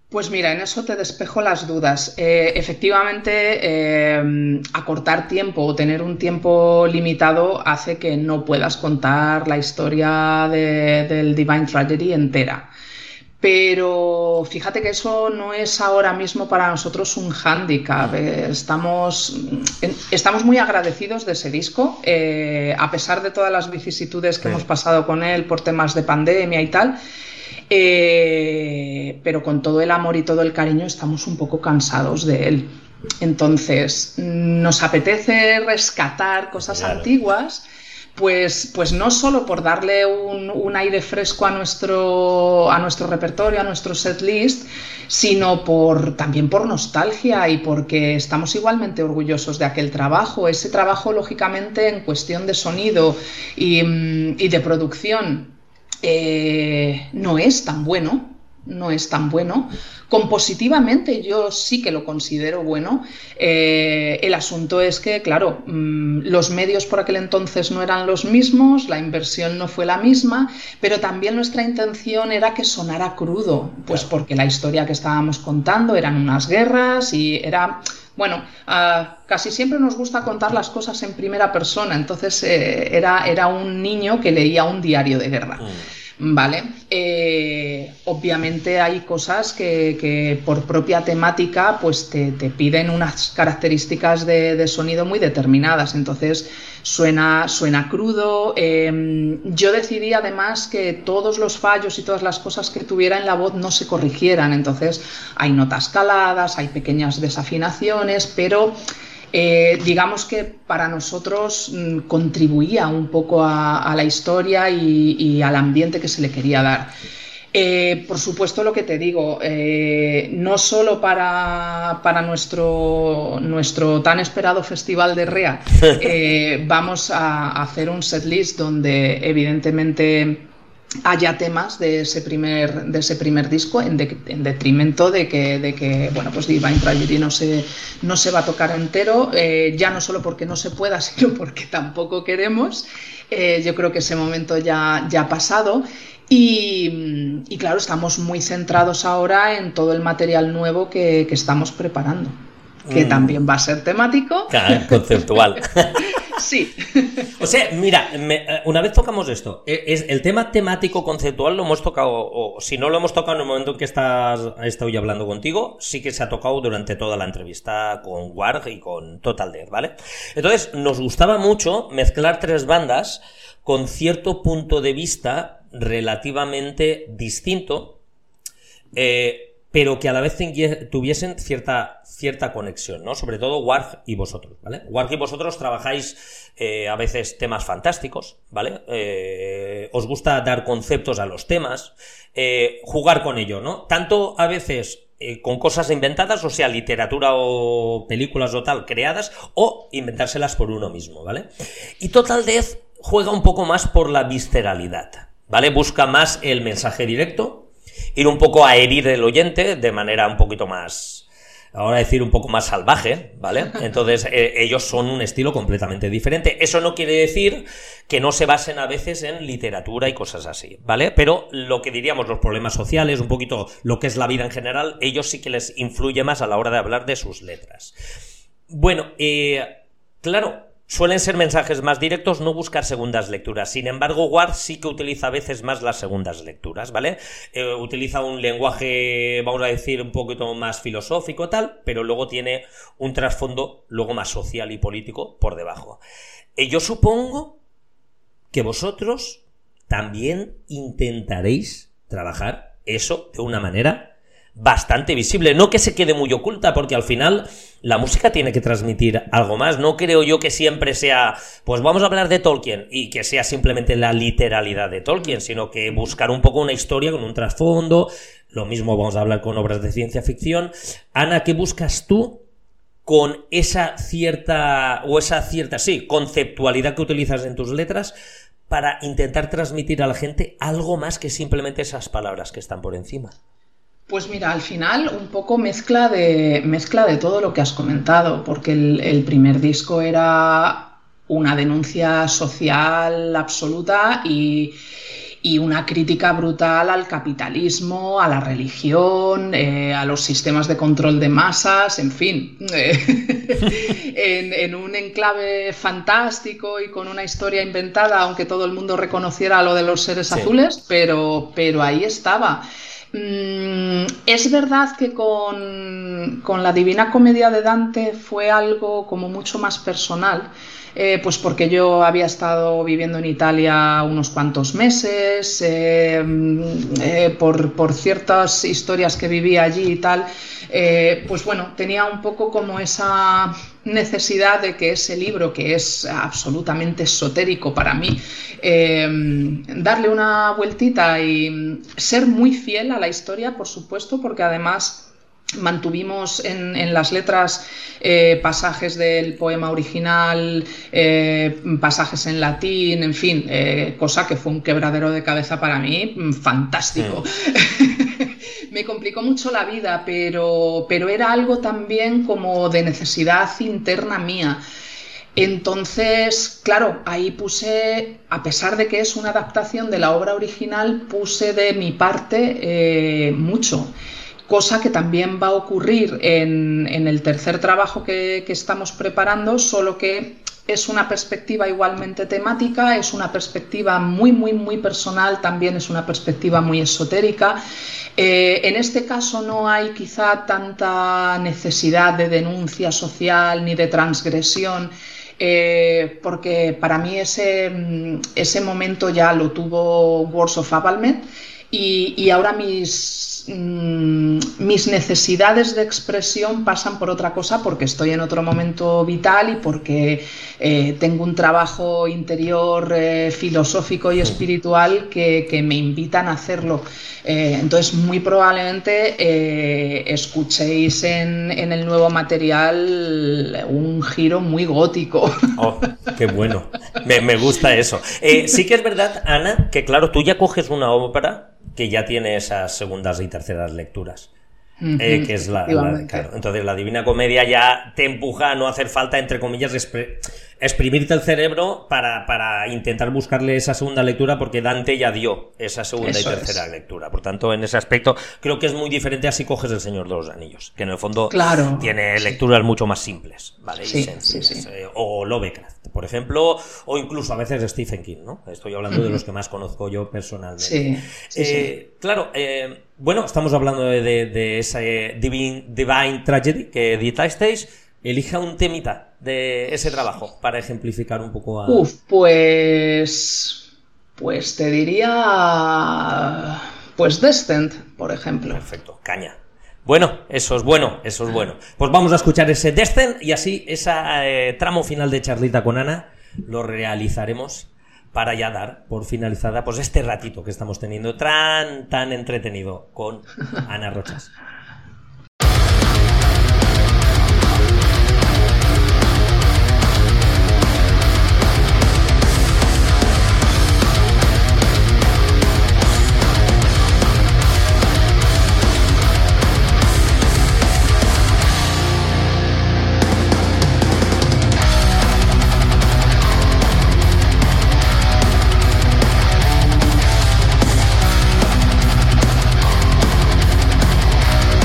Pues mira, en eso te despejo las dudas. Eh, efectivamente, eh, acortar tiempo o tener un tiempo limitado hace que no puedas contar la historia de, del Divine Tragedy entera. Pero fíjate que eso no es ahora mismo para nosotros un hándicap. Estamos, estamos muy agradecidos de ese disco, eh, a pesar de todas las vicisitudes que sí. hemos pasado con él por temas de pandemia y tal. Eh, pero con todo el amor y todo el cariño estamos un poco cansados de él. Entonces, nos apetece rescatar cosas claro. antiguas, pues, pues no solo por darle un, un aire fresco a nuestro, a nuestro repertorio, a nuestro setlist, sino por, también por nostalgia y porque estamos igualmente orgullosos de aquel trabajo. Ese trabajo, lógicamente, en cuestión de sonido y, y de producción, Eh, no es tan bueno, no es tan bueno. Compositivamente yo sí que lo considero bueno. Eh, el asunto es que, claro, mmm, los medios por aquel entonces no eran los mismos, la inversión no fue la misma, pero también nuestra intención era que sonara crudo, pues porque la historia que estábamos contando eran unas guerras y era... Bueno, uh, casi siempre nos gusta contar las cosas en primera persona, entonces eh, era, era un niño que leía un diario de guerra. Mm. Vale, eh, obviamente hay cosas que, que por propia temática pues te, te piden unas características de, de sonido muy determinadas, entonces suena, suena crudo. Eh, yo decidí además que todos los fallos y todas las cosas que tuviera en la voz no se corrigieran, entonces hay notas caladas, hay pequeñas desafinaciones, pero... Eh, digamos que para nosotros mmm, contribuía un poco a, a la historia y, y al ambiente que se le quería dar. Eh, por supuesto, lo que te digo, eh, no solo para, para nuestro, nuestro tan esperado festival de R E A eh, vamos a, a hacer un setlist donde evidentemente haya temas de ese primer, de ese primer disco en, de, en detrimento de que, de que bueno, pues Divine Tragedy no se, no se va a tocar entero, eh, ya no solo porque no se pueda, sino porque tampoco queremos. Eh, yo creo que ese momento ya, ya ha pasado. Y, y claro, estamos muy centrados ahora en todo el material nuevo que, que estamos preparando, que mm. también va a ser temático. Claro, conceptual. Sí. O sea, mira, me, una vez tocamos esto, es el tema temático conceptual lo hemos tocado, o si no lo hemos tocado en el momento en que estás, he estado yo hablando contigo, sí que se ha tocado durante toda la entrevista con Warg y con Total Death, ¿vale? Entonces, nos gustaba mucho mezclar tres bandas con cierto punto de vista relativamente distinto, eh, pero que a la vez tuviesen cierta, cierta conexión, ¿no? Sobre todo Warg y vosotros, ¿vale? Warg y vosotros trabajáis eh, a veces temas fantásticos, ¿vale? Eh, os gusta dar conceptos a los temas, eh, jugar con ello, ¿no? Tanto a veces eh, con cosas inventadas, o sea, literatura o películas o tal creadas, o inventárselas por uno mismo, ¿vale? Y Total Death juega un poco más por la visceralidad, ¿vale? Busca más el mensaje directo, ir un poco a herir el oyente de manera un poquito más, ahora decir un poco más salvaje, ¿vale? Entonces eh, ellos son un estilo completamente diferente. Eso no quiere decir que no se basen a veces en literatura y cosas así, ¿vale? Pero lo que diríamos, los problemas sociales, un poquito lo que es la vida en general, ellos sí que les influye más a la hora de hablar de sus letras. Bueno, eh, claro, suelen ser mensajes más directos, no buscar segundas lecturas. Sin embargo, Warg sí que utiliza a veces más las segundas lecturas, ¿vale? Eh, utiliza un lenguaje, vamos a decir, un poquito más filosófico tal, pero luego tiene un trasfondo luego más social y político por debajo. Eh, yo supongo que vosotros también intentaréis trabajar eso de una manera bastante visible, no que se quede muy oculta, porque al final la música tiene que transmitir algo más. No creo yo que siempre sea, pues vamos a hablar de Tolkien y que sea simplemente la literalidad de Tolkien, sino que buscar un poco una historia con un trasfondo. Lo mismo vamos a hablar con obras de ciencia ficción. Ana, ¿qué buscas tú con esa cierta, o esa cierta, sí, conceptualidad que utilizas en tus letras para intentar transmitir a la gente algo más que simplemente esas palabras que están por encima? Pues mira, al final un poco mezcla de, mezcla de todo lo que has comentado, porque el, el primer disco era una denuncia social absoluta y, y una crítica brutal al capitalismo, a la religión, eh, a los sistemas de control de masas, en fin, eh, en, en un enclave fantástico y con una historia inventada, aunque todo el mundo reconociera lo de los seres sí. azules, pero, pero ahí estaba. Mm, es verdad que con, con la Divina Comedia de Dante fue algo como mucho más personal. Eh, pues porque yo había estado viviendo en Italia unos cuantos meses, eh, eh, por, por ciertas historias que vivía allí y tal, eh, pues bueno, tenía un poco como esa necesidad de que ese libro, que es absolutamente esotérico para mí, eh, darle una vueltita y ser muy fiel a la historia, por supuesto, porque además mantuvimos en, en las letras eh, pasajes del poema original, eh, pasajes en latín, en fin, eh, cosa que fue un quebradero de cabeza para mí fantástico. Sí. Me complicó mucho la vida, pero, pero era algo también como de necesidad interna mía. Entonces, claro, ahí puse, a pesar de que es una adaptación de la obra original, puse de mi parte eh, mucho. Cosa que también va a ocurrir en, en el tercer trabajo que, que estamos preparando, solo que es una perspectiva igualmente temática, es una perspectiva muy, muy, muy personal, también es una perspectiva muy esotérica. Eh, en este caso no hay quizá tanta necesidad de denuncia social ni de transgresión, eh, porque para mí ese, ese momento ya lo tuvo Wars of Avalmet y, y ahora mis... mis necesidades de expresión pasan por otra cosa porque estoy en otro momento vital y porque eh, tengo un trabajo interior eh, filosófico y espiritual que, que me invitan a hacerlo. Eh, entonces muy probablemente eh, escuchéis en, en el nuevo material un giro muy gótico. Oh, qué bueno, me, me gusta eso. Eh, sí que es verdad, Ana, que claro, tú ya coges una ópera que ya tiene esas segundas y terceras lecturas, uh-huh, eh, que es la, la claro. Entonces la Divina Comedia ya te empuja a no hacer falta, entre comillas, expre- exprimirte el cerebro para, para intentar buscarle esa segunda lectura, porque Dante ya dio esa segunda Eso y tercera es. lectura. Por tanto, en ese aspecto creo que es muy diferente a si coges El Señor de los Anillos, que en el fondo claro, tiene sí. lecturas mucho más simples, ¿vale? Sí, y sencillas. Sí, sí. Eh, o Lovecraft, por ejemplo, o incluso a veces Stephen King, ¿no? Estoy hablando uh-huh. de los que más conozco yo personalmente. Sí, sí, eh, sí. Claro, eh, bueno, estamos hablando de, de, de ese Divine, Divine Tragedy que editasteis. Elija un temita de ese trabajo para ejemplificar un poco a... Uf, pues... Pues te diría... Pues Descent, por ejemplo. Perfecto, caña. Bueno, eso es bueno, eso es bueno. Pues vamos a escuchar ese Descent y así ese eh, tramo final de charlita con Ana lo realizaremos para ya dar por finalizada pues este ratito que estamos teniendo tan, tan entretenido con Ana Rochas. Descent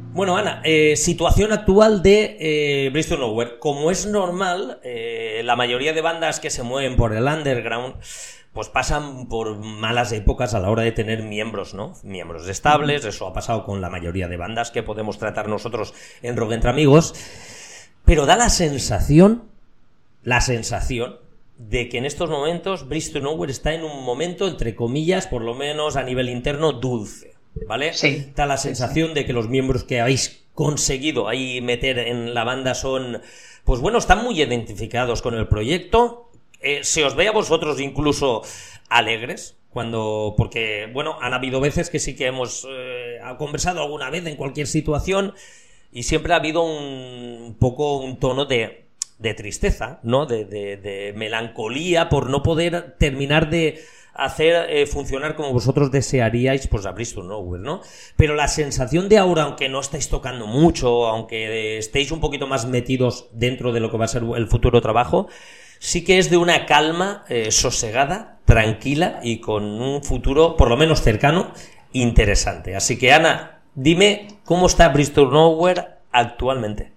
Bueno, Ana, eh, situación actual de eh, Bristol Nowhere. Como es normal, eh, la mayoría de bandas que se mueven por el underground pues pasan por malas épocas a la hora de tener miembros, ¿no? Miembros estables. Eso ha pasado con la mayoría de bandas que podemos tratar nosotros en Rock Entre Amigos. Pero da la sensación, la sensación de que en estos momentos Bristol Nowhere está en un momento, entre comillas, por lo menos a nivel interno, dulce. ¿Vale? Sí. Da la sensación sí, sí. de que los miembros que habéis conseguido ahí meter en la banda son, pues bueno, están muy identificados con el proyecto. Eh, se os ve a vosotros incluso alegres cuando, porque bueno, han habido veces que sí que hemos eh, conversado alguna vez en cualquier situación y siempre ha habido un poco un tono de, de tristeza, ¿no? De, de, de melancolía por no poder terminar de hacer eh, funcionar como vosotros desearíais pues a Bristol Nowhere, ¿no? Pero la sensación de ahora, aunque no estáis tocando mucho, aunque estéis un poquito más metidos dentro de lo que va a ser el futuro trabajo, sí que es de una calma eh, sosegada, tranquila y con un futuro, por lo menos cercano, interesante. Así que, Ana, dime cómo está Bristol Nowhere actualmente.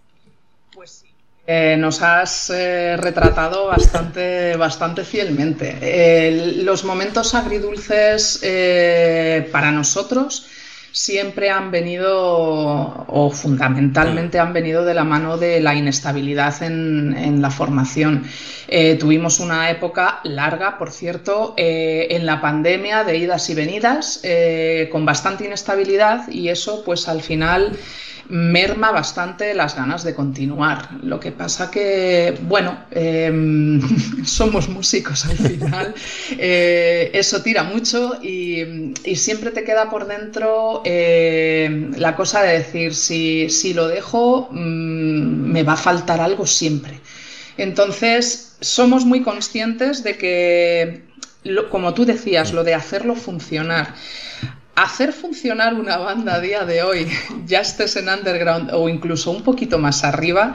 Eh, nos has eh, retratado bastante, bastante fielmente. Eh, los momentos agridulces eh, para nosotros siempre han venido, o fundamentalmente han venido de la mano de la inestabilidad en, en la formación. Eh, tuvimos una época larga, por cierto, eh, en la pandemia de idas y venidas, eh, con bastante inestabilidad y eso pues al final merma bastante las ganas de continuar. Lo que pasa que, bueno, eh, somos músicos al final, eh, eso tira mucho y, y siempre te queda por dentro eh, la cosa de decir, si, si lo dejo, mmm, me va a faltar algo siempre. Entonces, somos muy conscientes de que, lo, como tú decías, lo de hacerlo funcionar. Hacer funcionar una banda a día de hoy, ya estés en underground o incluso un poquito más arriba,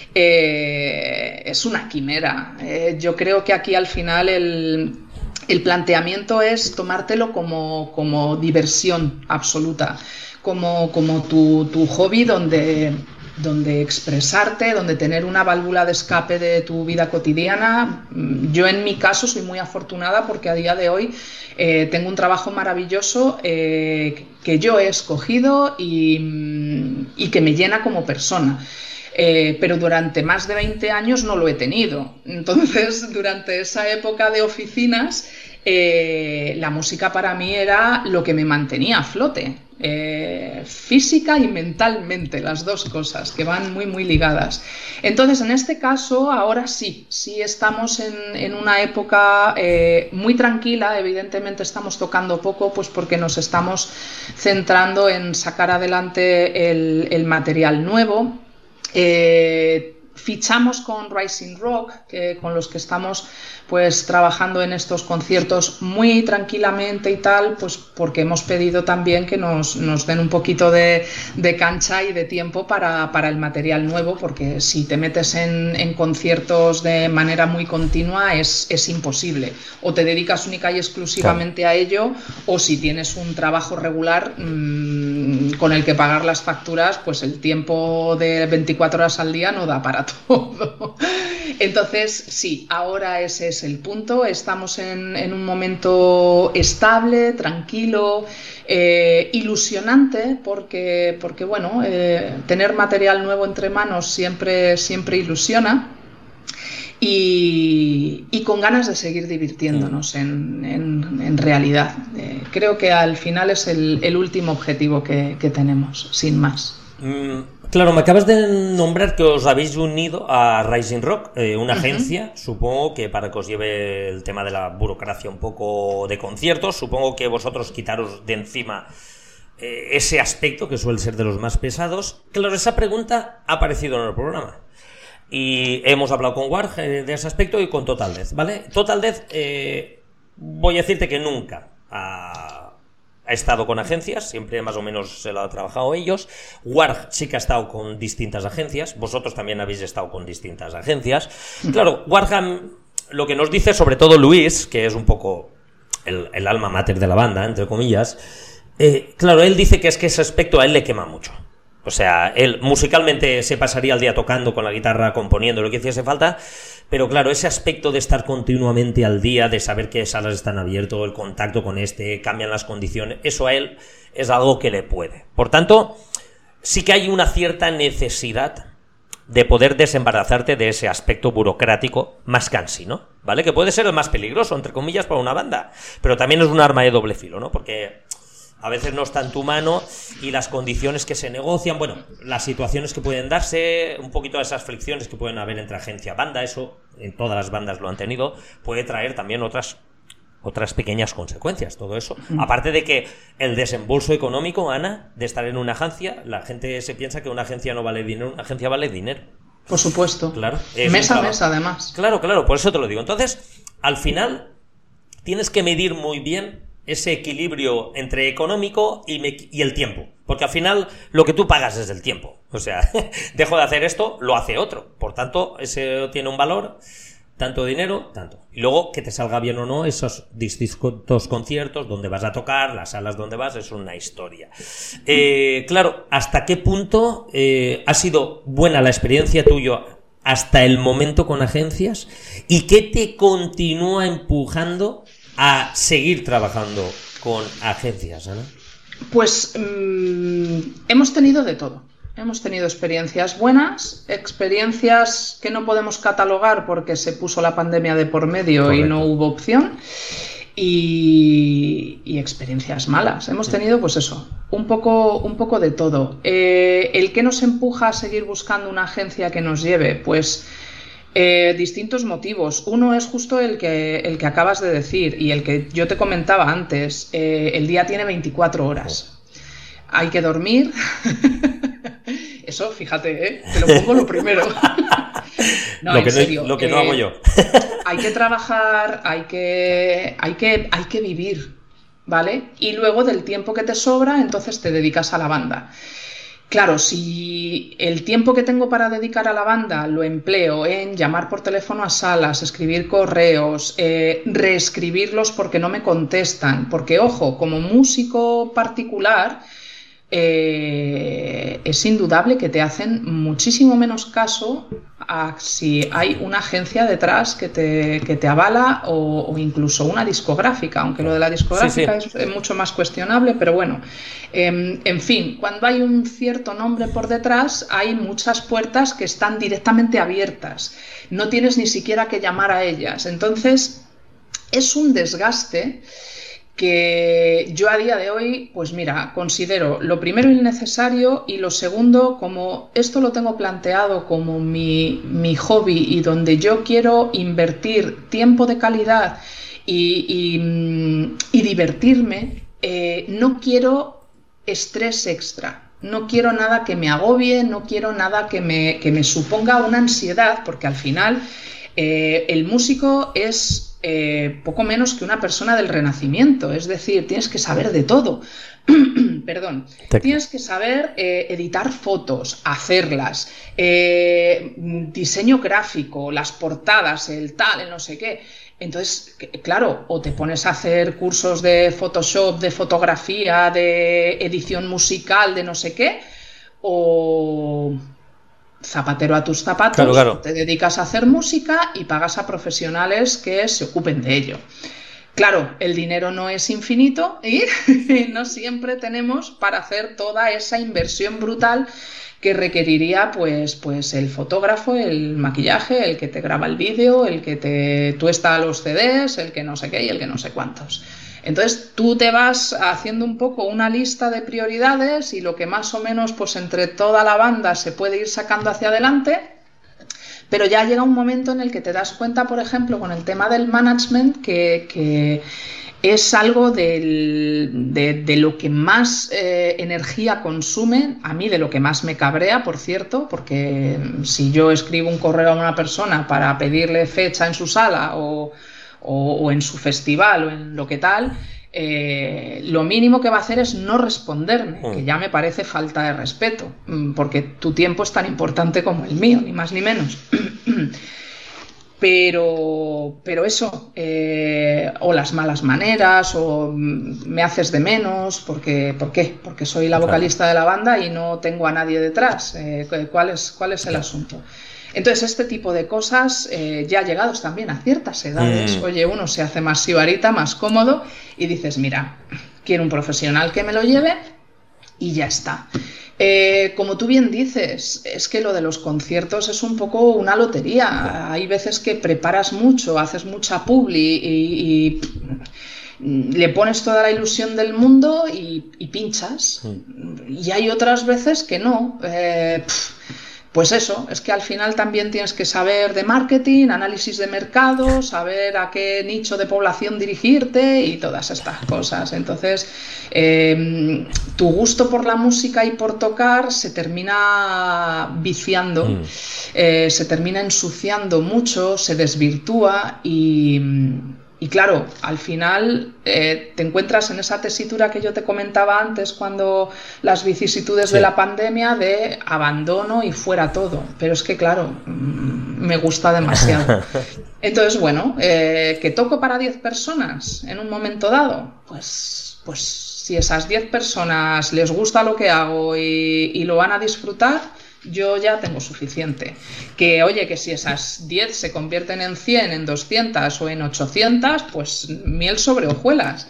eh, es una quimera. Eh, yo creo que aquí al final el, el planteamiento es tomártelo como, como diversión absoluta, como, como tu, tu hobby donde, donde expresarte, donde tener una válvula de escape de tu vida cotidiana. Yo en mi caso soy muy afortunada porque a día de hoy Eh, tengo un trabajo maravilloso eh, que yo he escogido y, y que me llena como persona. Eh, pero durante más de veinte años no lo he tenido. Entonces, durante esa época de oficinas, eh, la música para mí era lo que me mantenía a flote. Eh, física y mentalmente, las dos cosas que van muy muy ligadas. Entonces en este caso ahora sí, sí estamos en, en una época eh, muy tranquila. Evidentemente estamos tocando poco pues porque nos estamos centrando en sacar adelante el, el material nuevo. Eh, fichamos con Rising Rock, que, con los que estamos pues trabajando en estos conciertos muy tranquilamente y tal, pues porque hemos pedido también que nos, nos den un poquito de, de cancha y de tiempo para, para el material nuevo, porque si te metes en, en conciertos de manera muy continua es, es imposible. O te dedicas única y exclusivamente claro. a ello, o si tienes un trabajo regular mmm, con el que pagar las facturas, pues el tiempo de veinticuatro horas al día no da para todo. Entonces, sí, ahora ese es el punto. Estamos en, en un momento estable, tranquilo, eh, ilusionante, porque, porque bueno, eh, tener material nuevo entre manos siempre, siempre ilusiona. Y, y con ganas de seguir divirtiéndonos en, en, en realidad. Eh, creo que al final es el, el último objetivo que, que tenemos, sin más. Mm. Claro, me acabas de nombrar que os habéis unido a Rising Rock, eh, una uh-huh. agencia, supongo que para que os lleve el tema de la burocracia un poco de conciertos, supongo que vosotros quitaros de encima eh, ese aspecto que suele ser de los más pesados. Claro, esa pregunta ha aparecido en el programa y hemos hablado con Warg eh, de ese aspecto y con Total Death, ¿vale? Total Death, eh, voy a decirte que nunca ha... Ha estado con agencias, siempre más o menos se lo ha trabajado ellos. Warg sí que ha estado con distintas agencias. Vosotros también habéis estado con distintas agencias. Claro, Warg, lo que nos dice, sobre todo Luis, que es un poco el, el alma mater de la banda, entre comillas, eh, claro, él dice que es que ese aspecto a él le quema mucho. O sea, él musicalmente se pasaría el día tocando con la guitarra, componiendo lo que hiciese falta, pero claro, ese aspecto de estar continuamente al día, de saber qué salas están abiertas, el contacto con este, cambian las condiciones, eso a él es algo que le puede. Por tanto, sí que hay una cierta necesidad de poder desembarazarte de ese aspecto burocrático más cansino, ¿vale? Que puede ser el más peligroso, entre comillas, para una banda, pero también es un arma de doble filo, ¿no? Porque a veces no está en tu mano y las condiciones que se negocian, bueno, las situaciones que pueden darse, un poquito de esas fricciones que pueden haber entre agencia banda, eso en todas las bandas lo han tenido, puede traer también otras otras pequeñas consecuencias, todo eso. Mm. Aparte de que el desembolso económico, Ana, de estar en una agencia, la gente se piensa que una agencia no vale dinero, una agencia vale dinero. Por supuesto. Claro. Mes a mes, además. Claro, claro, por eso te lo digo. Entonces, al final, tienes que medir muy bien ese equilibrio entre económico y, me, y el tiempo. Porque al final lo que tú pagas es el tiempo. O sea, dejo de hacer esto, lo hace otro. Por tanto, ese tiene un valor, tanto dinero, tanto. Y luego, que te salga bien o no, esos distintos conciertos, donde vas a tocar, las salas donde vas, es una historia. Eh, claro, ¿hasta qué punto eh, ha sido buena la experiencia tuya hasta el momento con agencias? ¿Y qué te continúa empujando a seguir trabajando con agencias, Ana? Pues mmm, hemos tenido de todo. Hemos tenido experiencias buenas, experiencias que no podemos catalogar porque se puso la pandemia de por medio. Correcto. Y no hubo opción, y, y experiencias malas. Hemos tenido, pues eso, un poco, un poco de todo. Eh, ¿El qué nos empuja a seguir buscando una agencia que nos lleve? Pues Eh, distintos motivos. Uno es justo el que, el que acabas de decir y el que yo te comentaba antes. Eh, el día tiene veinticuatro horas. Hay que dormir. Eso, fíjate, ¿eh? Te lo pongo lo primero. No, lo en que serio. No, lo que eh, no hago yo. Hay que trabajar, hay que, hay que, hay que vivir, ¿vale? Y luego del tiempo que te sobra, entonces te dedicas a la banda. Claro, si el tiempo que tengo para dedicar a la banda lo empleo en llamar por teléfono a salas, escribir correos, eh, reescribirlos porque no me contestan, porque ojo, como músico particular eh, es indudable que te hacen muchísimo menos caso a si hay una agencia detrás que te, que te avala o, o incluso una discográfica, aunque lo de la discográfica sí, sí. es mucho más cuestionable, pero bueno, eh, en fin, cuando hay un cierto nombre por detrás hay muchas puertas que están directamente abiertas, no tienes ni siquiera que llamar a ellas, entonces es un desgaste que yo a día de hoy, pues mira, considero lo primero innecesario y lo segundo, como esto lo tengo planteado como mi, mi hobby y donde yo quiero invertir tiempo de calidad y, y, y divertirme, eh, no quiero estrés extra, no quiero nada que me agobie, no quiero nada que me, que me suponga una ansiedad, porque al final eh, el músico es Eh, poco menos que una persona del Renacimiento, es decir, tienes que saber de todo. Perdón, tienes que saber eh, editar fotos, hacerlas, eh, diseño gráfico, las portadas, el tal, el no sé qué. Entonces, claro, o te pones a hacer cursos de Photoshop, de fotografía, de edición musical, de no sé qué, o zapatero a tus zapatos, claro, claro. Te dedicas a hacer música y pagas a profesionales que se ocupen de ello. Claro, el dinero no es infinito y no siempre tenemos para hacer toda esa inversión brutal que requeriría pues, pues el fotógrafo, el maquillaje, el que te graba el vídeo, el que te tuesta los C Ds, el que no sé qué y el que no sé cuántos. Entonces tú te vas haciendo un poco una lista de prioridades y lo que más o menos pues entre toda la banda se puede ir sacando hacia adelante, pero ya llega un momento en el que te das cuenta, por ejemplo, con el tema del management, que, que es algo del, de, de lo que más eh, energía consume, a mí de lo que más me cabrea, por cierto, porque si yo escribo un correo a una persona para pedirle fecha en su sala o O, o en su festival o en lo que tal, eh, lo mínimo que va a hacer es no responderme, mm. que ya me parece falta de respeto, porque tu tiempo es tan importante como el mío, ni más ni menos. Pero, pero eso, eh, o las malas maneras, o me haces de menos, porque, ¿por qué? Porque soy la vocalista de la banda y no tengo a nadie detrás. Eh, ¿cuál es, cuál es el asunto? Entonces, este tipo de cosas, eh, ya llegados también a ciertas edades, mm. oye, uno se hace más sibarita, más cómodo, y dices, mira, quiero un profesional que me lo lleve, y ya está. Eh, como tú bien dices, es que lo de los conciertos es un poco una lotería. Hay veces que preparas mucho, haces mucha publi y, y le pones toda la ilusión del mundo y, y pinchas. Y hay otras veces que no. Eh, pff, Pues eso, es que al final también tienes que saber de marketing, análisis de mercado, saber a qué nicho de población dirigirte y todas estas cosas. Entonces, eh, tu gusto por la música y por tocar se termina viciando, mm. eh, se termina ensuciando mucho, se desvirtúa y... Y claro, al final eh, te encuentras en esa tesitura que yo te comentaba antes, cuando las vicisitudes sí. de la pandemia de abandono y fuera todo. Pero es que claro, mmm, me gusta demasiado. Entonces, bueno, eh, ¿que toco para diez personas en un momento dado? Pues, pues si esas diez personas les gusta lo que hago y, y lo van a disfrutar, yo ya tengo suficiente. Que oye, que si esas diez se convierten en cien, en doscientas o en ochocientas, pues miel sobre hojuelas.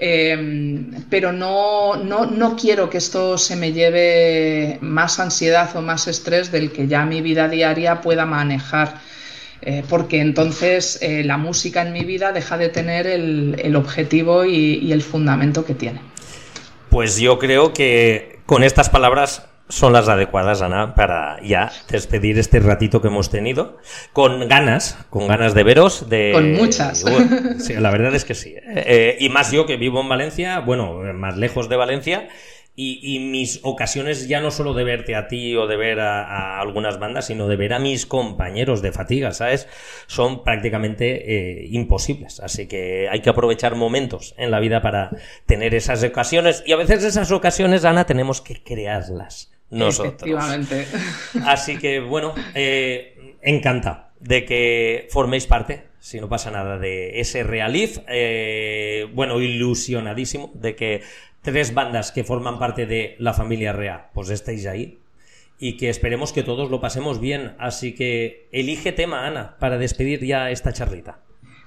Eh, pero no, no, no quiero que esto se me lleve más ansiedad o más estrés del que ya mi vida diaria pueda manejar. Eh, porque entonces eh, la música en mi vida deja de tener el, el objetivo y, y el fundamento que tiene. Pues yo creo que con estas palabras son las adecuadas, Ana, para ya despedir este ratito que hemos tenido. Con ganas, con ganas de veros. De... Con muchas. Bueno, sí, la verdad es que sí. Eh, y más yo que vivo en Valencia, bueno, más lejos de Valencia, y, y mis ocasiones ya no solo de verte a ti o de ver a, a algunas bandas, sino de ver a mis compañeros de fatiga, ¿sabes? Son prácticamente eh, imposibles. Así que hay que aprovechar momentos en la vida para tener esas ocasiones. Y a veces esas ocasiones, Ana, tenemos que crearlas nosotros. Efectivamente. Así que, bueno, eh, encanta de que forméis parte, si no pasa nada, de ese Realif. Eh, bueno, ilusionadísimo de que tres bandas que forman parte de la familia Rea, pues estéis ahí. Y que esperemos que todos lo pasemos bien. Así que elige tema, Ana, para despedir ya esta charlita.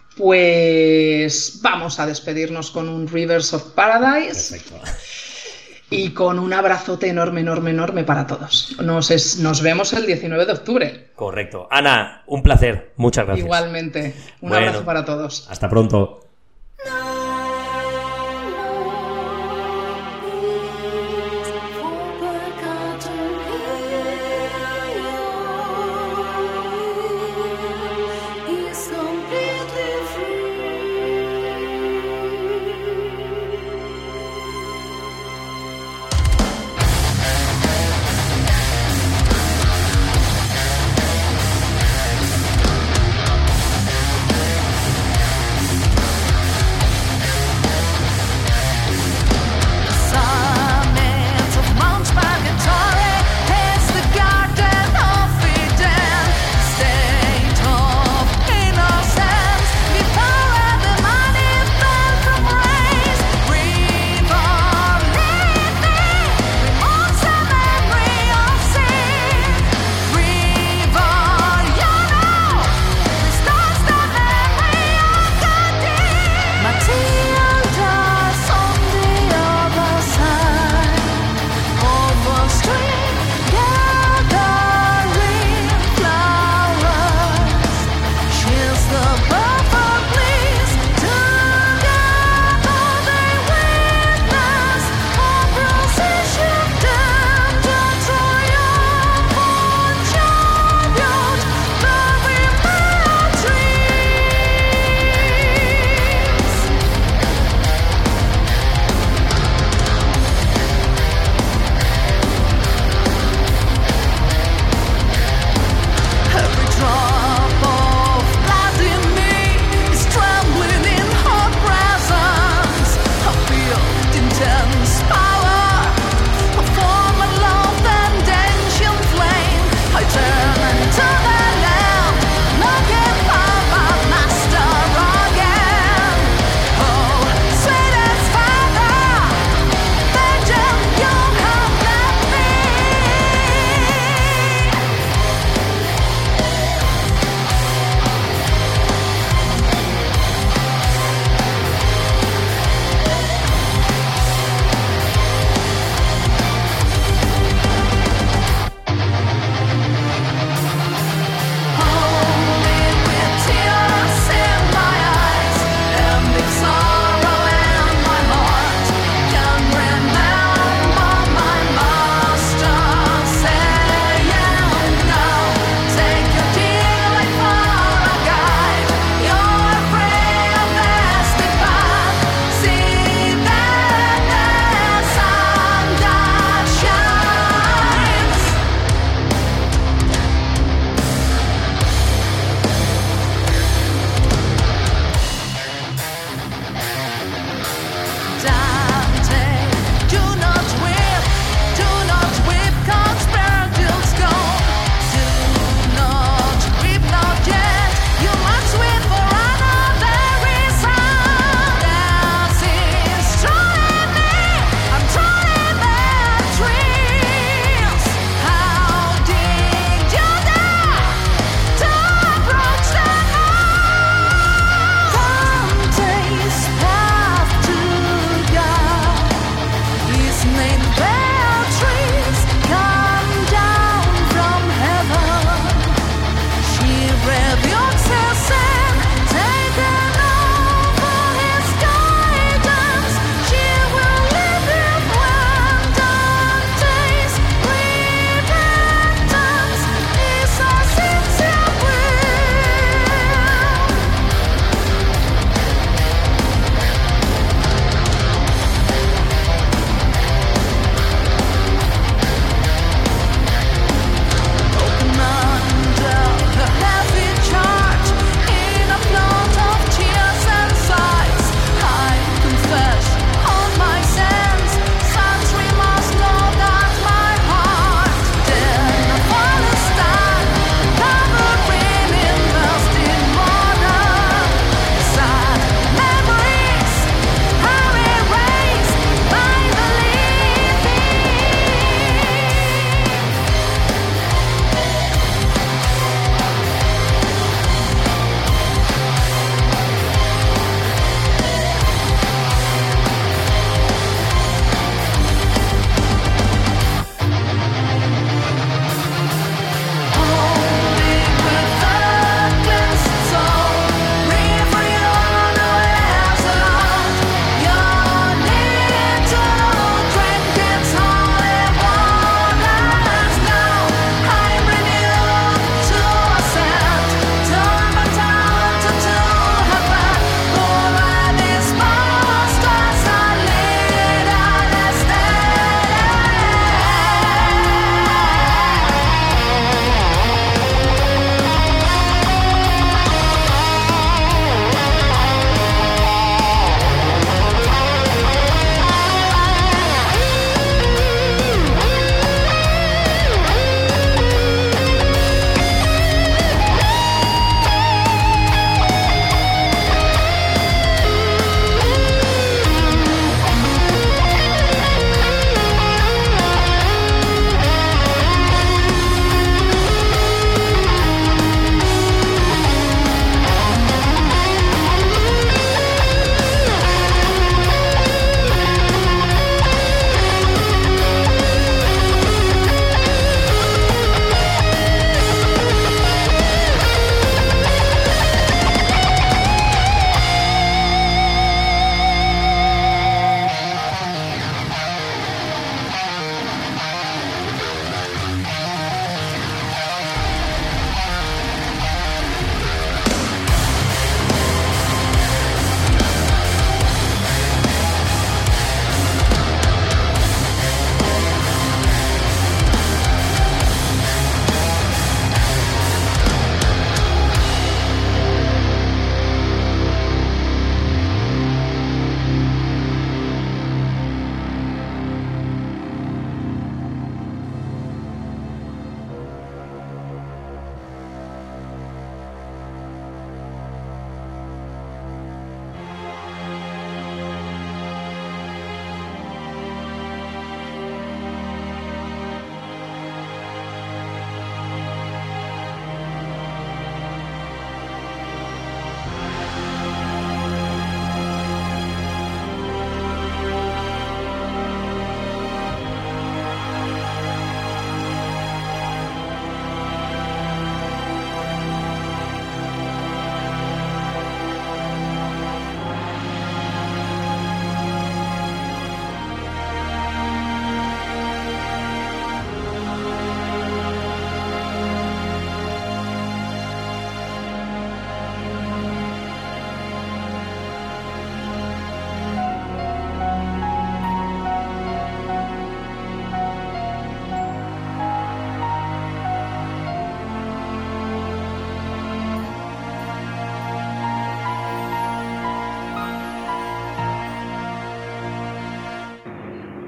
Pues vamos a despedirnos con un Rivers of Paradise. Perfecto. Y con un abrazote enorme, enorme, enorme para todos. Nos, es, nos vemos el diecinueve de octubre. Correcto. Ana, un placer. Muchas gracias. Igualmente. Un bueno, abrazo para todos. Hasta pronto.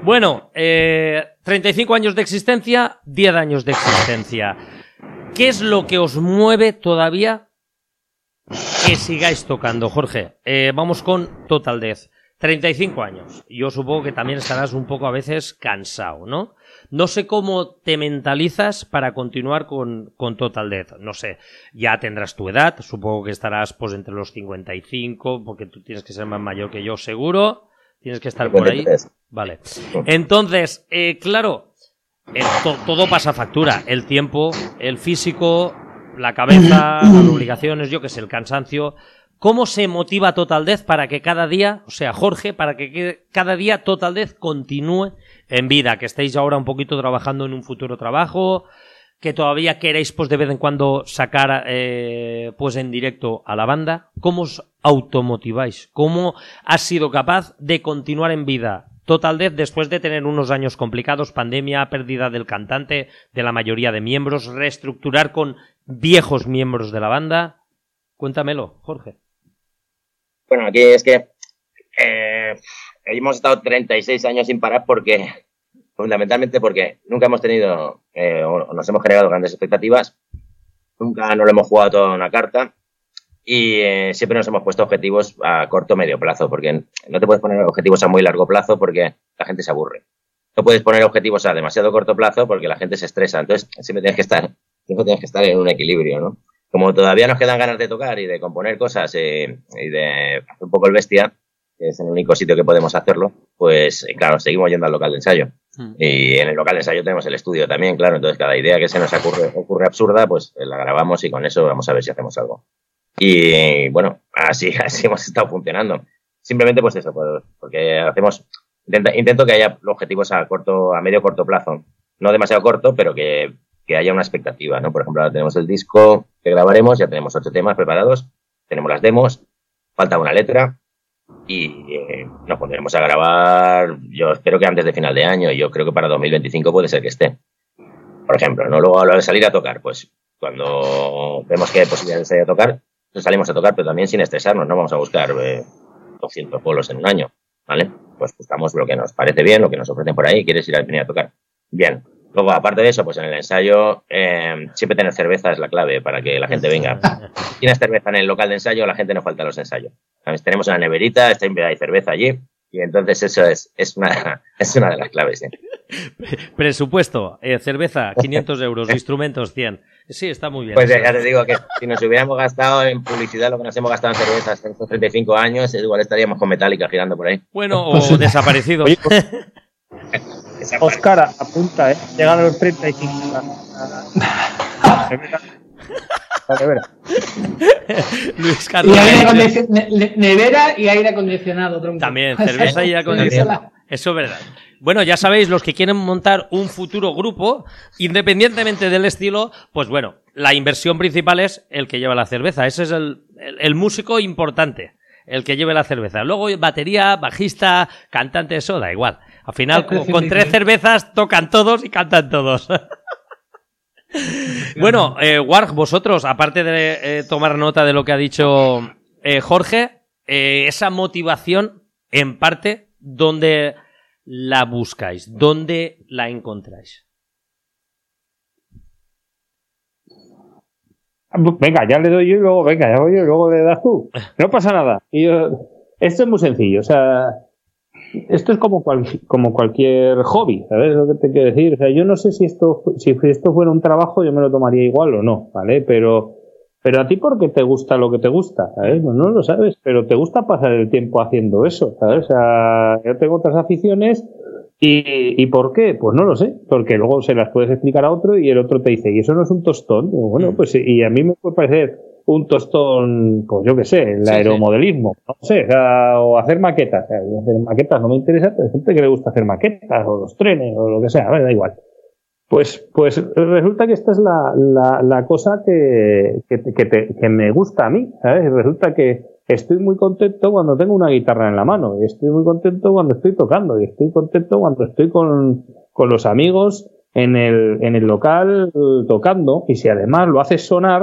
Bueno, eh, treinta y cinco años de existencia, diez años de existencia. ¿Qué es lo que os mueve todavía que sigáis tocando, Jorge? Eh, vamos con Total Death. treinta y cinco años. Yo supongo que también estarás un poco a veces cansado, ¿no? No sé cómo te mentalizas para continuar con, con Total Death. No sé, ya tendrás tu edad. Supongo que estarás pues entre los cincuenta y cinco, porque tú tienes que ser más mayor que yo, seguro. Tienes que estar por ahí. Vale. Entonces, eh, claro, eh, to- todo pasa factura. El tiempo, el físico, la cabeza, las obligaciones, yo qué sé, el cansancio. ¿Cómo se motiva Total Death para que cada día, o sea, Jorge, para que que cada día Total Death continúe en vida? Que estéis ahora un poquito trabajando en un futuro trabajo, que todavía queréis pues de vez en cuando sacar eh, pues en directo a la banda. ¿Cómo os automotiváis? ¿Cómo has sido capaz de continuar en vida Total Death después de tener unos años complicados, pandemia, pérdida del cantante, de la mayoría de miembros, reestructurar con viejos miembros de la banda? Cuéntamelo, Jorge. Bueno, aquí es que eh, hemos estado treinta y seis años sin parar porque, fundamentalmente porque nunca hemos tenido, eh, o nos hemos generado grandes expectativas, nunca nos lo hemos jugado toda una carta y eh, siempre nos hemos puesto objetivos a corto o medio plazo, porque no te puedes poner objetivos a muy largo plazo porque la gente se aburre. No puedes poner objetivos a demasiado corto plazo porque la gente se estresa. Entonces siempre tienes que estar, siempre tienes que estar en un equilibrio, ¿no? Como todavía nos quedan ganas de tocar y de componer cosas eh, y de hacer un poco el bestia, que es el único sitio que podemos hacerlo, pues eh, claro, seguimos yendo al local de ensayo. Mm. Y en el local de ensayo tenemos el estudio también, claro. Entonces cada idea que se nos ocurre, ocurre absurda, pues eh, la grabamos y con eso vamos a ver si hacemos algo. Y bueno, así, así hemos estado funcionando. Simplemente pues eso, pues, porque hacemos, intenta, intento que haya objetivos a corto, a medio corto plazo. No demasiado corto, pero que... que haya una expectativa, ¿no? Por ejemplo, ahora tenemos el disco que grabaremos, ya tenemos ocho temas preparados, tenemos las demos, falta una letra y eh, nos pondremos a grabar, yo espero que antes de final de año, y yo creo que para dos mil veinticinco puede ser que esté. Por ejemplo, ¿no? Luego a lo de salir a tocar, pues cuando vemos que hay posibilidad de salir a tocar, pues salimos a tocar, pero también sin estresarnos, no vamos a buscar eh, doscientos bolos en un año, ¿vale? Pues buscamos lo que nos parece bien, lo que nos ofrecen por ahí, quieres ir a venir a tocar. Bien. Luego, aparte de eso, pues en el ensayo, eh, siempre tener cerveza es la clave para que la gente venga. Si tienes cerveza en el local de ensayo, la gente no falta a los ensayos. ¿Sabes? Tenemos una neverita, siempre hay cerveza allí, y entonces eso es, es, una, es una de las claves. ¿Sí? Presupuesto, eh, cerveza, quinientos euros, instrumentos, cien. Sí, está muy bien. Pues ya te digo que si nos hubiéramos gastado en publicidad lo que nos hemos gastado en cervezas en estos treinta y cinco años, igual estaríamos con Metallica girando por ahí. Bueno, o desaparecidos. Oye, pues, Óscar, apunta, ¿eh? Llegan a los treinta y cinco. Luis Carlos. Y aire acondicion- ne- nevera y aire acondicionado, tronco. También, cerveza y aire acondicionado. Eso es verdad. Bueno, ya sabéis, los que quieren montar un futuro grupo, independientemente del estilo, pues bueno, la inversión principal es el que lleva la cerveza. Ese es el, el, el músico importante, el que lleve la cerveza. Luego batería, bajista, cantante, eso da igual. Al final, con, con tres cervezas tocan todos y cantan todos. Bueno, eh, Warg, vosotros, aparte de eh, tomar nota de lo que ha dicho eh, Jorge, eh, esa motivación, en parte, ¿dónde la buscáis? ¿Dónde la encontráis? Venga, ya le doy yo y luego, venga, ya voy yo y luego le das tú. No pasa nada. Y yo, esto es muy sencillo, o sea, esto es como cual, como cualquier hobby, ¿sabes lo que te quiero decir? O sea, yo no sé si esto, si esto fuera un trabajo yo me lo tomaría igual o no, ¿vale? Pero, pero a ti porque te gusta lo que te gusta, ¿sabes? Pues no lo sabes, pero te gusta pasar el tiempo haciendo eso, ¿sabes? O sea, yo tengo otras aficiones y, ¿y por qué? Pues no lo sé, porque luego se las puedes explicar a otro y el otro te dice, ¿y eso no es un tostón? Y bueno, pues y a mí me puede parecer un tostón, pues yo qué sé, el sí, aeromodelismo, sí. No sé, o, sea, o hacer maquetas, o sea, hacer maquetas no me interesa, pero hay gente que le gusta hacer maquetas, o los trenes, o lo que sea, a ver, da igual. Pues, pues resulta que esta es la, la, la cosa que, que, que, te, que me gusta a mí, ¿sabes? Resulta que estoy muy contento cuando tengo una guitarra en la mano, y estoy muy contento cuando estoy tocando, y estoy contento cuando estoy con, con los amigos en el, en el local tocando, y si además lo haces sonar,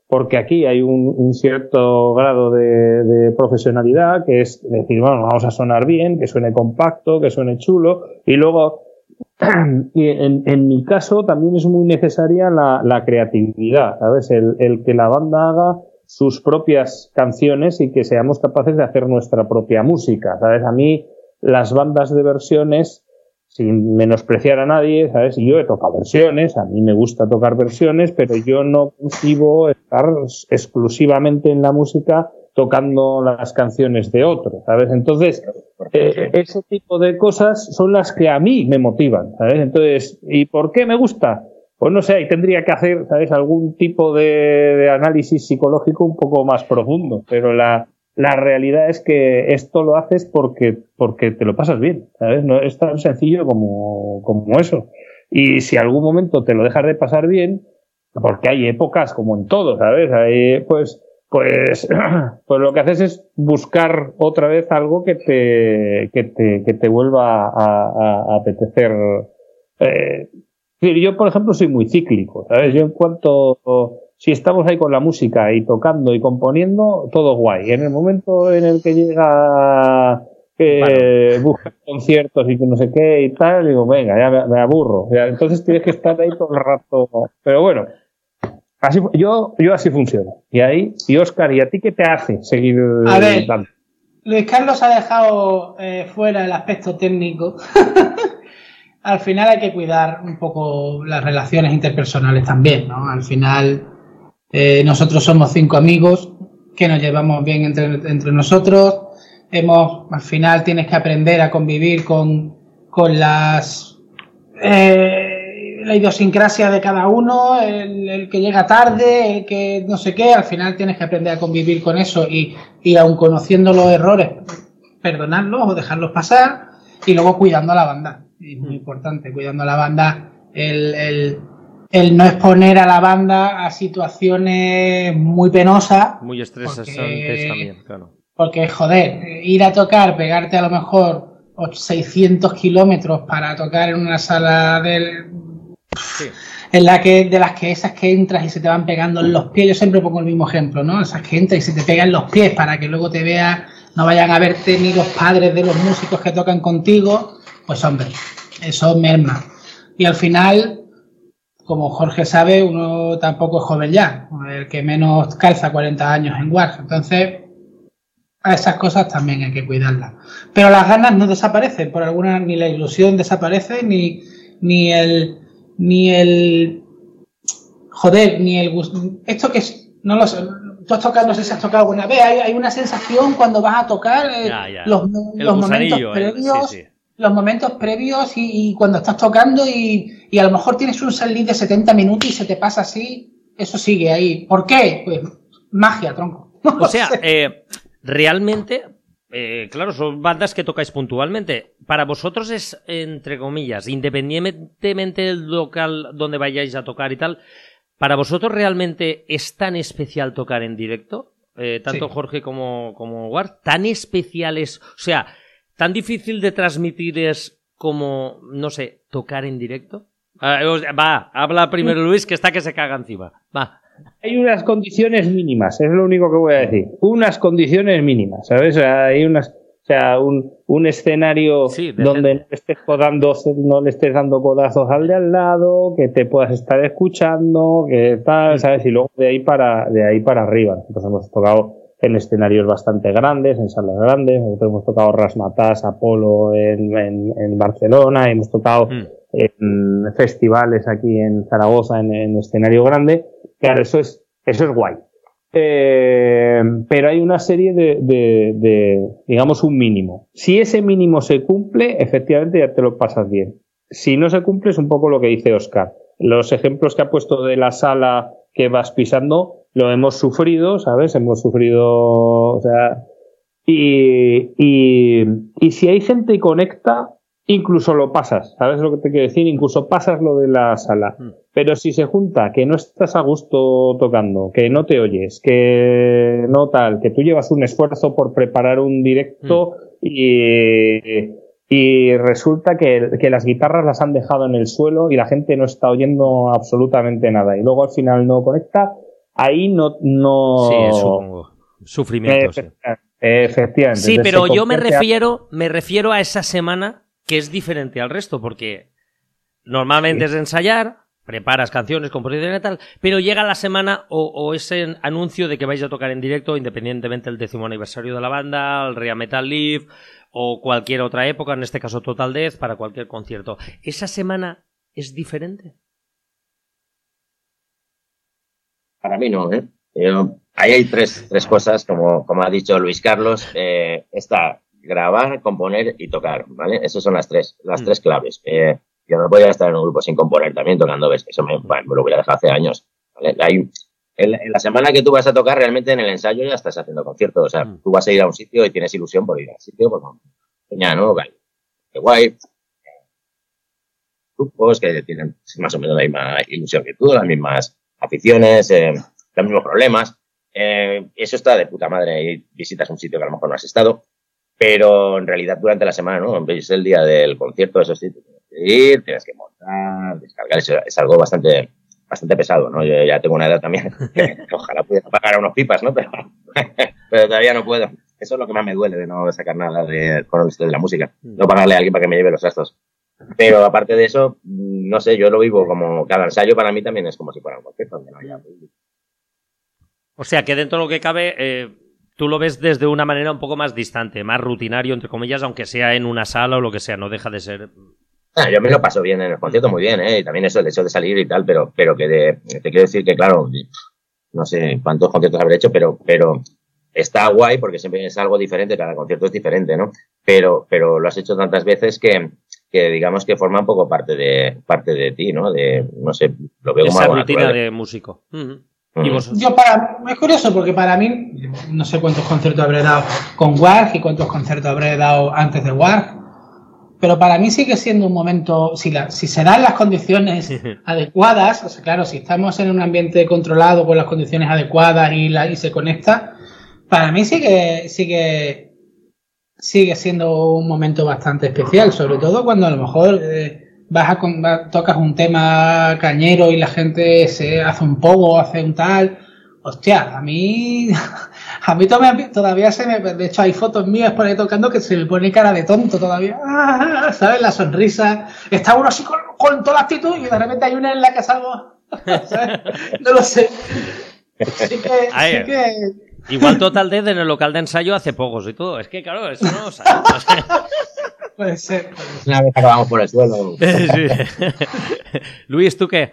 porque aquí hay un, un cierto grado de, de profesionalidad, que es decir, bueno, vamos a sonar bien, que suene compacto, que suene chulo, y luego, y en, en mi caso también es muy necesaria la, la creatividad, ¿sabes? El, el que la banda haga sus propias canciones y que seamos capaces de hacer nuestra propia música, ¿sabes? A mí las bandas de versiones, sin menospreciar a nadie, ¿sabes? Yo he tocado versiones, a mí me gusta tocar versiones, pero yo no concibo estar exclusivamente en la música tocando las canciones de otros, ¿sabes? Entonces, eh, ese tipo de cosas son las que a mí me motivan, ¿sabes? Entonces, ¿y por qué me gusta? Pues no sé, ahí tendría que hacer, ¿sabes? Algún tipo de, de análisis psicológico un poco más profundo, pero la La realidad es que esto lo haces porque, porque te lo pasas bien, ¿sabes? No es tan sencillo como, como eso. Y si algún momento te lo dejas de pasar bien, porque hay épocas como en todo, ¿sabes? Hay, pues, pues, pues lo que haces es buscar otra vez algo que te, que te, que te vuelva a, a, a apetecer. Eh, yo, por ejemplo, soy muy cíclico, ¿sabes? Yo en cuanto, si estamos ahí con la música y tocando y componiendo, todo guay. En el momento en el que llega que bueno. busca conciertos y que no sé qué y tal, digo, venga, ya me, me aburro. Ya, entonces tienes que estar ahí todo el rato. Pero bueno, así yo, yo así funciono. Y ahí, y Óscar, ¿y a ti qué te hace seguir a ver, dando? Luis Carlos ha dejado eh, fuera el aspecto técnico. Al final hay que cuidar un poco las relaciones interpersonales también, ¿no? Al final eh, nosotros somos cinco amigos que nos llevamos bien entre, entre nosotros. Hemos, al final tienes que aprender a convivir con, con las eh, la idiosincrasia de cada uno, el, el que llega tarde, el que no sé qué. Al final tienes que aprender a convivir con eso y, y aun conociendo los errores, perdonarlos o dejarlos pasar, y luego cuidando a la banda. Es muy importante, cuidando a la banda, el, el, el no exponer a la banda a situaciones muy penosas. Muy estresantes también, claro. Porque, joder, ir a tocar, pegarte a lo mejor seiscientos kilómetros para tocar en una sala del, sí. en la que, de las que esas que entras y se te van pegando en los pies. Yo siempre pongo el mismo ejemplo, ¿no? Esas que entras y se te pegan los pies para que luego te veas, no vayan a verte ni los padres de los músicos que tocan contigo. Pues hombre, eso merma. Y al final, como Jorge sabe, uno tampoco es joven ya. El que menos calza cuarenta años en Warg. Entonces, a esas cosas también hay que cuidarlas. Pero las ganas no desaparecen, por alguna, ni la ilusión desaparece, ni, ni el, ni el, joder, ni el gusto. Esto que es, no lo sé, tú has tocado, no sé si has tocado alguna vez, hay, hay una sensación cuando vas a tocar eh, ya, ya. los, los momentos previos. Sí, sí. Los momentos previos y, y cuando estás tocando y, y a lo mejor tienes un set list de setenta minutos y se te pasa así, eso sigue ahí. ¿Por qué? Pues magia, tronco. O sea, eh, realmente, eh, claro, son bandas que tocáis puntualmente. Para vosotros es, entre comillas, independientemente del local donde vayáis a tocar y tal, ¿para vosotros realmente es tan especial tocar en directo? Eh, tanto sí. Jorge como, como Warg, ¿tan especial es? O sea, ¿tan difícil de transmitir es como, no sé, tocar en directo? Uh, va, habla primero Luis, que está que se caga encima. Va. Hay unas condiciones mínimas, es lo único que voy a decir. Unas condiciones mínimas, ¿sabes? O sea, hay unas, o sea, un, un escenario sí, donde no estés codando, no le estés dando codazos al de al lado, que te puedas estar escuchando, que tal, ¿sabes? Y luego de ahí para, de ahí para arriba. Nosotros hemos tocado en escenarios bastante grandes, en salas grandes. Nosotros hemos tocado Razzmatazz, Apolo en, en, en Barcelona, hemos tocado mm. en festivales aquí en Zaragoza en, en escenario grande. Claro, eso es, eso es guay. Eh, pero hay una serie de, de, de, digamos, un mínimo. Si ese mínimo se cumple, efectivamente ya te lo pasas bien. Si no se cumple, es un poco lo que dice Óscar. Los ejemplos que ha puesto de la sala que vas pisando, lo hemos sufrido, ¿sabes? Hemos sufrido, o sea, y, y, y si hay gente y conecta, incluso lo pasas, ¿sabes lo que te quiero decir? Incluso pasas lo de la sala. Mm. Pero si se junta que no estás a gusto tocando, que no te oyes, que no tal, que tú llevas un esfuerzo por preparar un directo mm. y, y resulta que, que las guitarras las han dejado en el suelo y la gente no está oyendo absolutamente nada y luego al final no conecta, ahí no... no... Sí, supongo. Sufrimiento, eh, sí. Efectivamente. Sí, Entonces, pero se yo me convierte a- refiero, me refiero a esa semana que es diferente al resto, porque normalmente Sí. es ensayar, preparas canciones, composiciones y tal, pero llega la semana o, o ese anuncio de que vais a tocar en directo, independientemente del décimo aniversario de la banda, el Rea Metal Live o cualquier otra época, en este caso Total Death, para cualquier concierto. ¿Esa semana es diferente? Para mí no, ¿eh? Yo- ahí hay tres, tres cosas, como, como ha dicho Luis Carlos. Eh, está grabar, componer y tocar, ¿vale? Esas son las tres, las Mm. tres claves. Eh, yo no podía estar en un grupo sin componer también, tocando, ves, eso me, bueno, me lo hubiera dejado hace años. ¿Vale? Hay, en, la- en la semana que tú vas a tocar, realmente en el ensayo ya estás haciendo conciertos. O sea, Mm. tú vas a ir a un sitio y tienes ilusión por ir al sitio, pues, ya, ¿no? Vale. Qué guay. Grupos que tienen más o menos la misma ilusión que tú, las mismas aficiones, eh, los mismos problemas. Eh, eso está de puta madre y visitas un sitio que a lo mejor no has estado, pero en realidad durante la semana, ¿no? Es el día del concierto, eso sí, tienes que ir, tienes que montar, descargar, eso es algo bastante bastante pesado, ¿no? Yo ya tengo una edad también que ojalá pudiera pagar a unos pipas, ¿no? Pero, pero todavía no puedo. Eso es lo que más me duele de no sacar nada de, con esto de la música. No pagarle a alguien para que me lleve los gastos. Pero aparte de eso, no sé, yo lo vivo como cada ensayo para mí también es como si fuera un concierto, aunque no haya público. O sea, que dentro de lo que cabe, eh, tú lo ves desde una manera un poco más distante, más rutinario, entre comillas, aunque sea en una sala o lo que sea, no deja de ser... Ah, yo me lo paso bien en el concierto, muy bien, ¿eh? Y también eso, el hecho de salir y tal, pero, pero que de, te quiero decir que, claro, no sé cuántos conciertos habré hecho, pero, pero está guay porque siempre es algo diferente, cada concierto es diferente, ¿no? Pero, pero lo has hecho tantas veces que, que digamos que forma un poco parte de, parte de ti, ¿no? De, no sé, lo veo como Esa algo rutina natural. de músico. Ujú. Mm. ¿Y vosotros? Yo para, es curioso porque para mí, no sé cuántos conciertos habré dado con Warg y cuántos conciertos habré dado antes de Warg, pero para mí sigue siendo un momento, si, la, si se dan las condiciones adecuadas, o sea, claro, si estamos en un ambiente controlado con las condiciones adecuadas y, la, y se conecta, para mí sigue, sigue, sigue siendo un momento bastante especial, sobre todo cuando a lo mejor eh, vas a, con- va- tocas un tema cañero y la gente se hace un pogo, hace un tal. Hostia, a mí, a mí todavía, todavía se me, de hecho hay fotos mías por ahí tocando que se me pone cara de tonto todavía, ah, ¿sabes? La sonrisa, está uno así con, con toda la actitud y de repente hay una en la que salgo, ¿sabes? No lo sé. Sí que, Ay, sí que, Igual Total Death en el local de ensayo hace pocos y todo. Es que, claro, eso no lo sabes. puede ser, puede ser. Una vez acabamos por el suelo. Sí. Luis, ¿tú qué?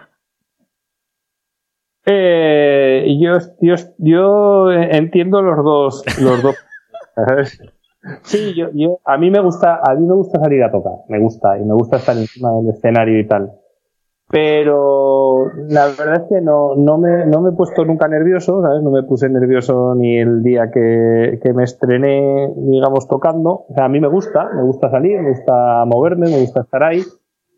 Eh, yo, yo, yo entiendo los dos, los dos. ¿Sabes? Sí, yo, yo, a mí me gusta, a mí me gusta salir a tocar, me gusta, y me gusta estar encima del escenario y tal. Pero la verdad es que no, no me, no me he puesto nunca nervioso, ¿sabes? No me puse nervioso ni el día que, que me estrené, digamos, tocando. O sea, a mí me gusta, me gusta salir, me gusta moverme, me gusta estar ahí.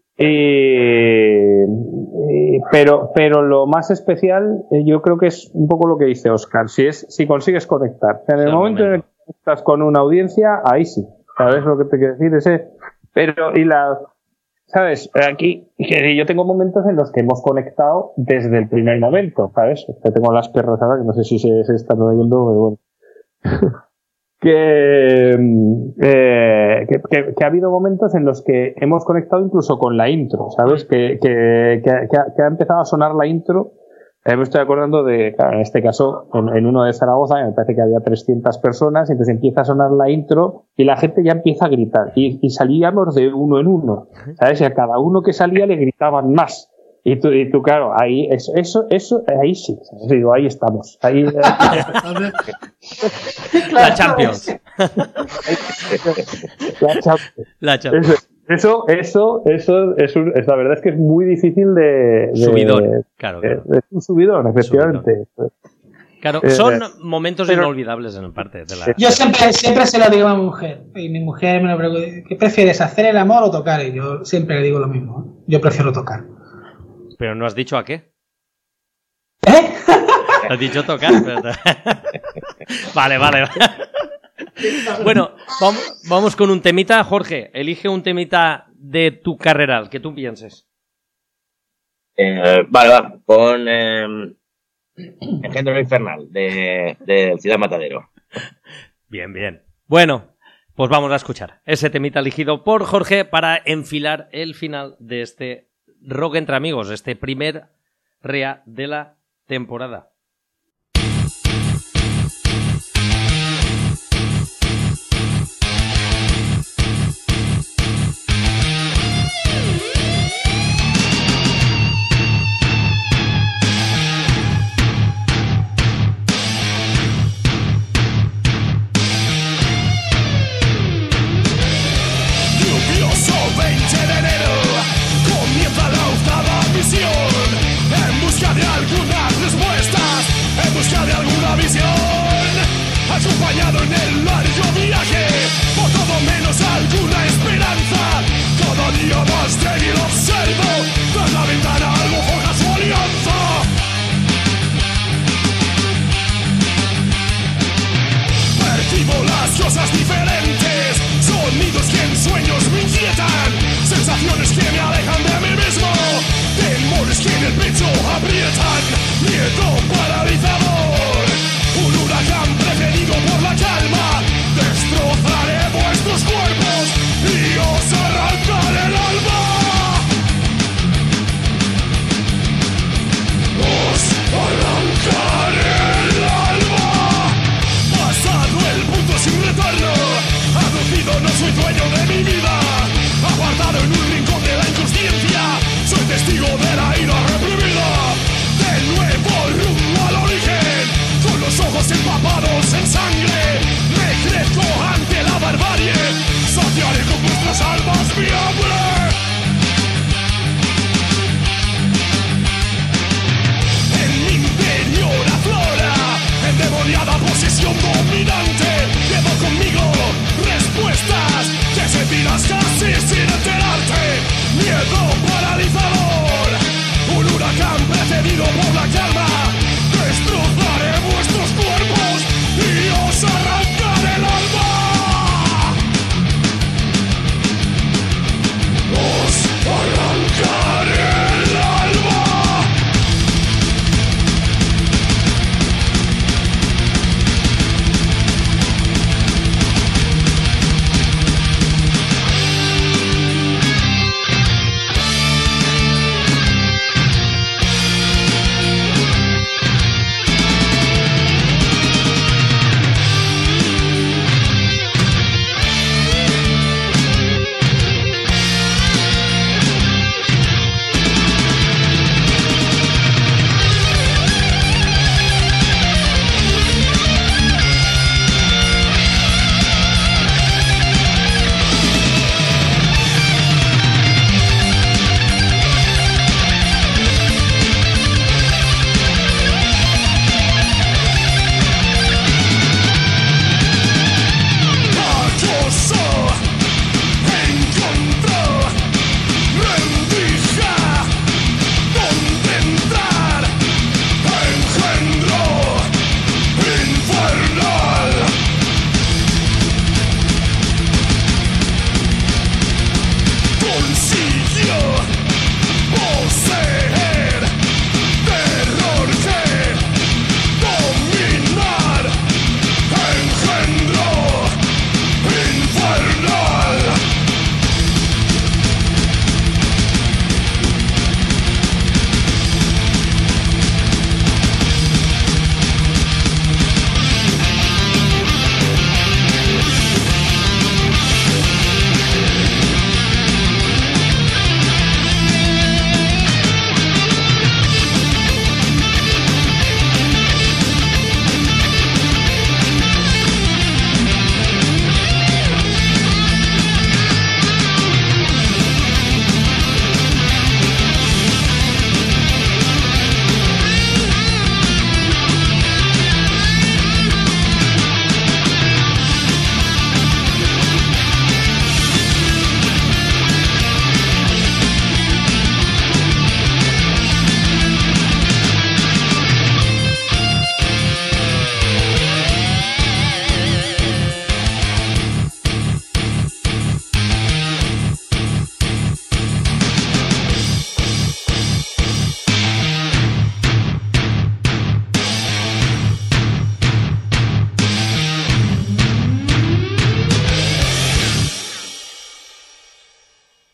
Eh, eh, pero, pero lo más especial, eh, yo creo que es un poco lo que dice Óscar, si es, si consigues conectar. O sea, en el El momento, en el momento. que estás con una audiencia, ahí sí. ¿Sabes lo que te quiero decir? Ese, pero, y la, ¿sabes? Aquí, que yo tengo momentos en los que hemos conectado desde el primer momento, ¿sabes? Que tengo las perras ahora, que no sé si se, se están oyendo, pero bueno. que, eh, que, que, que ha habido momentos en los que hemos conectado incluso con la intro, ¿sabes? Que, que, que, ha, que ha empezado a sonar la intro. Eh, me estoy acordando de, claro, en este caso, en, en uno de Zaragoza, me parece que había trescientas personas, y entonces empieza a sonar la intro y la gente ya empieza a gritar. Y, y salíamos de uno en uno, ¿sabes? Y a cada uno que salía le gritaban más. Y tú, y tú, claro, ahí, eso, eso, eso, ahí sí, ¿sabes? Digo, ahí estamos. Ahí, La Champions. la Champions. La Champions. Eso, eso, eso, eso es, un, es la verdad es que es muy difícil de, de Subidón, claro. de- claro. de- es un subidón, efectivamente. Claro, Eh, son momentos pero- inolvidables en parte de la... Yo siempre, siempre se lo digo a mi mujer, y mi mujer me lo pregunta, ¿qué prefieres, hacer el amor o tocar? Y yo siempre le digo lo mismo, ¿eh? Yo prefiero tocar. Pero no has dicho a qué. ¿Eh? Has dicho tocar, pero... Vale, vale. Bueno, vamos, vamos con un temita. Jorge, elige un temita de tu carrera, el que tú pienses. Eh, vale, va. Pon eh, Engendro infernal de, de Ciudad Matadero. Bien, bien. Bueno, pues vamos a escuchar ese temita elegido por Jorge para enfilar el final de este Rock entre Amigos, este primer R E A de la temporada. En busca de algunas respuestas.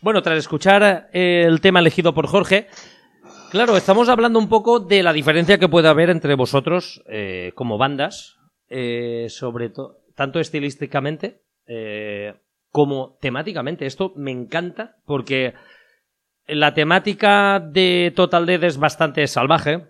Bueno, tras escuchar eh, el tema elegido por Jorge, claro, estamos hablando un poco de la diferencia que puede haber entre vosotros eh, como bandas, eh, sobre todo, tanto estilísticamente eh, como temáticamente. Esto me encanta porque la temática de Total Death es bastante salvaje.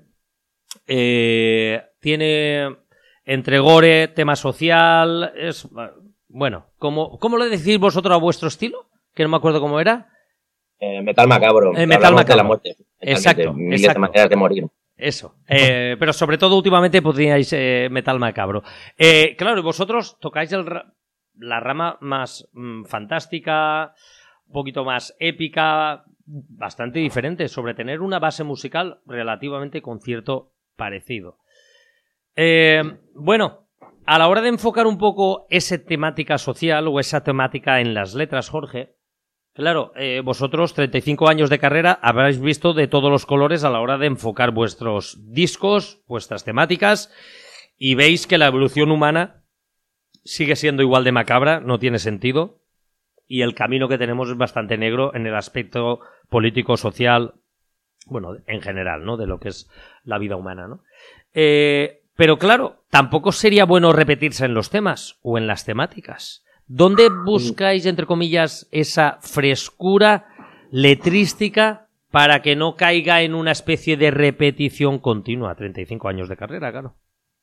Eh, tiene entre gore, tema social, es... Bueno, ¿cómo, cómo le decís vosotros a vuestro estilo? Que no me acuerdo cómo era. Eh, metal macabro. Eh, metal macabro. De la muerte. Exacto. Miles exacto. de maneras de morir. Eso. Eh, pero sobre todo últimamente podríais eh, metal macabro. Eh, claro, y vosotros tocáis el, la rama más mmm, fantástica, un poquito más épica, bastante diferente, sobre tener una base musical relativamente con cierto parecido. Eh, bueno... A la hora de enfocar un poco esa temática social o esa temática en las letras, Jorge, claro, eh, vosotros, treinta y cinco años de carrera, habréis visto de todos los colores a la hora de enfocar vuestros discos, vuestras temáticas, y veis que la evolución humana sigue siendo igual de macabra, no tiene sentido, y el camino que tenemos es bastante negro en el aspecto político, social, bueno, en general, ¿no? De lo que es la vida humana, ¿no? Eh... Pero claro, tampoco sería bueno repetirse en los temas o en las temáticas. ¿Dónde buscáis, entre comillas, esa frescura letrística para que no caiga en una especie de repetición continua? treinta y cinco años de carrera, claro.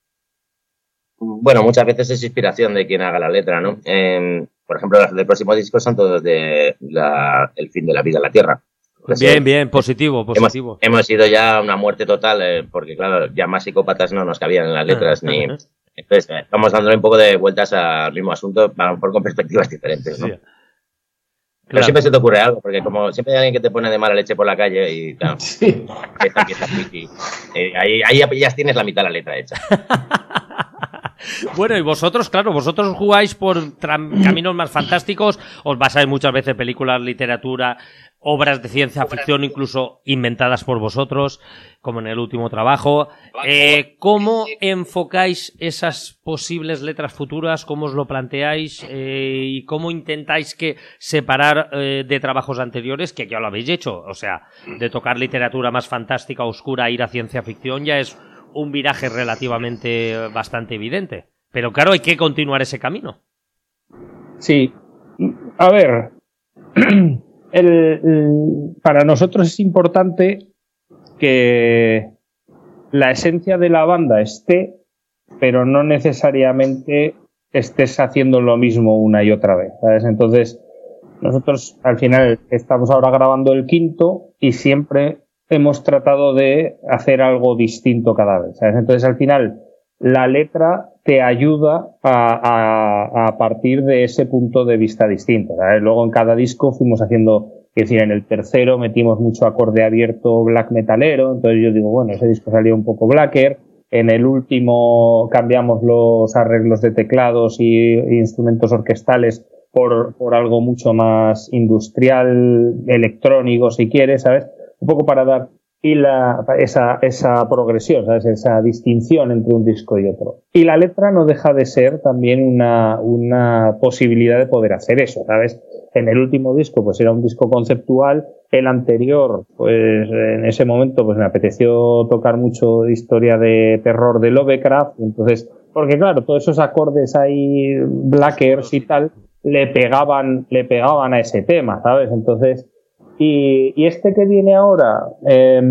Bueno, muchas veces es inspiración de quien haga la letra, ¿no? Eh, por ejemplo, los del próximo disco son todos de la, el fin de la vida en la Tierra. Bien, sí. bien, positivo, positivo. Hemos, hemos ido ya a una muerte total, eh, porque claro, ya más psicópatas no nos cabían en las letras, ni... Entonces, eh, vamos dándole un poco de vueltas al mismo asunto, a lo mejor con perspectivas diferentes, ¿no? Sí. Pero claro. Siempre se te ocurre algo, porque como siempre hay alguien que te pone de mala leche por la calle y claro, sí. esta, esta, y, eh, ahí, ahí ya tienes la mitad de la letra hecha. Bueno, y vosotros, claro, vosotros jugáis por caminos más fantásticos, os basáis muchas veces en películas, literatura, obras de ciencia ficción, incluso inventadas por vosotros, como en el último trabajo. Eh, ¿Cómo enfocáis esas posibles letras futuras? ¿Cómo os lo planteáis? Eh, ¿Y cómo intentáis que separar eh, de trabajos anteriores, que ya lo habéis hecho? O sea, de tocar literatura más fantástica, oscura, ir a ciencia ficción, ya es un viraje relativamente bastante evidente. Pero claro, hay que continuar ese camino. Sí. A ver, el, el, para nosotros es importante que la esencia de la banda esté, pero no necesariamente estés haciendo lo mismo una y otra vez, ¿sabes? Entonces, nosotros al final estamos ahora grabando el quinto y siempre hemos tratado de hacer algo distinto cada vez, ¿sabes? Entonces, al final, la letra te ayuda a, a, a partir de ese punto de vista distinto, ¿sabes? Luego, en cada disco fuimos haciendo, es decir, en el tercero metimos mucho acorde abierto black metalero, entonces yo digo, bueno, ese disco salió un poco blacker. En el último cambiamos los arreglos de teclados y, y instrumentos orquestales por, por algo mucho más industrial, electrónico, si quieres, ¿sabes? Un poco para dar y la, esa, esa progresión, ¿sabes? Esa distinción entre un disco y otro. Y la letra no deja de ser también una, una posibilidad de poder hacer eso, ¿sabes? En el último disco, pues era un disco conceptual. El anterior, pues en ese momento, pues me apeteció tocar mucho de historia de terror de Lovecraft. Entonces, porque claro, todos esos acordes ahí, blackers y tal, le pegaban, le pegaban a ese tema, ¿sabes? Entonces, Y, y este que viene ahora eh,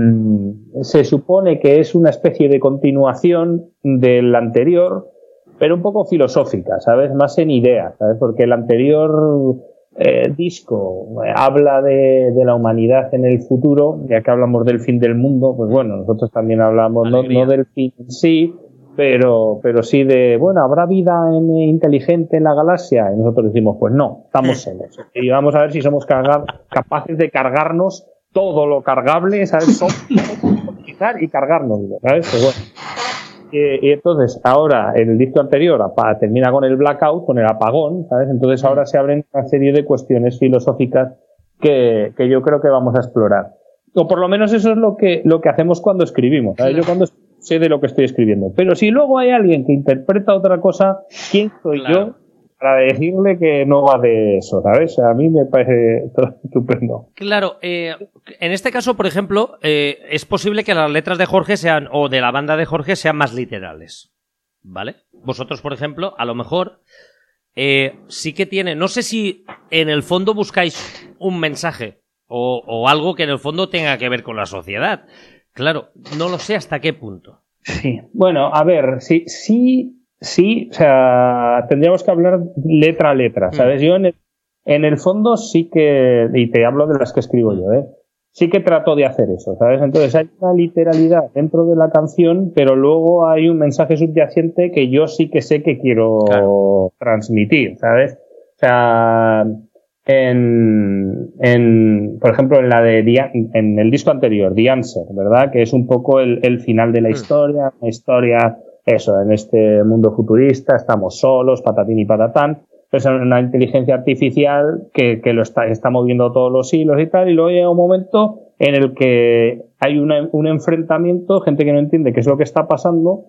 se supone que es una especie de continuación del anterior, pero un poco filosófica, ¿sabes? Más en idea, ¿sabes? Porque el anterior eh, disco habla de, de la humanidad en el futuro, ya que hablamos del fin del mundo, pues bueno, nosotros también hablamos no, no del fin en sí, pero pero sí de, bueno, ¿habrá vida en, inteligente en la galaxia? Y nosotros decimos, pues no, estamos en eso. Y vamos a ver si somos cargar, capaces de cargarnos todo lo cargable, ¿sabes? Utilizar y cargarnos, ¿sabes? Pues bueno. Y, y entonces, ahora, el disco anterior apa, termina con el blackout, con el apagón, ¿sabes? Entonces ahora se abren una serie de cuestiones filosóficas que, que yo creo que vamos a explorar. O por lo menos eso es lo que, lo que hacemos cuando escribimos, ¿sabes? Yo cuando sé de lo que estoy escribiendo. Pero si luego hay alguien que interpreta otra cosa, ¿quién soy claro. yo para decirle que no va de eso, ¿sabes? A mí me parece todo estupendo. Claro, eh, en este caso, por ejemplo, eh, es posible que las letras de Jorge sean, o de la banda de Jorge, sean más literales, ¿vale? Vosotros, por ejemplo, a lo mejor eh, sí que tiene, no sé si en el fondo buscáis un mensaje o, o algo que en el fondo tenga que ver con la sociedad. Claro, no lo sé hasta qué punto. Sí, bueno, a ver, sí, sí, sí, o sea, tendríamos que hablar letra a letra, ¿sabes? Mm. Yo en el, en el fondo sí que, y te hablo de las que escribo yo, ¿eh? Sí que trato de hacer eso, ¿sabes? Entonces hay una literalidad dentro de la canción, pero luego hay un mensaje subyacente que yo sí que sé que quiero claro. transmitir, ¿sabes? O sea, en, en, por ejemplo, en la de The, en el disco anterior, The Answer, ¿verdad? Que es un poco el, el final de la historia, una historia, eso, en este mundo futurista, estamos solos, patatín y patatán. Es una inteligencia artificial que, que lo está, está moviendo todos los hilos y tal, y luego llega un momento en el que hay una, un enfrentamiento, gente que no entiende qué es lo que está pasando,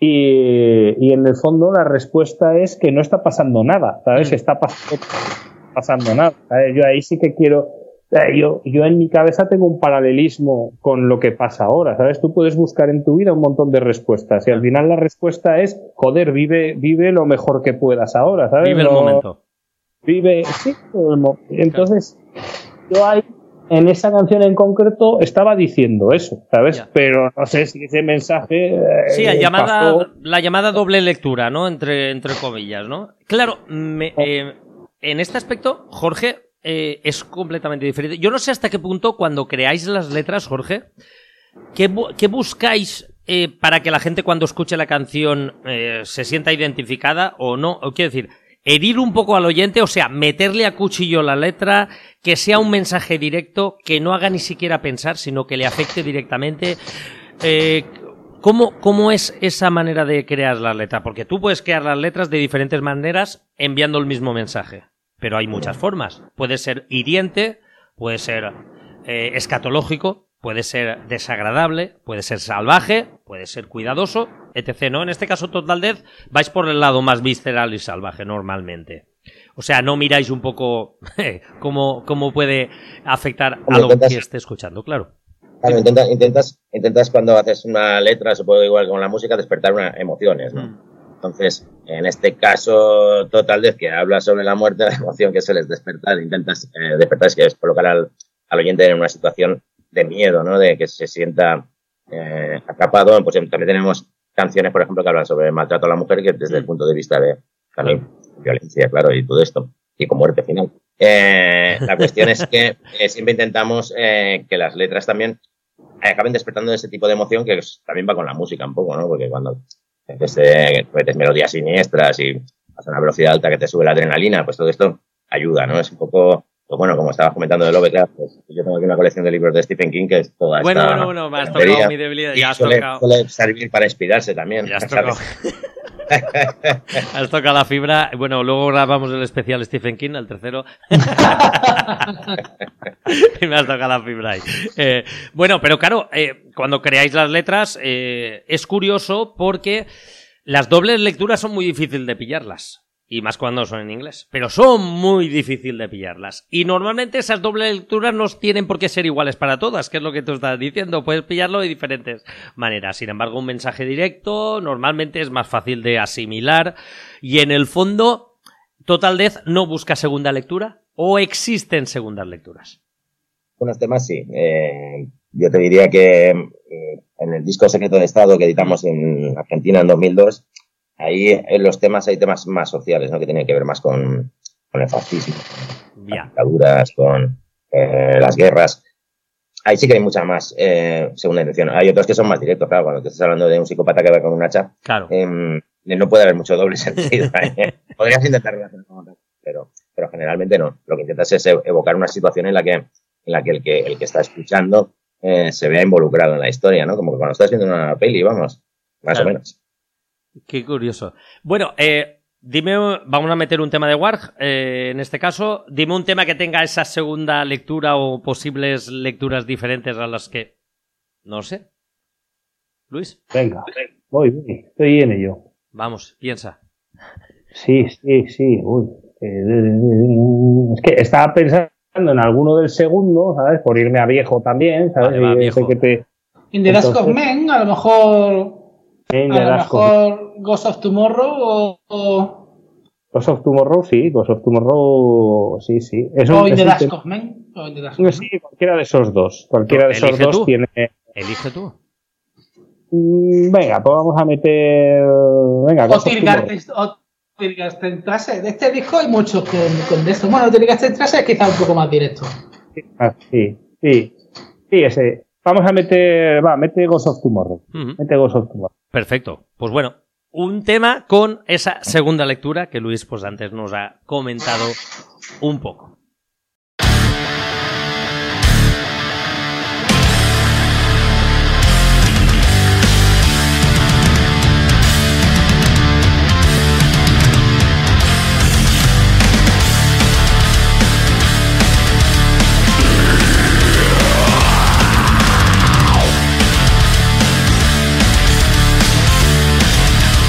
y, y en el fondo la respuesta es que no está pasando nada, ¿sabes? Mm. Está pasando, pasando nada, ¿sabes? Yo ahí sí que quiero, yo, yo en mi cabeza tengo un paralelismo con lo que pasa ahora, ¿sabes? Tú puedes buscar en tu vida un montón de respuestas y al final la respuesta es, joder, vive, vive lo mejor que puedas ahora, ¿sabes? Vive el no, momento. Vive, sí, el mo- entonces yo ahí, en esa canción en concreto, estaba diciendo eso, ¿sabes? Ya. Pero no sé si ese mensaje... Eh, sí, la llamada, la llamada doble lectura, ¿no? Entre, entre comillas, ¿no? Claro, me, eh, en este aspecto, Jorge... Eh, es completamente diferente. Yo no sé hasta qué punto cuando creáis las letras, Jorge, ¿qué, bu- qué buscáis eh, para que la gente cuando escuche la canción eh, se sienta identificada o no? O quiero decir, herir un poco al oyente, o sea, meterle a cuchillo la letra, que sea un mensaje directo, que no haga ni siquiera pensar, sino que le afecte directamente. Eh, ¿Cómo, ¿Cómo es esa manera de crear la letra? Porque tú puedes crear las letras de diferentes maneras enviando el mismo mensaje. Pero hay muchas formas. Puede ser hiriente, puede ser eh, escatológico, puede ser desagradable, puede ser salvaje, puede ser cuidadoso, etcétera, ¿no? En este caso, Total Death, vais por el lado más visceral y salvaje normalmente. O sea, no miráis un poco cómo, cómo puede afectar a lo que esté escuchando, claro. Claro, intentas, intentas, intentas cuando haces una letra, supongo igual con la música, despertar unas emociones, ¿no? Mm. Entonces, en este caso, Total Death, que habla sobre la muerte, la emoción que sueles despertar, intentas eh, despertar, es que es colocar al, al oyente en una situación de miedo, ¿no? De que se sienta eh, atrapado. Pues también tenemos canciones, por ejemplo, que hablan sobre el maltrato a la mujer, que desde el punto de vista de también violencia, claro, y todo esto, y con muerte final. Eh, la cuestión es que eh, siempre intentamos eh, que las letras también acaben despertando ese tipo de emoción que también va con la música un poco, ¿no? Porque cuando Entonces, metes melodías siniestras y vas a una velocidad alta que te sube la adrenalina, pues todo esto ayuda, ¿no? Es un poco, pues bueno, como estabas comentando de Lovecraft, pues yo tengo aquí una colección de libros de Stephen King que es toda bueno, esta... Bueno, bueno, me has tocado mi debilidad. Ya has suele, tocado. suele servir para inspirarse también. Ya has tocado. Has tocado la fibra. Bueno, luego grabamos el especial Stephen King, el tercero. Y me has tocado la fibra ahí. Eh, bueno, pero claro, eh, cuando creáis las letras, eh, es curioso porque las dobles lecturas son muy difíciles de pillarlas. Y más cuando son en inglés. Pero son muy difíciles de pillarlas. Y normalmente esas dobles lecturas no tienen por qué ser iguales para todas, que es lo que tú estás diciendo. Puedes pillarlo de diferentes maneras. Sin embargo, un mensaje directo normalmente es más fácil de asimilar. Y en el fondo, Total Death no busca segunda lectura. ¿O existen segundas lecturas? Unos temas sí. Eh, yo te diría que eh, en el disco Secreto de Estado que editamos en Argentina en dos mil dos... Ahí en los temas hay temas más sociales, ¿no? Que tienen que ver más con, con el fascismo, con yeah. las dictaduras, con eh, las guerras. Ahí sí que hay mucha más eh, segunda intención. Hay otros que son más directos, claro. Cuando te estás hablando de un psicópata que va con un hacha, claro. eh, no puede haber mucho doble sentido. ¿eh? Podrías intentar relacionar con otro, pero, pero generalmente no. Lo que intentas es evocar una situación en la que, en la que el que el que está escuchando eh, se vea involucrado en la historia, ¿no? Como que cuando estás viendo una peli, vamos, más claro. o menos. Qué curioso. Bueno, eh, dime, vamos a meter un tema de Warg, eh, en este caso, dime un tema que tenga esa segunda lectura o posibles lecturas diferentes a las que... No sé. ¿Luis? Venga, voy, voy, estoy en ello. Vamos, piensa. Sí, sí, sí. Uy. Es que estaba pensando en alguno del segundo, ¿sabes? Por irme a viejo también, ¿sabes? Vale, va, Y viejo. que te... In the Dusk of Men, a lo mejor. En A The lo Dusk of- mejor Ghost of Tomorrow o. o, Ghost of Tomorrow, sí. Ghost of Tomorrow, sí, sí. Es un, o In es the un Dusk tema- of Men. O In the Dusk of Men. Sí, cualquiera de esos dos. Cualquiera de esos Elige dos tú. tiene... Elige tú. Mm, Venga, pues vamos a meter... Venga, O Ghost of Tomorrow. Tirgarten o Tirgarten Trace. De este disco hay muchos con, con de esto. Bueno, Tirgarten Trace es quizá un poco más directo. Ah, sí, sí. Sí, ese. Vamos a meter... Va, mete Ghost of Tomorrow. Ujú. Mete Ghost of Tomorrow. Perfecto. Pues bueno, un tema con esa segunda lectura que Luis pues antes nos ha comentado un poco.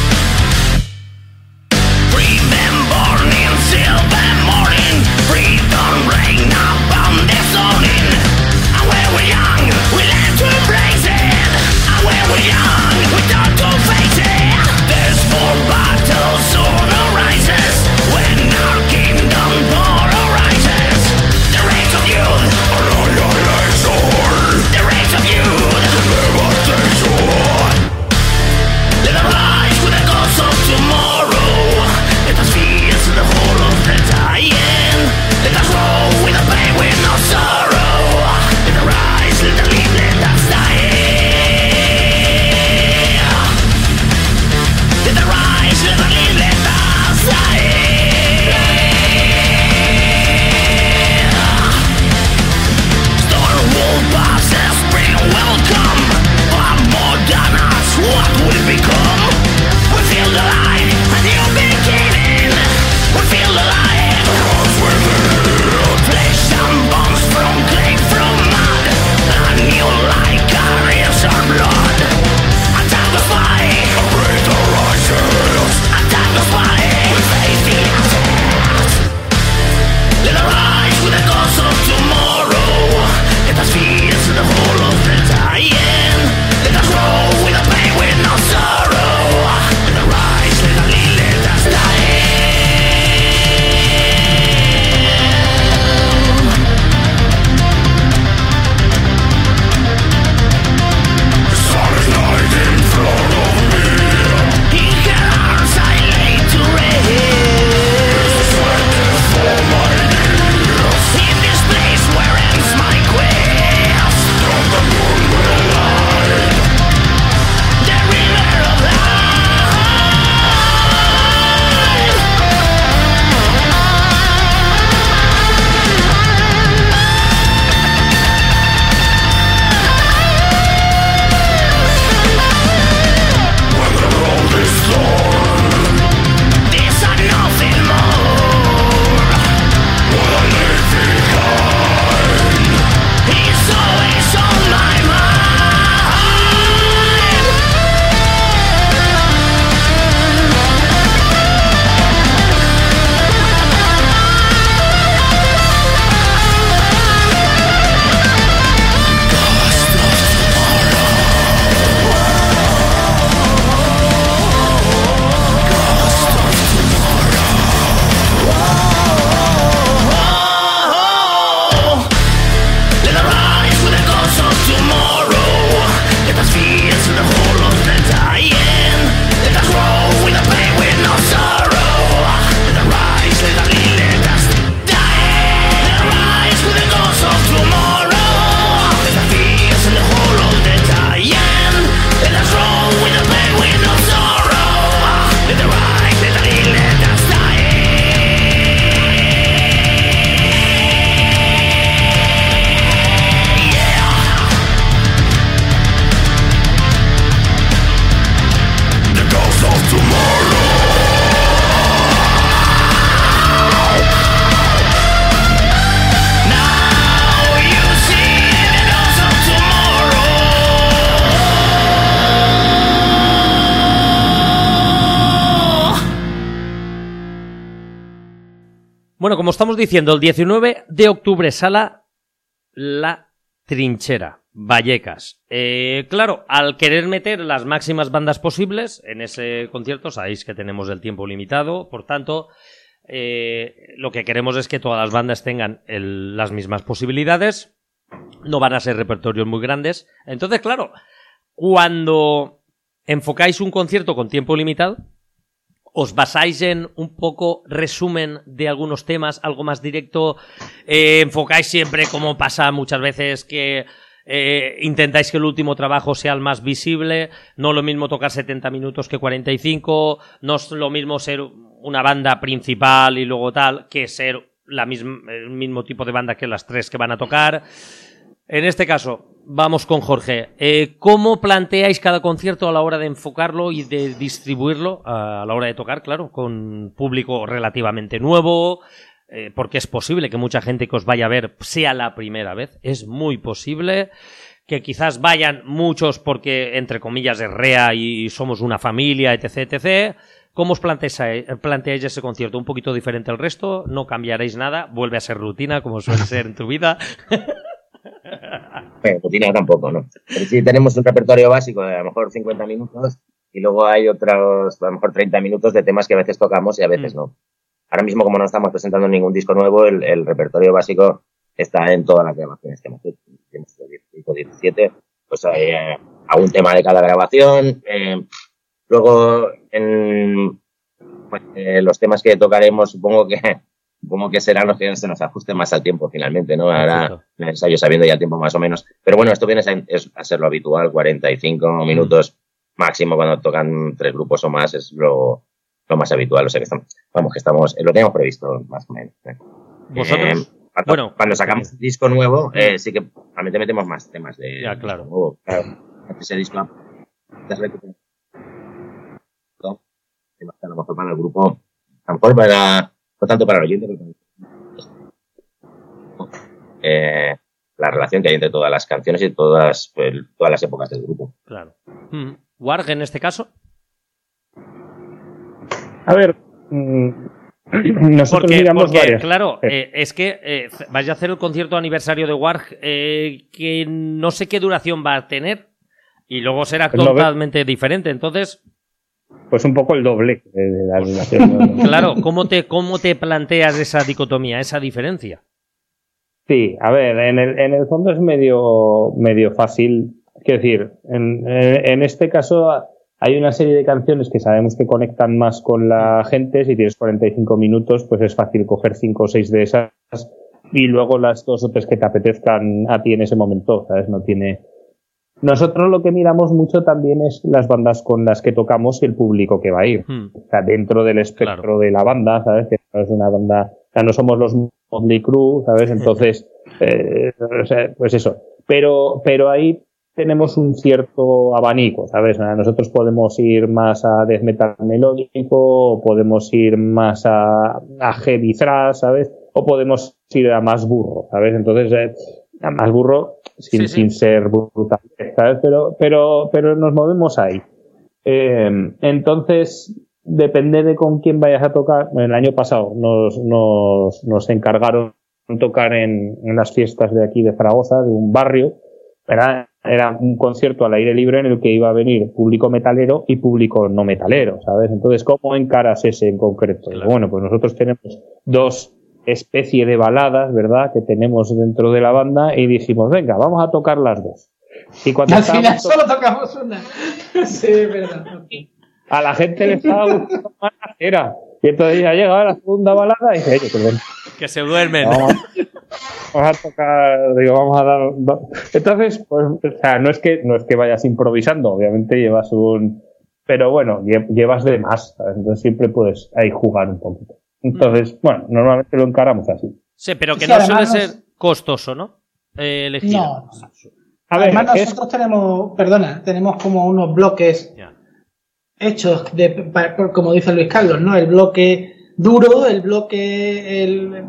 Remember in silver morning, free Bueno, como estamos diciendo, el diecinueve de octubre sala La Trinchera, Vallecas. Eh, claro, al querer meter las máximas bandas posibles en ese concierto, sabéis que tenemos el tiempo limitado, por tanto, eh, lo que queremos es que todas las bandas tengan el, las mismas posibilidades, no van a ser repertorios muy grandes. Entonces, claro, cuando enfocáis un concierto con tiempo limitado, ¿os basáis en un poco resumen de algunos temas, algo más directo? Eh, ¿Enfocáis siempre, como pasa muchas veces, que eh, intentáis que el último trabajo sea el más visible? No es lo mismo tocar setenta minutos que cuarenta y cinco, no es lo mismo ser una banda principal y luego tal, que ser la misma, el mismo tipo de banda que las tres que van a tocar. En este caso, vamos con Jorge. Eh, ¿Cómo planteáis cada concierto a la hora de enfocarlo y de distribuirlo, a la hora de tocar, claro, con público relativamente nuevo? Eh, porque es posible que mucha gente que os vaya a ver sea la primera vez. Es muy posible que quizás vayan muchos porque, entre comillas, es REA y somos una familia, etc, etcétera. ¿Cómo os planteáis, planteáis ese concierto? ¿Un poquito diferente al resto? ¿No cambiaréis nada? ¿Vuelve a ser rutina, como suele ser en tu vida? Bueno, rutina tampoco, ¿no? Pero sí tenemos un repertorio básico de a lo mejor cincuenta minutos y luego hay otros, a lo mejor treinta minutos de temas que a veces tocamos y a veces mm. no. Ahora mismo, como no estamos presentando ningún disco nuevo, el, el repertorio básico está en todas las grabaciones que hemos hecho. Tenemos diecisiete, pues hay eh, a un tema de cada grabación. Eh, luego, en pues, eh, los temas que tocaremos, supongo que Supongo que serán los que se nos ajusten más al tiempo finalmente, ¿no? Ahora el ensayo sabiendo ya el tiempo más o menos. Pero bueno, esto viene a, es, a ser lo habitual, cuarenta y cinco minutos máximo cuando tocan tres grupos o más es lo, lo más habitual. O sea que estamos, vamos, que estamos, lo teníamos previsto más o menos. ¿eh? ¿Vosotros? Eh, cuando, bueno, cuando sacamos un disco nuevo, eh, sí que realmente metemos más temas de ya, claro. nuevo. Claro, ese disco a lo mejor para el grupo, a lo mejor para no tanto para el oyente, pero para eh, la relación que hay entre todas las canciones y todas, pues, todas las épocas del grupo. Claro. Mm. ¿Warg en este caso? A ver, mmm, nosotros porque, miramos porque, varias. Claro, eh, es que eh, vais a hacer el concierto aniversario de Warg, eh, que no sé qué duración va a tener y luego será totalmente diferente, entonces... Pues un poco el doble de la duración. Claro, ¿cómo te, ¿cómo te planteas esa dicotomía, esa diferencia? Sí, a ver, en el, en el fondo es medio, medio fácil. Quiero decir, en, en este caso hay una serie de canciones que sabemos que conectan más con la gente. Si tienes cuarenta y cinco minutos, pues es fácil coger cinco o seis de esas y luego las dos o tres que te apetezcan a ti en ese momento, ¿sabes? No tiene... Nosotros lo que miramos mucho también es las bandas con las que tocamos y el público que va a ir. Hmm. O sea, dentro del espectro claro. de la banda, ¿sabes? Que no es una banda... O sea, no somos los Motley Crue, ¿sabes? Entonces, eh, o sea, pues eso. Pero, pero ahí tenemos un cierto abanico, ¿sabes? O sea, nosotros podemos ir más a death metal melódico, o podemos ir más a, a heavy thrash, ¿sabes? O podemos ir a más burro, ¿sabes? Entonces, eh, a más burro... Sin, sí, sí. sin ser brutal, ¿sabes? Pero, pero, pero nos movemos ahí. Eh, entonces, depende de con quién vayas a tocar. El año pasado nos, nos, nos encargaron tocar en, en las fiestas de aquí de Zaragoza, de un barrio. Era, era un concierto al aire libre en el que iba a venir público metalero y público no metalero, ¿sabes? Entonces, ¿cómo encaras ese en concreto? Claro. Bueno, pues nosotros tenemos dos especie de baladas, ¿verdad?, que tenemos dentro de la banda y dijimos, venga, vamos a tocar las dos. Y cuando al final to- solo tocamos una. Sí, es verdad. A la gente le estaba gustando más la cera. Y entonces ya llegaba la segunda balada y dice, oye, pues ven. Que se duermen. Vamos a, vamos a tocar, digo, vamos a dar... Entonces, pues, o sea, no es que, no es que vayas improvisando, obviamente llevas un... Pero bueno, llevas de más, ¿sabes? Entonces siempre puedes ahí jugar un poquito. Entonces, bueno, normalmente lo encaramos así. Sí, pero que sí, no suele ser nos... costoso, ¿no? Eh, elegir. No. A ver, además nosotros es... tenemos, perdona, tenemos como unos bloques yeah. hechos, de, como dice Luis Carlos, ¿no? El bloque duro, el bloque el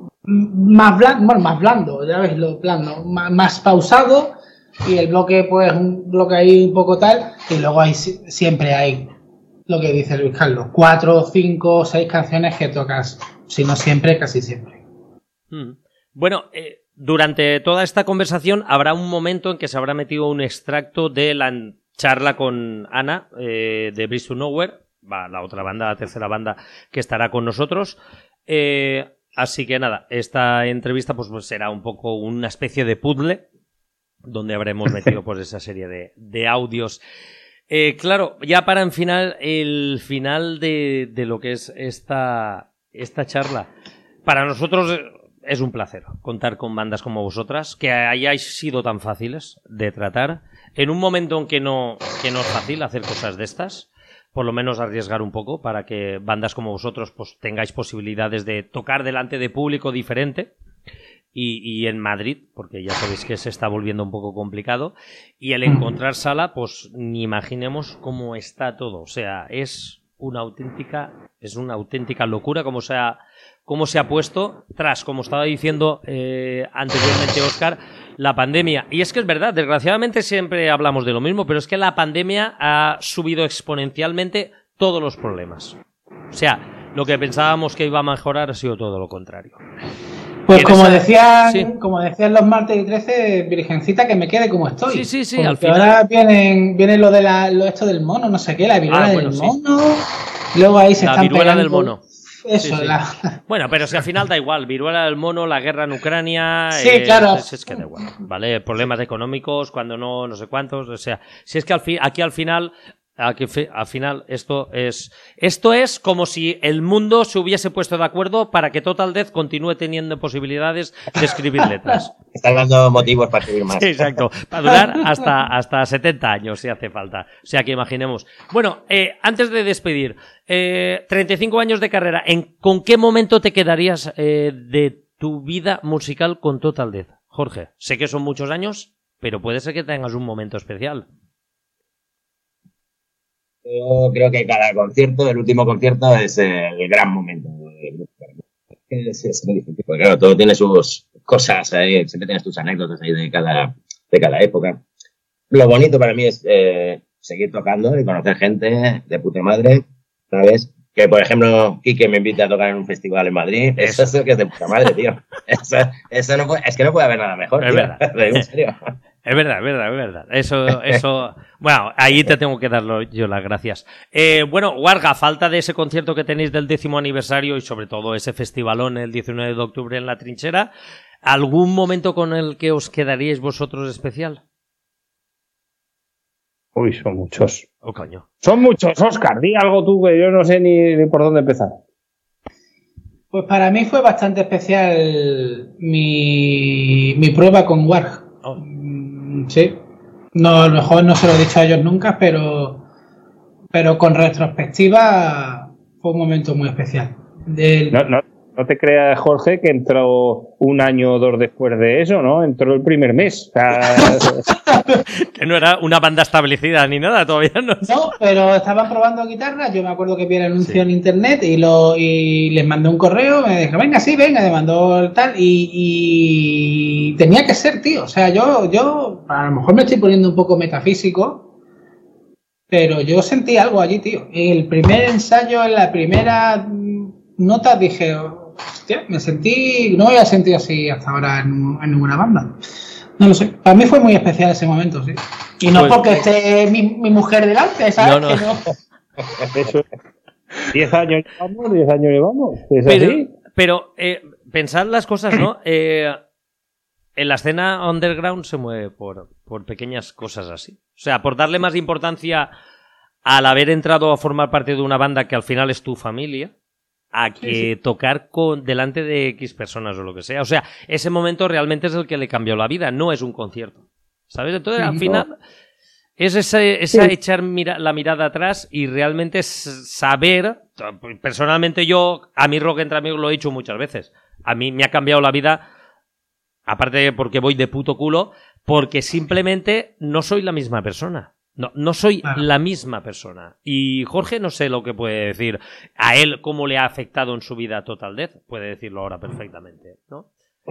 más blando, bueno, más blando, ya ves, lo blando, más, más pausado, y el bloque, pues, un bloque ahí un poco tal, y luego hay, siempre hay lo que dice Luis Carlos, cuatro, cinco, seis canciones que tocas si no siempre, casi siempre. Mm. Bueno, eh, durante toda esta conversación habrá un momento en que se habrá metido un extracto de la charla con Ana eh, de Bridge to Nowhere, va, la otra banda, la tercera banda que estará con nosotros. Eh, así que nada, esta entrevista pues, pues será un poco una especie de puzzle donde habremos metido pues esa serie de, de audios. Eh, claro, ya para en final, el final de, de lo que es esta, esta charla, para nosotros es un placer contar con bandas como vosotras, que hayáis sido tan fáciles de tratar, en un momento en que no, que no es fácil hacer cosas de estas, por lo menos arriesgar un poco para que bandas como vosotros pues tengáis posibilidades de tocar delante de público diferente. Y, y en Madrid, porque ya sabéis que se está volviendo un poco complicado, y el encontrar sala, pues ni imaginemos cómo está todo. O sea, es una auténtica, es una auténtica locura cómo se ha, cómo se ha puesto tras, como estaba diciendo eh, anteriormente Óscar, la pandemia. Y es que es verdad, desgraciadamente siempre hablamos de lo mismo, pero es que la pandemia ha subido exponencialmente todos los problemas. O sea, lo que pensábamos que iba a mejorar ha sido todo lo contrario. Pues como esa... decían, sí. como decían los martes y trece, virgencita, que me quede como estoy. Sí, sí, sí, porque al final. Ahora vienen, viene lo de la, lo esto del mono, no sé qué, la viruela Ah, bueno, del sí. mono. Luego ahí se La están viruela pegando. del mono. Eso, Sí, sí. la. Bueno, pero si al final da igual, viruela del mono, la guerra en Ucrania, Sí, eh, claro. Es, es que da igual, ¿vale? Problemas económicos, cuando no, no sé cuántos, o sea, si es que al fi- aquí al final, aquí fi- al final esto es, esto es como si el mundo se hubiese puesto de acuerdo para que Total Death continúe teniendo posibilidades de escribir letras. Están dando motivos para escribir más. Sí, exacto, para durar hasta, hasta setenta años si hace falta. O sea que imaginemos. Bueno, eh, antes de despedir, eh, treinta y cinco años de carrera, ¿en con qué momento te quedarías eh, de tu vida musical con Total Death? Jorge, sé que son muchos años, pero puede ser que tengas un momento especial. Yo creo que cada concierto, el último concierto, es el gran momento. Es, es muy difícil, porque claro, todo tiene sus cosas, ahí, siempre tienes tus anécdotas ahí de cada, de cada época. Lo bonito para mí es eh, seguir tocando y conocer gente de puta madre, ¿sabes? Que, por ejemplo, Quique me invita a tocar en un festival en Madrid. Eso, eso es que es de puta madre, tío. Eso, eso no puede, es que no puede haber nada mejor, Es tío. verdad. Lo digo en serio. Es verdad, es verdad, es verdad. Eso, eso. Bueno, ahí te tengo que dar yo las gracias. Eh, bueno, Warga, falta de ese concierto que tenéis del décimo aniversario y sobre todo ese festivalón el diecinueve de octubre en La Trinchera, ¿algún momento con el que os quedaríais vosotros especial? Uy, son muchos. Oh, coño. Son muchos, Óscar. Di algo tú que yo no sé ni, ni por dónde empezar. Pues para mí fue bastante especial mi, mi prueba con Warg. Oh. Sí, no, a lo mejor no se lo he dicho a ellos nunca, pero, pero con retrospectiva fue un momento muy especial. Del... No, no, no te creas, Jorge, que entró un año o dos después de eso, ¿no? Entró el primer mes. O sea, Que no era una banda establecida ni nada, todavía no. No, pero estaban probando guitarras. Yo me acuerdo que vi el anuncio Sí. en internet y lo y les mandé un correo. Me dijo, venga, sí, venga, me mandó el tal. Y, y tenía que ser, tío. O sea, yo, yo, a lo mejor me estoy poniendo un poco metafísico, pero yo sentí algo allí, tío. En el primer ensayo, en la primera nota, dije, hostia, me sentí, no me había sentido así hasta ahora en, en ninguna banda. No lo sé. Para mí fue muy especial ese momento, sí. Y no Pues- porque esté mi, mi mujer delante, ¿sabes? No, no. Que no. eso. Diez años llevamos, diez años llevamos. ¿Es Pero, así? pero eh, pensad las cosas, ¿no? Eh, en la escena underground se mueve por, por pequeñas cosas así. O sea, por darle más importancia al haber entrado a formar parte de una banda que al final es tu familia, a que Sí, sí. tocar con delante de X personas o lo que sea. O sea, ese momento realmente es el que le cambió la vida, no es un concierto. ¿Sabes? Entonces, Sí, al no. final, es ese, esa Sí. echar mira, la mirada atrás y realmente s- saber. Personalmente, yo, a mi Rock Entre Amigos lo he dicho muchas veces. A mí me ha cambiado la vida, aparte de porque voy de puto culo, porque simplemente no soy la misma persona. No, no soy Claro. la misma persona. Y Jorge no sé lo que puede decir a él, cómo le ha afectado en su vida Total Death. Puede decirlo ahora perfectamente, ¿no?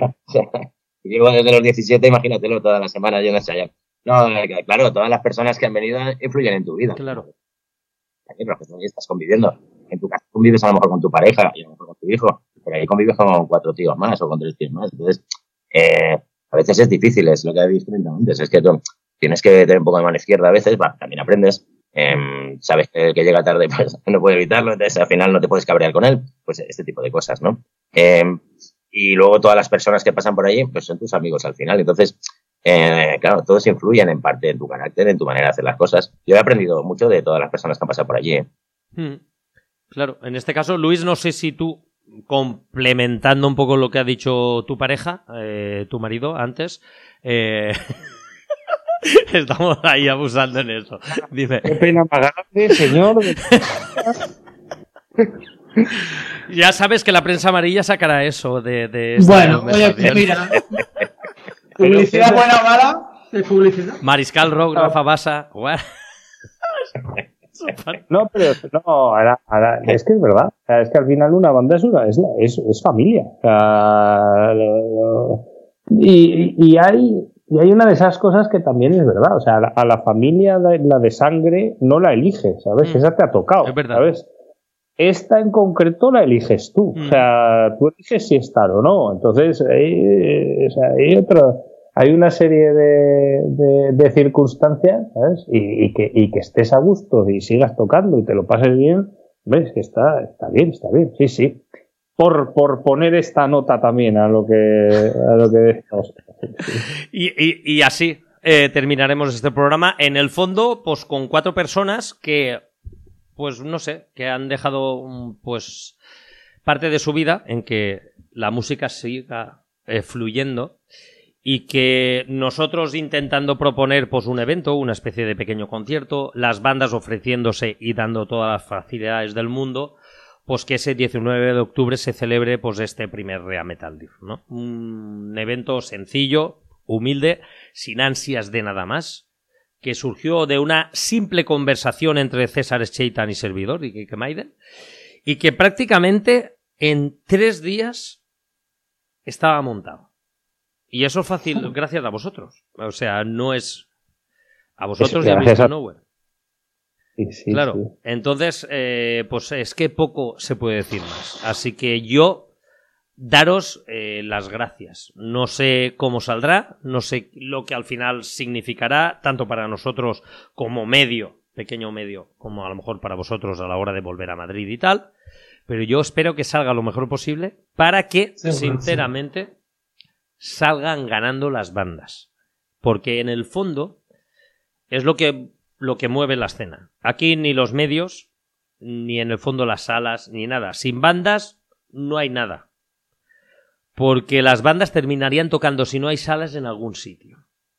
Llevo desde los diecisiete, imagínatelo, toda la semana yendo a ensayar. No, eh, claro, todas las personas que han venido influyen en tu vida. Claro. Aquí, pero que tú estás conviviendo. En tu casa convives a lo mejor con tu pareja y a lo mejor con tu hijo. Pero ahí convives con cuatro tíos más o con tres tíos más. Entonces, eh, a veces es difícil, es lo que habéis comentado antes. Es que tú tienes que tener un poco de mano izquierda a veces, va, también aprendes. Eh, sabes que el que llega tarde pues no puede evitarlo, entonces al final no te puedes cabrear con él. Pues este tipo de cosas, ¿no? Eh, y luego todas las personas que pasan por allí pues son tus amigos al final. Entonces, eh, claro, todos influyen en parte en tu carácter, en tu manera de hacer las cosas. Yo he aprendido mucho de todas las personas que han pasado por allí. ¿eh? Hmm. Claro, en este caso, Luis, no sé si tú, complementando un poco lo que ha dicho tu pareja, eh, tu marido, antes, eh... estamos ahí abusando en eso. Dice... Qué pena más grande, señor. Ya sabes que la prensa amarilla sacará eso de... de esta bueno, oye, pues mira... publicidad buena o mala, es publicidad. Mariscal Rock, Rafa Basa... No, pero no, ahora, ahora, es que es verdad. O sea, es que al final una banda es una, es, es, es familia. O sea, lo, lo, y, y hay y hay una de esas cosas que también es verdad. O sea, a la, a la familia, la, la de sangre, no la eliges, ¿sabes? Mm. Esa te ha tocado, es verdad. ¿sabes? Esta en concreto la eliges tú. Mm. O sea, tú eliges si estar o no. Entonces, hay, o sea, hay otro... Hay una serie de, de, de circunstancias, ¿sabes? Y, y, que, y que estés a gusto y sigas tocando y te lo pases bien, ves que está, está bien, está bien, sí, sí. Por, por poner esta nota también a lo que, a lo que decimos. Y, y, y así eh, terminaremos este programa. En el fondo, pues con cuatro personas que, pues no sé, que han dejado pues parte de su vida en que la música siga eh, fluyendo. Y que nosotros intentando proponer pues un evento, una especie de pequeño concierto, las bandas ofreciéndose y dando todas las facilidades del mundo, pues que ese diecinueve de octubre se celebre pues este primer Rea Metal Diff, ¿no? Un evento sencillo, humilde, sin ansias de nada más, que surgió de una simple conversación entre César Scheitan y servidor, y Kike Maiden, y que prácticamente en tres días estaba montado. Y eso es fácil gracias a vosotros. O sea, no es... A vosotros y a Mister Nowhere. Sí, sí, claro. Sí. Entonces, eh, pues es que poco se puede decir más. Así que yo daros eh, las gracias. No sé cómo saldrá, no sé lo que al final significará, tanto para nosotros como medio, pequeño medio, como a lo mejor para vosotros a la hora de volver a Madrid y tal. Pero yo espero que salga lo mejor posible para que, sí, sinceramente... Sí. salgan ganando las bandas. Porque en el fondo es lo que, lo que mueve la escena. Aquí ni los medios, ni en el fondo las salas, ni nada. Sin bandas no hay nada. Porque las bandas terminarían tocando si no hay salas en algún sitio.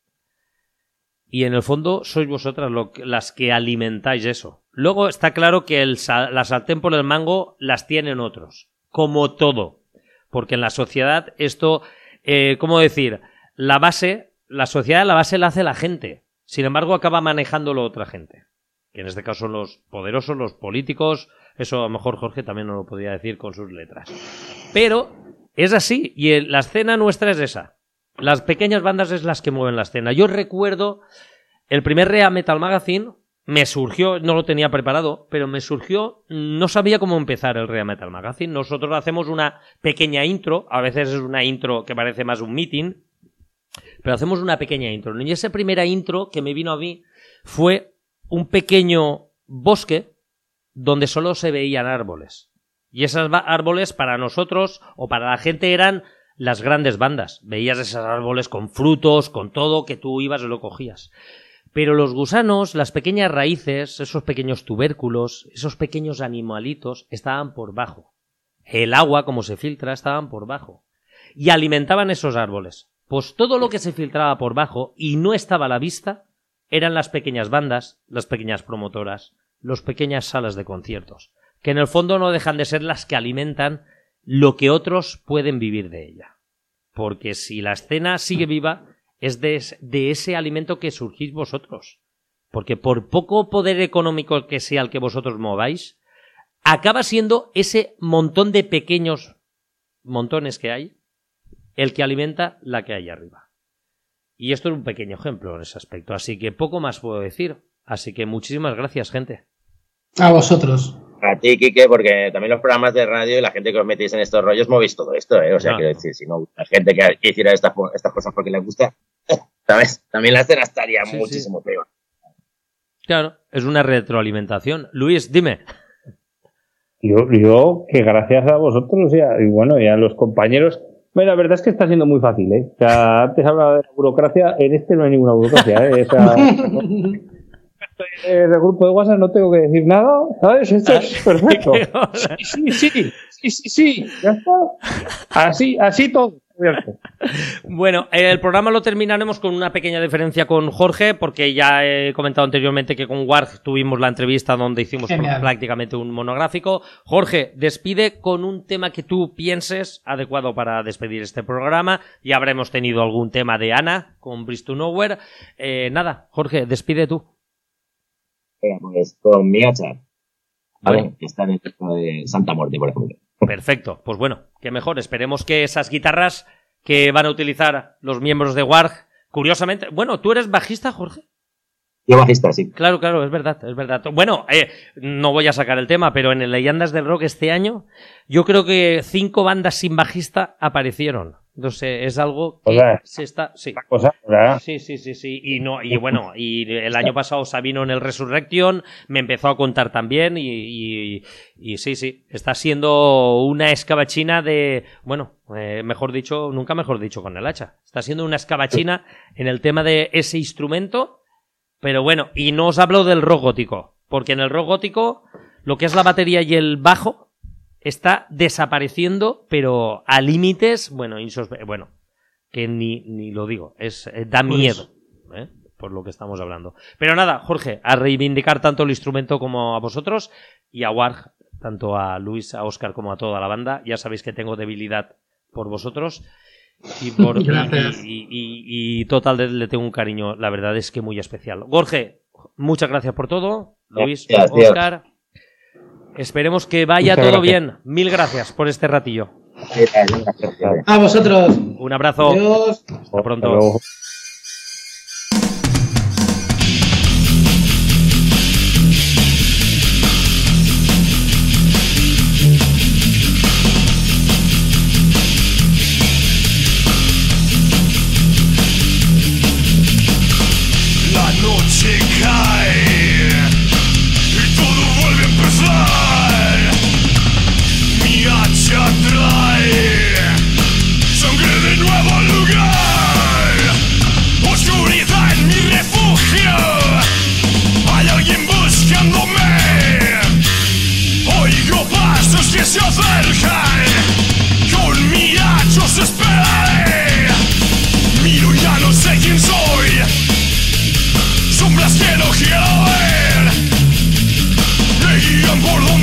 Y en el fondo sois vosotras lo, las que alimentáis eso. Luego está claro que el, la sartén por el mango las tienen otros. Como todo. Porque en la sociedad esto... Eh, ¿Cómo decir? La base, la sociedad, la base la hace la gente. Sin embargo, acaba manejándolo otra gente. Que en este caso son los poderosos, los políticos. Eso a lo mejor Jorge también no lo podría decir con sus letras. Pero es así. Y el, la escena nuestra es esa. Las pequeñas bandas es las que mueven la escena. Yo recuerdo el primer Rea Metal Magazine. Me surgió, no lo tenía preparado, pero me surgió, no sabía cómo empezar el Rea Metal Magazine. Nosotros hacemos una pequeña intro, a veces es una intro que parece más un meeting, pero hacemos una pequeña intro. Y esa primera intro que me vino a mí fue un pequeño bosque donde solo se veían árboles. Y esos árboles para nosotros o para la gente eran las grandes bandas. Veías esos árboles con frutos, con todo, que tú ibas y lo cogías. Pero los gusanos, las pequeñas raíces, esos pequeños tubérculos, esos pequeños animalitos estaban por bajo. El agua, como se filtra, estaban por bajo. Y alimentaban esos árboles. Pues todo lo que se filtraba por bajo y no estaba a la vista eran las pequeñas bandas, las pequeñas promotoras, las pequeñas salas de conciertos, que en el fondo no dejan de ser las que alimentan lo que otros pueden vivir de ella. Porque si la escena sigue viva... es de, de ese alimento que surgís vosotros. Porque por poco poder económico que sea el que vosotros mováis, acaba siendo ese montón de pequeños montones que hay el que alimenta la que hay arriba. Y esto es un pequeño ejemplo en ese aspecto. Así que poco más puedo decir. Así que muchísimas gracias, gente. A vosotros. para ti, Quique, porque también los programas de radio y la gente que os metéis en estos rollos movéis todo esto, ¿eh? O sea, no. quiero decir, si no la gente que, que hiciera estas, estas cosas porque les gusta, ¿sabes? También la escena estaría Sí, muchísimo sí. peor. Claro, es una retroalimentación. Luis, dime. Yo, yo, que gracias a vosotros y, a, y bueno, y a los compañeros. Bueno, la verdad es que está siendo muy fácil, ¿eh? O sea, antes hablaba de la burocracia, en este no hay ninguna burocracia, ¿eh? O sea, del grupo de WhatsApp no tengo que decir nada, ¿sabes? Esto es perfecto. Sí, sí, sí, sí, sí, sí, ya está. Así, así todo. Bueno, el programa lo terminaremos con una pequeña diferencia con Jorge, porque ya he comentado anteriormente que con Warg tuvimos la entrevista donde hicimos Genial. prácticamente un monográfico. Jorge, despide con un tema que tú pienses adecuado para despedir este programa. Ya habremos tenido algún tema de Ana con Bridge to Nowhere. Eh, nada, Jorge, despide tú. Venga, pues con mi hacha, ¿vale? Bueno. Que está en el texto de Santa Muerte, por ejemplo. Perfecto, pues bueno, que mejor. Esperemos que esas guitarras que van a utilizar los miembros de Warg, curiosamente... Bueno, ¿tú eres bajista, Jorge? Yo bajista, sí. Claro, claro, es verdad, es verdad. Bueno, eh, no voy a sacar el tema, pero en el Leyendas del Rock este año, yo creo que cinco bandas sin bajista aparecieron. Entonces, es algo que Hola. se está... Sí. La cosa, ¿verdad? Sí, sí, sí, sí. Y no, y bueno, y el año pasado Sabino en el Resurrection me empezó a contar también, y, y, y sí, sí. Está siendo una escabachina de. Bueno, eh, mejor dicho, nunca mejor dicho con el hacha. Está siendo una escabachina en el tema de ese instrumento. Pero bueno, y no os hablo del rock gótico, porque en el rock gótico lo que es la batería y el bajo está desapareciendo, pero a límites, bueno, insospe- bueno, que ni, ni lo digo, es eh, da miedo, ¿eh? Por lo que estamos hablando. Pero nada, Jorge, a reivindicar tanto el instrumento como a vosotros, y a Warg, tanto a Luis, a Óscar como a toda la banda. Ya sabéis que tengo debilidad por vosotros. Y, por, y, Gracias. y, y, y total, le, le tengo un cariño, la verdad es que muy especial. Jorge, muchas gracias por todo. Luis, Gracias, tío. Óscar, esperemos que vaya Muchas todo gracias. bien. Mil gracias por este ratillo. A vosotros. Un abrazo. Adiós. Hasta pronto. Hasta luego. La noche cae y todo vuelve a empezar. Mi hacha trae sangre de nuevo lugar. Oscuridad en mi refugio. Hay alguien buscándome. Oigo pasos que se acercan. Con mi hacha os esperaré. Miro y ya no sé quién soy. Sombras que no quiero ver. Me guían por